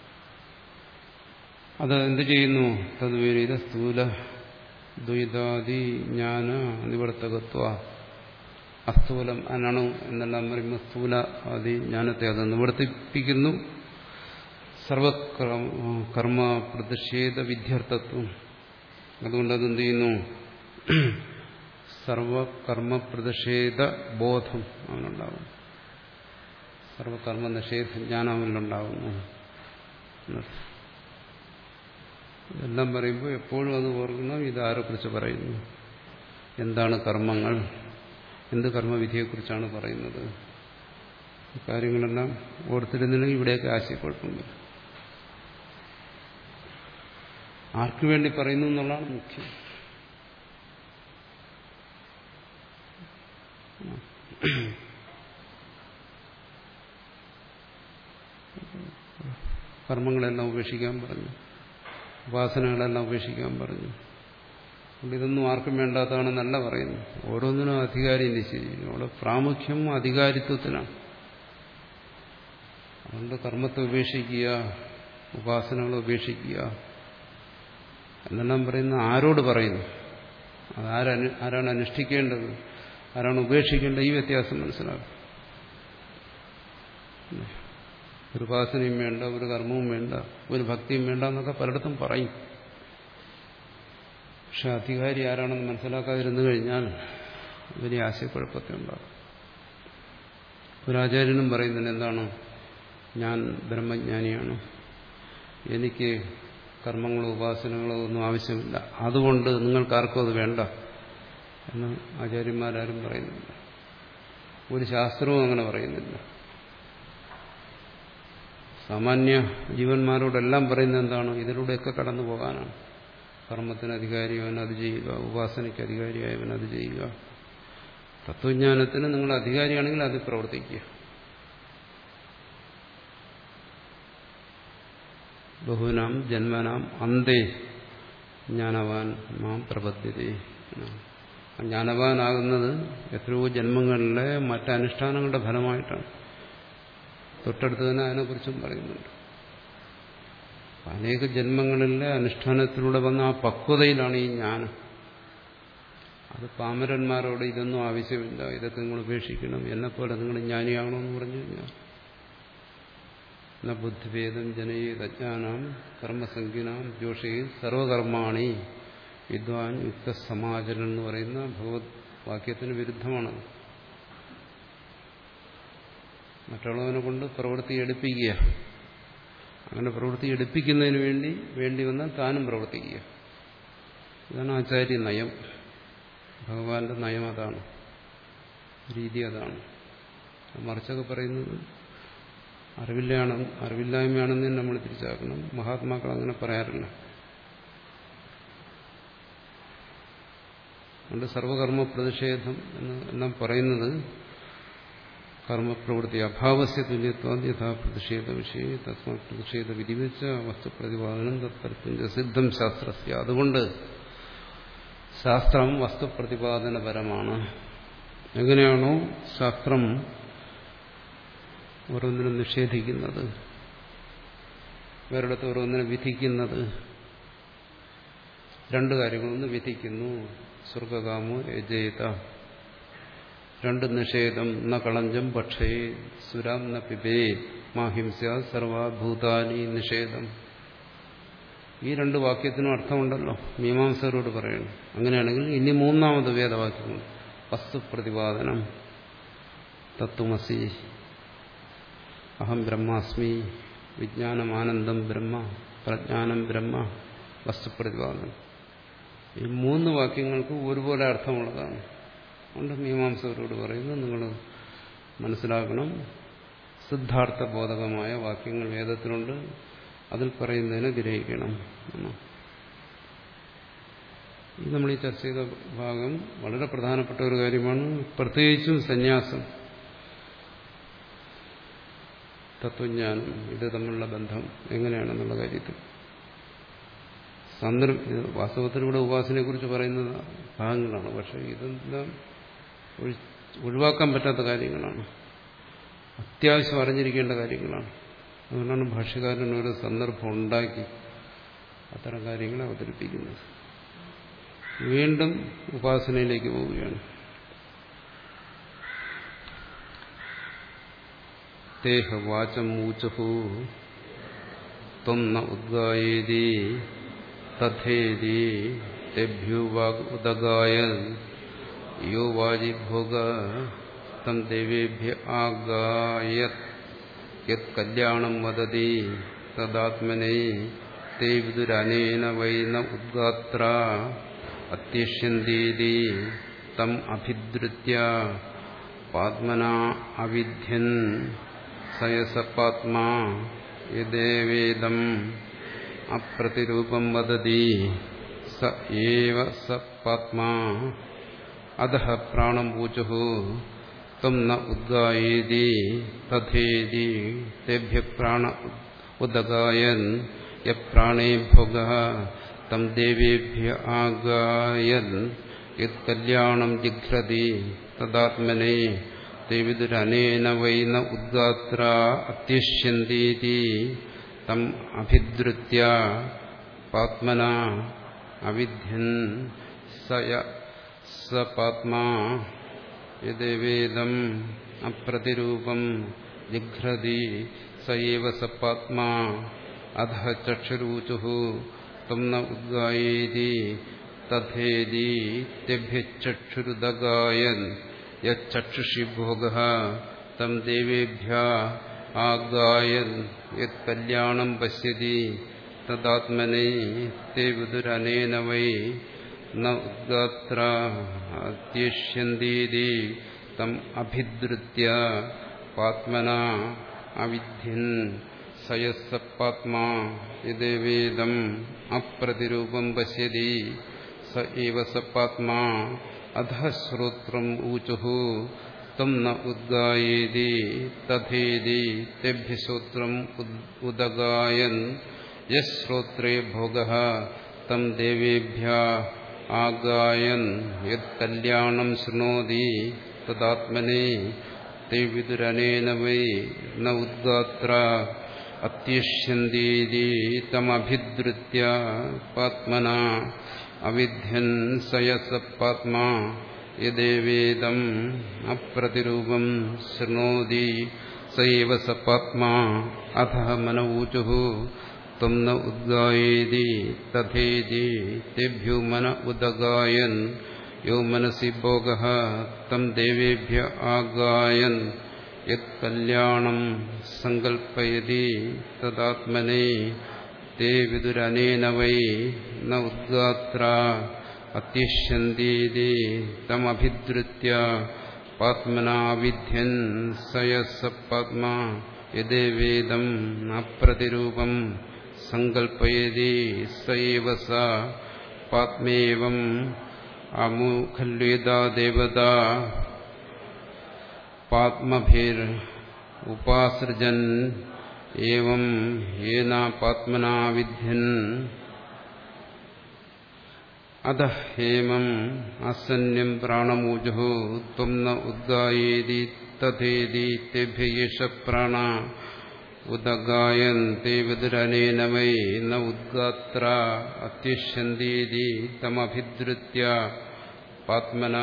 അത് എന്ത് ചെയ്യുന്നു? തദ്വിപരീത സ്ഥൂല ദ്വൈതാദി ജ്ഞാന നിവർത്തകത്വ. അസ്ഥൂലം അനണു എന്നെല്ലാം പറയുമ്പോൾ സ്ഥൂല ആദി ജ്ഞാനത്തെ അത് നിവർത്തിപ്പിക്കുന്നു. സർവകർമ്മ പ്രതിഷേധ വിദ്യാർത്ഥത്വം, അതുകൊണ്ട് അതെന്ത് ചെയ്യുന്നു? സർവകർമ്മ പ്രതിഷേധ ബോധം അവനുണ്ടാകും. സർവകർമ്മ നിഷേധ ജ്ഞാനം അവനിലുണ്ടാകുന്നു. ഇതെല്ലാം പറയുമ്പോൾ എപ്പോഴും അത് ഓർക്കണം, ഇതാരെക്കുറിച്ച് പറയുന്നു, എന്താണ് കർമ്മങ്ങൾ, എന്ത് കർമ്മവിധിയെക്കുറിച്ചാണ് പറയുന്നത്. കാര്യങ്ങളെല്ലാം ഓർത്തിരുന്നില്ലെങ്കിൽ ഇവിടെയൊക്കെ ആശയക്കുഴപ്പം വരും. ആർക്കു വേണ്ടി പറയുന്നു എന്നുള്ളതാണ് മുഖ്യം. കർമ്മങ്ങളെല്ലാം ഉപേക്ഷിക്കാൻ പറഞ്ഞു, ഉപാസനകളെല്ലാം ഉപേക്ഷിക്കാൻ പറഞ്ഞു. അതുകൊണ്ട് ഇതൊന്നും ആർക്കും വേണ്ടാത്തതാണെന്നല്ല പറയുന്നു. ഓരോന്നിനും അധികാരി നിശ്ചയിക്കുന്നു. അവിടെ പ്രാമുഖ്യം അധികാരിത്വത്തിനാണ്. അതുകൊണ്ട് കർമ്മത്തെ ഉപേക്ഷിക്കുക, ഉപാസനകളെ ഉപേക്ഷിക്കുക എന്നെല്ലാം പറയുന്ന ആരോട് പറയുന്നു? അതാരാണ് ആരാണ് അനുഷ്ഠിക്കേണ്ടത്, ആരാണ് ഉപേക്ഷിക്കേണ്ടത്? ഈ വ്യത്യാസം മനസ്സിലാക്കും. ഒരു ഉപാസനയും വേണ്ട, ഒരു കർമ്മവും വേണ്ട, ഒരു ഭക്തിയും വേണ്ട എന്നൊക്കെ പലയിടത്തും പറയും. പക്ഷെ അധികാരി ആരാണെന്ന് മനസ്സിലാക്കാതിരുന്നു കഴിഞ്ഞാൽ വലിയ ആശയക്കുഴപ്പത്തെ ഉണ്ടാകും. ഒരാചാര്യനും പറയുന്നതിന് എന്താണ്, ഞാൻ ബ്രഹ്മജ്ഞാനിയാണ്, എനിക്ക് കർമ്മങ്ങളോ ഉപാസനകളോ ഒന്നും ആവശ്യമില്ല, അതുകൊണ്ട് നിങ്ങൾക്കാർക്കും അത് വേണ്ട എന്ന് ആചാര്യന്മാരാരും പറയുന്നില്ല. ഒരു ശാസ്ത്രവും അങ്ങനെ പറയുന്നില്ല. സാമാന്യ ജീവന്മാരോടെല്ലാം പറയുന്നത് എന്താണ്? ഇതിലൂടെയൊക്കെ കടന്നു പോകാനാണ്. കർമ്മത്തിന് അധികാരിയവൻ അത് ചെയ്യുക, ഉപാസനയ്ക്ക് അധികാരിയായവൻ അത് ചെയ്യുക. തത്വജ്ഞാനത്തിന് നിങ്ങൾ അധികാരിയാണെങ്കിൽ അത് പ്രവർത്തിക്കുക. ബഹുനാം ജന്മനാം അന്തേ ജ്ഞാനവാൻ മാം പ്രപദ്യതേ. ജ്ഞാനവാനാകുന്നത് എത്രയോ ജന്മങ്ങളിലെ മറ്റനുഷ്ഠാനങ്ങളുടെ ഫലമായിട്ടാണ്. തൊട്ടടുത്ത് തന്നെ അതിനെക്കുറിച്ചും പറയുന്നുണ്ട്. അനേക ജന്മങ്ങളിലെ അനുഷ്ഠാനത്തിലൂടെ വന്ന ആ പക്വതയിലാണ് ഈ ജ്ഞാനം. അത് പാമരന്മാരോട് ഇതൊന്നും ആവശ്യമില്ല, ഇതൊക്കെ നിങ്ങൾ ഉപേക്ഷിക്കണം, എന്നെപ്പോലെ നിങ്ങൾ ജ്ഞാനിയാകണമെന്ന് പറഞ്ഞു കഴിഞ്ഞാൽ ന ബുദ്ധിഭേദം ജനയേത് അജ്ഞാനാം കർമ്മസംഖ്യനാം ജോഷേ സർവകർമാണി വിദ്വാൻ യുക്ത സമാചരൻ എന്ന് പറയുന്ന ഭഗവത് വാക്യത്തിന് വിരുദ്ധമാണ്. മറ്റുള്ളവനെ കൊണ്ട് പ്രവൃത്തി എടുപ്പിക്കുക, അങ്ങനെ പ്രവൃത്തി എടുപ്പിക്കുന്നതിന് വേണ്ടി വേണ്ടി വന്നാൽ താനും പ്രവർത്തിക്കുക. ഇതാണ് ആചാര്യ നയം. ഭഗവാന്റെ നയം അതാണ്, രീതി അതാണ്. മറിച്ചൊക്കെ പറയുന്നത് അറിവില്ലാണ് അറിവില്ലായ്മയാണെന്ന് നമ്മൾ തിരിച്ചാക്കണം. മഹാത്മാക്കൾ അങ്ങനെ പറയാറില്ല. അതുകൊണ്ട് സർവകർമ്മ പ്രതിഷേധം എന്ന് എല്ലാം പറയുന്നത് കർമ്മപ്രവൃത്തി അഭാവസ്യ തുല്യത്വാദ് യഥാ പ്രതിഷേധ വിഷയ തസ്മാ പ്രതിഷേധ വിധിവെച്ച വസ്തുപ്രതിപാദനം തത്പരത്തിന്റെ സിദ്ധം ശാസ്ത്രസ്യ. അതുകൊണ്ട് ശാസ്ത്രം വസ്തുപ്രതിപാദനപരമാണ്. എങ്ങനെയാണോ ശാസ്ത്രം ഓരോന്നിനും നിഷേധിക്കുന്നത്, വേറിടത്ത് ഓരോന്നിനെ വിധിക്കുന്നത്, രണ്ട് കാര്യങ്ങളൊന്ന് വിധിക്കുന്നു, സ്വർഗകാമോ യജേത, രണ്ട് നിഷേധം, ന കളഞ്ചം പക്ഷേ സുരാം ന പിബേ മാഹിംസ്യ സർവഭൂതാനി നിഷേധം. ഈ രണ്ട് വാക്യത്തിനും അർത്ഥമുണ്ടല്ലോ, മീമാംസകരോട് പറയണം. അങ്ങനെയാണെങ്കിൽ ഇനി മൂന്നാമത് വേദവാക്യങ്ങൾ വസ്തുപ്രതിപാദനം, തത്വമസി, അഹം ബ്രഹ്മാസ്മി, വിജ്ഞാനമാനന്ദം ബ്രഹ്മ, പ്രജ്ഞാനം ബ്രഹ്മ, വസ്തുപ്രതിപാദനം. ഈ മൂന്ന് വാക്യങ്ങൾക്ക് ഒരുപോലെ അർത്ഥമുള്ളതാണ്. അതുകൊണ്ട് മീമാംസകരോട് പറയുന്നു, നിങ്ങൾ മനസ്സിലാക്കണം, സിദ്ധാർത്ഥബോധകമായ വാക്യങ്ങൾ വേദത്തിലുണ്ട്, അതിൽ പറയുന്നതിനെ ഗ്രഹിക്കണം. ഇത് നമ്മൾ ഈ ചർച്ച ചെയ്ത ഭാഗം വളരെ പ്രധാനപ്പെട്ട ഒരു കാര്യമാണ്. പ്രത്യേകിച്ചും സന്യാസം, തത്വജ്ഞാനം, ഇത് തമ്മിലുള്ള ബന്ധം എങ്ങനെയാണെന്നുള്ള കാര്യത്തിൽ സന്ദർഭ വാസ്തവത്തിലൂടെ ഉപാസനയെക്കുറിച്ച് പറയുന്ന ഭാഗങ്ങളാണ്. പക്ഷെ ഇതെല്ലാം ഒഴിവാക്കാൻ പറ്റാത്ത കാര്യങ്ങളാണ്, അത്യാവശ്യം അറിഞ്ഞിരിക്കേണ്ട കാര്യങ്ങളാണ്. അതുകൊണ്ടാണ് ഭാഷ്യകാരൻ ഒരു സന്ദർഭം ഉണ്ടാക്കി അത്തരം കാര്യങ്ങളെ അവതരിപ്പിക്കുന്നത്. വീണ്ടും ഉപാസനയിലേക്ക് പോവുകയാണ്. തേഹ വാചം ഊചഹു ത്വം ന ഉദ്ഗായേതി തഥേതി तेभ्यो वाग् उदगायन् यो वाजिभोग तं देवेभ्य आगायत् यत् कल्याणं वदति तदात्मने ते विदुरनेन वै न उद्गात्रा अत्यश्यन्तीति तम् अभिद्रुत्य पात्मना अविध्यन् स यस पात्मा यदेवेदम् अप्रतिरूपं वदति स एव स पात्मा अधः प्राणं ऊचुः तं न उद्गायेति तथेति तेभ्यः प्राण उदगायन् यः प्राणे भोगः तं देवेभ्य आगायन् यत् कल्याणं जिघ्रति तदात्मने ते विदुरनेन वै न उद्गात्रा अत्यश्यन्तीति तम् अभिद्रुत्य पात्मना अविध्यन् स य स पात्मा यदेवेदम् अप्रतिरूपं जिघ्रति स एव स पात्मा अधः चक्षुरूचुः तं न उद्गायेति तथेति तेभ्यश्चक्षुरुदगायन् यच्चक्षुषि भोगः तं देवेभ्यः आगायन् यत् कल्याणं पश्यति तदात्मने ते विदुरनेन वै न उद्गात्रा अत्यश्यन्तीति तम् अभिद्रुत्य पात्मना अविध्यन् स यः पात्मा यदेवेदम् अप्रतिरूपं पश्यति स एव स पात्मा अधः श्रोत्रम् ऊचुः तं न उद्गायेति तथेति तेभ्यः श्रोत्रम् उदगायन् यः श्रोत्रे भोगः तं देवेभ्यः आगायन् यत् कल्याणं शृणोति तदात्मने ते विदुरनेन वै न उद्गात्रा अत्यश्यन्तीति तमभिद्रुत्य पात्मना अविध्यन् स यः पात्मा यदेवेदम् अप्रतिरूपं शृणोति स एव स पात्मा अधः मन ऊचुः तं न उद्गायेति तथेति तेभ्यो मन उदगायन् यो मनसि भोगः तं देवेभ्य आगायन् यत् कल्याणं संकल्पयति तदात्मने ते विदुरनेन वै न उद्गात्रा अत्यश्यन्तीति तमभिद्रुत्य पात्मना विध्यन् स यः स पात्मा यदेवेदम् अप्रतिरूपं संकल्पयति स एव स पात्मेवम् अमुखल्वेदा देवता पात्मभिरुपासृजन् एवं येना पात्मना विध्यन् अतः हेमम् आसन्यं प्राणमूजुः त्वं न उद्गायेति तथेति तेभ्य एष प्राणा उदगायन् ते विदुरनेन वै न उद्गात्रा अत्यश्यन्तीति तमभिद्रुत्य पात्मना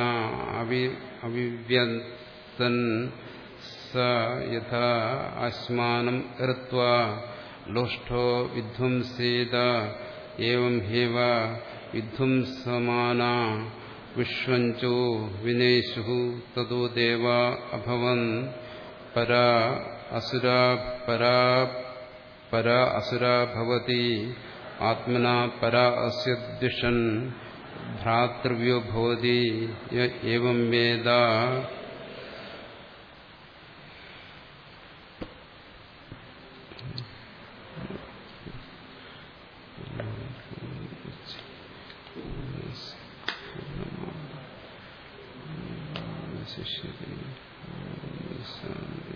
अविव्यन्तन् स यथा आस्मानं कृत्वा लोष्ठो विध्वंसेत एवं हेव विध्वंसमाना विश्वञ्चो विनेशुः ततो देवा अभवन् परा असुरा परा परा असुरा भवति आत्मना परा अस्य द्विषन् भ्रातृव्यो भवति य एवं वेद शिष्य